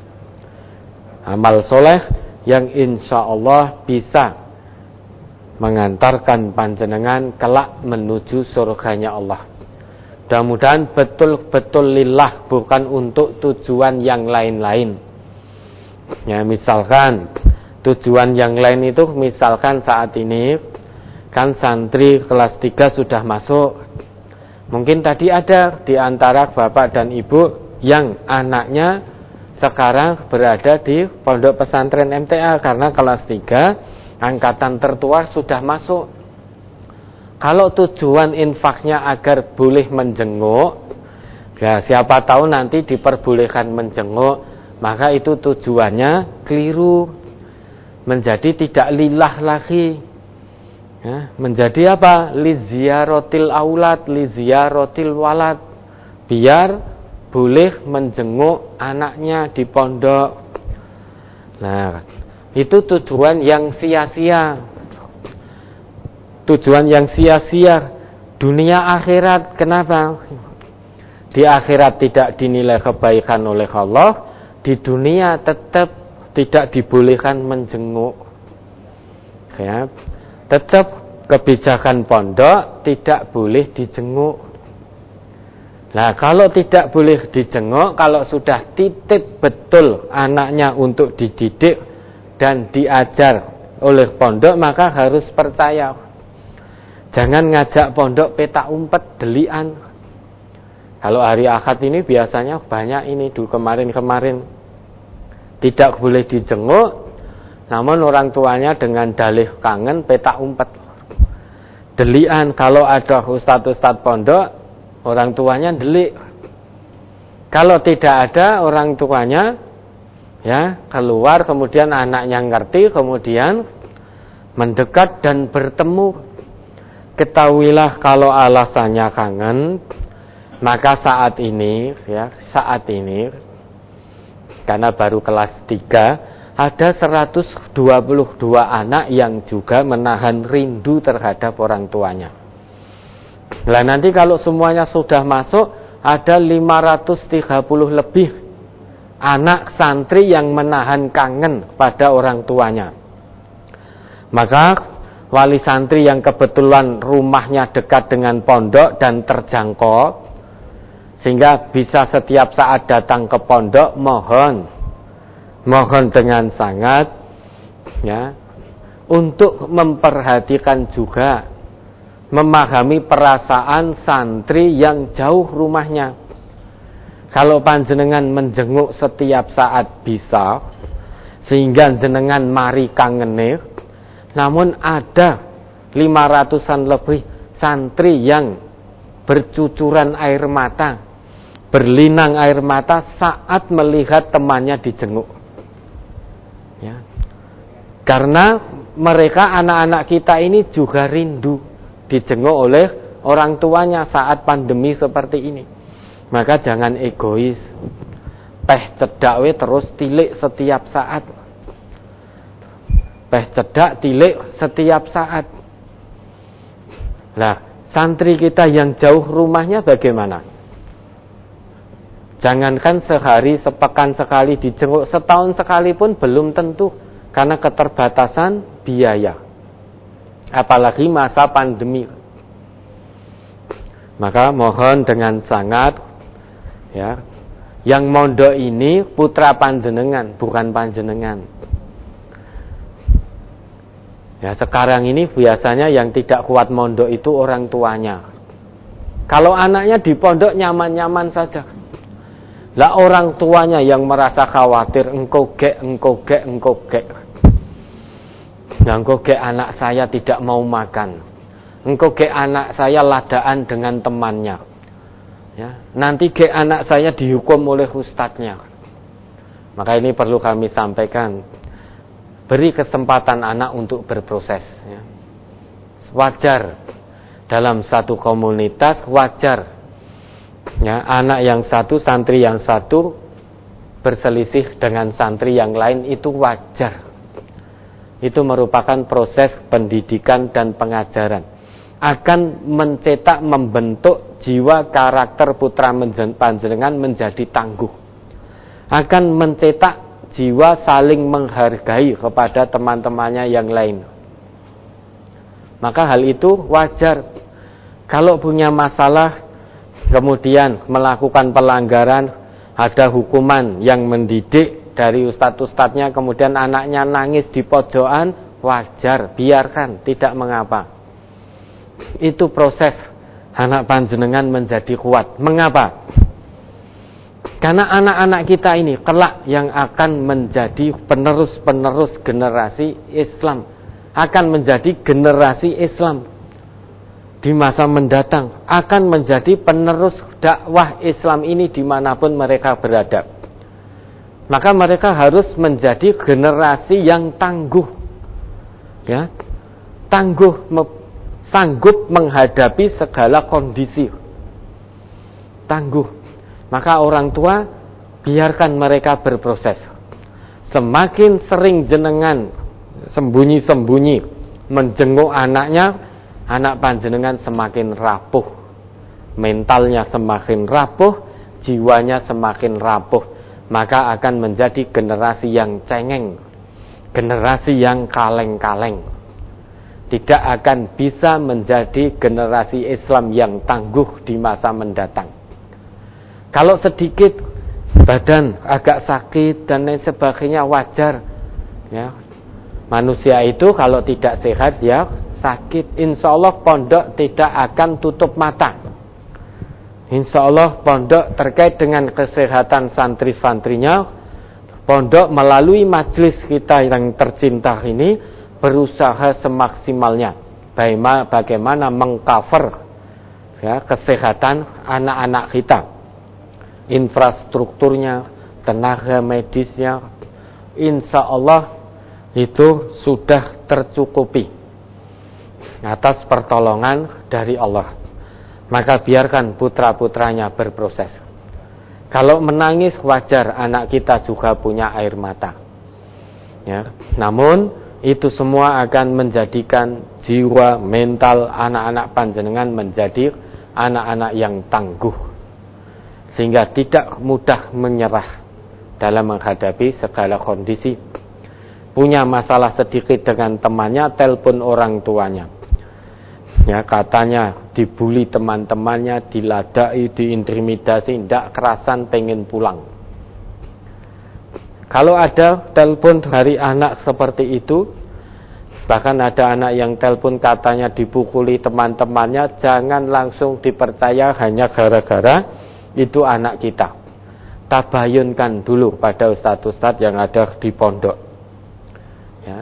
amal soleh yang insya Allah bisa mengantarkan panjenengan kelak menuju surganya Allah. Mudah-mudahan betul-betul lillah, bukan untuk tujuan yang lain-lain. Ya, misalkan tujuan yang lain itu, misalkan saat ini kan santri kelas 3 sudah masuk. Mungkin tadi ada di antara bapak dan ibu yang anaknya sekarang berada di pondok pesantren MTA karena kelas 3 angkatan tertua sudah masuk. Kalau tujuan infaknya agar boleh menjenguk, ya siapa tahu nanti diperbolehkan menjenguk, maka itu tujuannya keliru, menjadi tidak lillah lagi, ya, menjadi apa? Liziyarotil aulad, liziyarotil walad, biar boleh menjenguk anaknya di pondok. Nah, itu tujuan yang sia-sia. Tujuan yang sia-sia dunia akhirat. Kenapa? di akhirat tidak dinilai kebaikan oleh Allah, di dunia tetap tidak dibolehkan menjenguk. Ya, tetap kebijakan pondok tidak boleh dijenguk. Nah, kalau tidak boleh dijenguk, kalau sudah titip betul anaknya untuk dididik dan diajar oleh pondok, maka harus percaya. Jangan ngajak pondok petak umpet delian. Kalau hari Ahad ini biasanya banyak ini, dulu kemarin tidak boleh dijenguk, namun orang tuanya dengan dalih kangen petak umpet delian. Kalau ada ustadz pondok, orang tuanya delik. Kalau tidak ada orang tuanya, ya keluar, kemudian anaknya ngerti, kemudian mendekat dan bertemu. Ketahuilah kalau alasannya kangen, maka saat ini karena baru kelas 3, ada 122 anak yang juga menahan rindu terhadap orang tuanya. Nah, nanti kalau semuanya sudah masuk, ada 530 lebih anak santri yang menahan kangen pada orang tuanya. Maka wali santri yang kebetulan rumahnya dekat dengan pondok dan terjangkau, sehingga bisa setiap saat datang ke pondok, mohon dengan sangat, ya, untuk memperhatikan juga, memahami perasaan santri yang jauh rumahnya. Kalau panjenengan menjenguk setiap saat bisa, sehingga jenengan mari kangene, namun ada 500-an lebih santri yang bercucuran air mata, berlinang air mata saat melihat temannya dijenguk. Ya. Karena mereka, anak-anak kita ini juga rindu dijenguk oleh orang tuanya saat pandemi seperti ini. Maka jangan egois, teh cedak we terus tilik setiap saat, teh cedak tilik setiap saat. Lah, santri kita yang jauh rumahnya bagaimana? Jangankan sehari, sepekan sekali dijenguk, setahun sekali pun belum tentu, karena keterbatasan biaya. Apalagi masa pandemi. Maka mohon dengan sangat, ya, yang mondok ini putra panjenengan, bukan panjenengan. Ya, sekarang ini biasanya yang tidak kuat mondok itu orang tuanya. Kalau anaknya di pondok nyaman-nyaman saja. Lah orang tuanya yang merasa khawatir, engkau gek. Engkau gek anak saya tidak mau makan. Engkau gek anak saya ladaan dengan temannya. Ya, nanti gek anak saya dihukum oleh ustadznya. Maka ini perlu kami sampaikan. Beri kesempatan anak untuk berproses. Ya. Wajar dalam satu komunitas, wajar. Ya, anak yang satu, santri yang satu berselisih dengan santri yang lain, itu wajar. Itu merupakan proses pendidikan dan pengajaran. Akan mencetak, membentuk jiwa karakter putra panjenengan menjadi tangguh. Akan mencetak jiwa saling menghargai kepada teman-temannya yang lain. Maka hal itu wajar. Kalau punya masalah, kemudian melakukan pelanggaran, ada hukuman yang mendidik dari ustadz-ustadznya, kemudian anaknya nangis di pojokan, wajar, biarkan, tidak mengapa. Itu proses anak panjenengan menjadi kuat. Mengapa? Karena anak-anak kita ini kelak yang akan menjadi penerus-penerus generasi Islam, akan menjadi generasi Islam di masa mendatang, akan menjadi penerus dakwah Islam ini dimanapun mereka berada. Maka mereka harus menjadi generasi yang tangguh, ya, tangguh, sanggup menghadapi segala kondisi, tangguh. Maka orang tua biarkan mereka berproses. Semakin sering jenengan sembunyi-sembunyi menjenguk anaknya, anak panjenengan semakin rapuh, mentalnya semakin rapuh, jiwanya semakin rapuh, maka akan menjadi generasi yang cengeng, generasi yang kaleng-kaleng. Tidak akan bisa menjadi generasi Islam yang tangguh di masa mendatang. Kalau sedikit badan agak sakit dan lain sebagainya wajar, ya. Manusia itu kalau tidak sehat ya sakit. Insya Allah pondok tidak akan tutup mata. Insya Allah pondok terkait dengan kesehatan santri-santrinya, pondok melalui majelis kita yang tercinta ini berusaha semaksimalnya bagaimana mengcover ya, kesehatan anak-anak kita, infrastrukturnya, tenaga medisnya, insya Allah itu sudah tercukupi atas pertolongan dari Allah. Maka biarkan putra-putranya berproses. Kalau menangis wajar, anak kita juga punya air mata. Ya, namun itu semua akan menjadikan jiwa mental anak-anak panjenengan menjadi anak-anak yang tangguh, sehingga tidak mudah menyerah dalam menghadapi segala kondisi. Punya masalah sedikit dengan temannya, telepon orang tuanya. Ya, katanya dibully teman-temannya, diladai, diintimidasi, tidak kerasan pengen pulang. Kalau ada telepon dari anak seperti itu, bahkan ada anak yang telepon katanya dipukuli teman-temannya, jangan langsung dipercaya hanya gara-gara itu anak kita. Tabayunkan dulu pada ustadz-ustadz yang ada di pondok. Ya.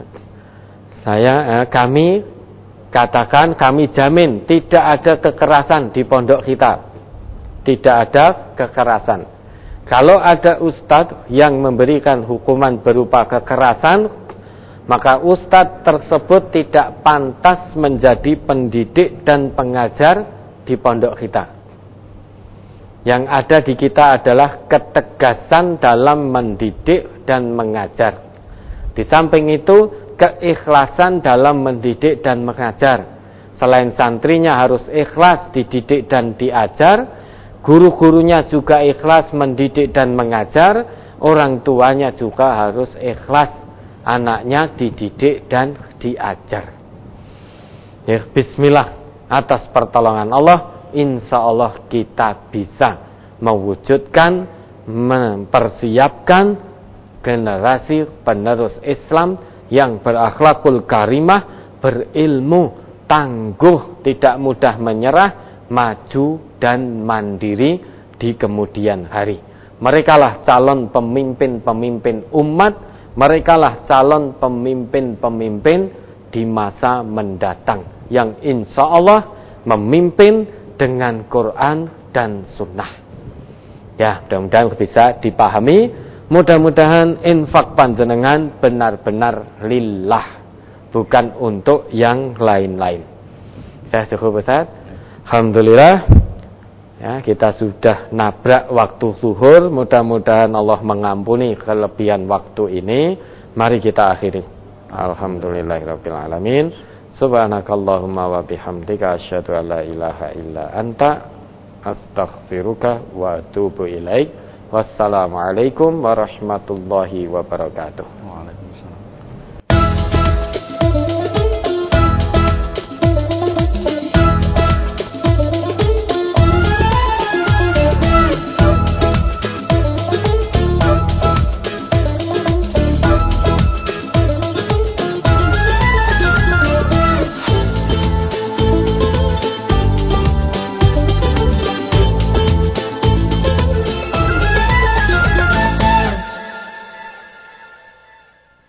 Kami katakan, kami jamin tidak ada kekerasan di pondok kita. Tidak ada kekerasan. Kalau ada ustadz yang memberikan hukuman berupa kekerasan, maka ustadz tersebut tidak pantas menjadi pendidik dan pengajar di pondok kita. Yang ada di kita adalah ketegasan dalam mendidik dan mengajar. Di samping itu, keikhlasan dalam mendidik dan mengajar. Selain santrinya harus ikhlas dididik dan diajar, guru-gurunya juga ikhlas mendidik dan mengajar, orang tuanya juga harus ikhlas anaknya dididik dan diajar. Ya, bismillah, atas pertolongan Allah, insya Allah kita bisa mewujudkan, mempersiapkan generasi penerus Islam yang berakhlakul karimah, berilmu, tangguh, tidak mudah menyerah, maju dan mandiri di kemudian hari. Merekalah calon pemimpin-pemimpin umat, merekalah calon pemimpin-pemimpin di masa mendatang yang insya Allah memimpin dengan Quran dan Sunnah. Ya, mudah-mudahan bisa dipahami. Mudah-mudahan infak panjenengan benar-benar lillah, bukan untuk yang lain-lain. Saya cukup Ustaz. Alhamdulillah. Ya, kita sudah nabrak waktu zuhur. Mudah-mudahan Allah mengampuni kelebihan waktu ini. Mari kita akhiri. Alhamdulillahirabbil alamin. Subhanakallahumma wa bihamdika asyhadu an la ilaha illa anta astaghfiruka wa atubu ilaik. Wassalamualaikum warahmatullahi wabarakatuh.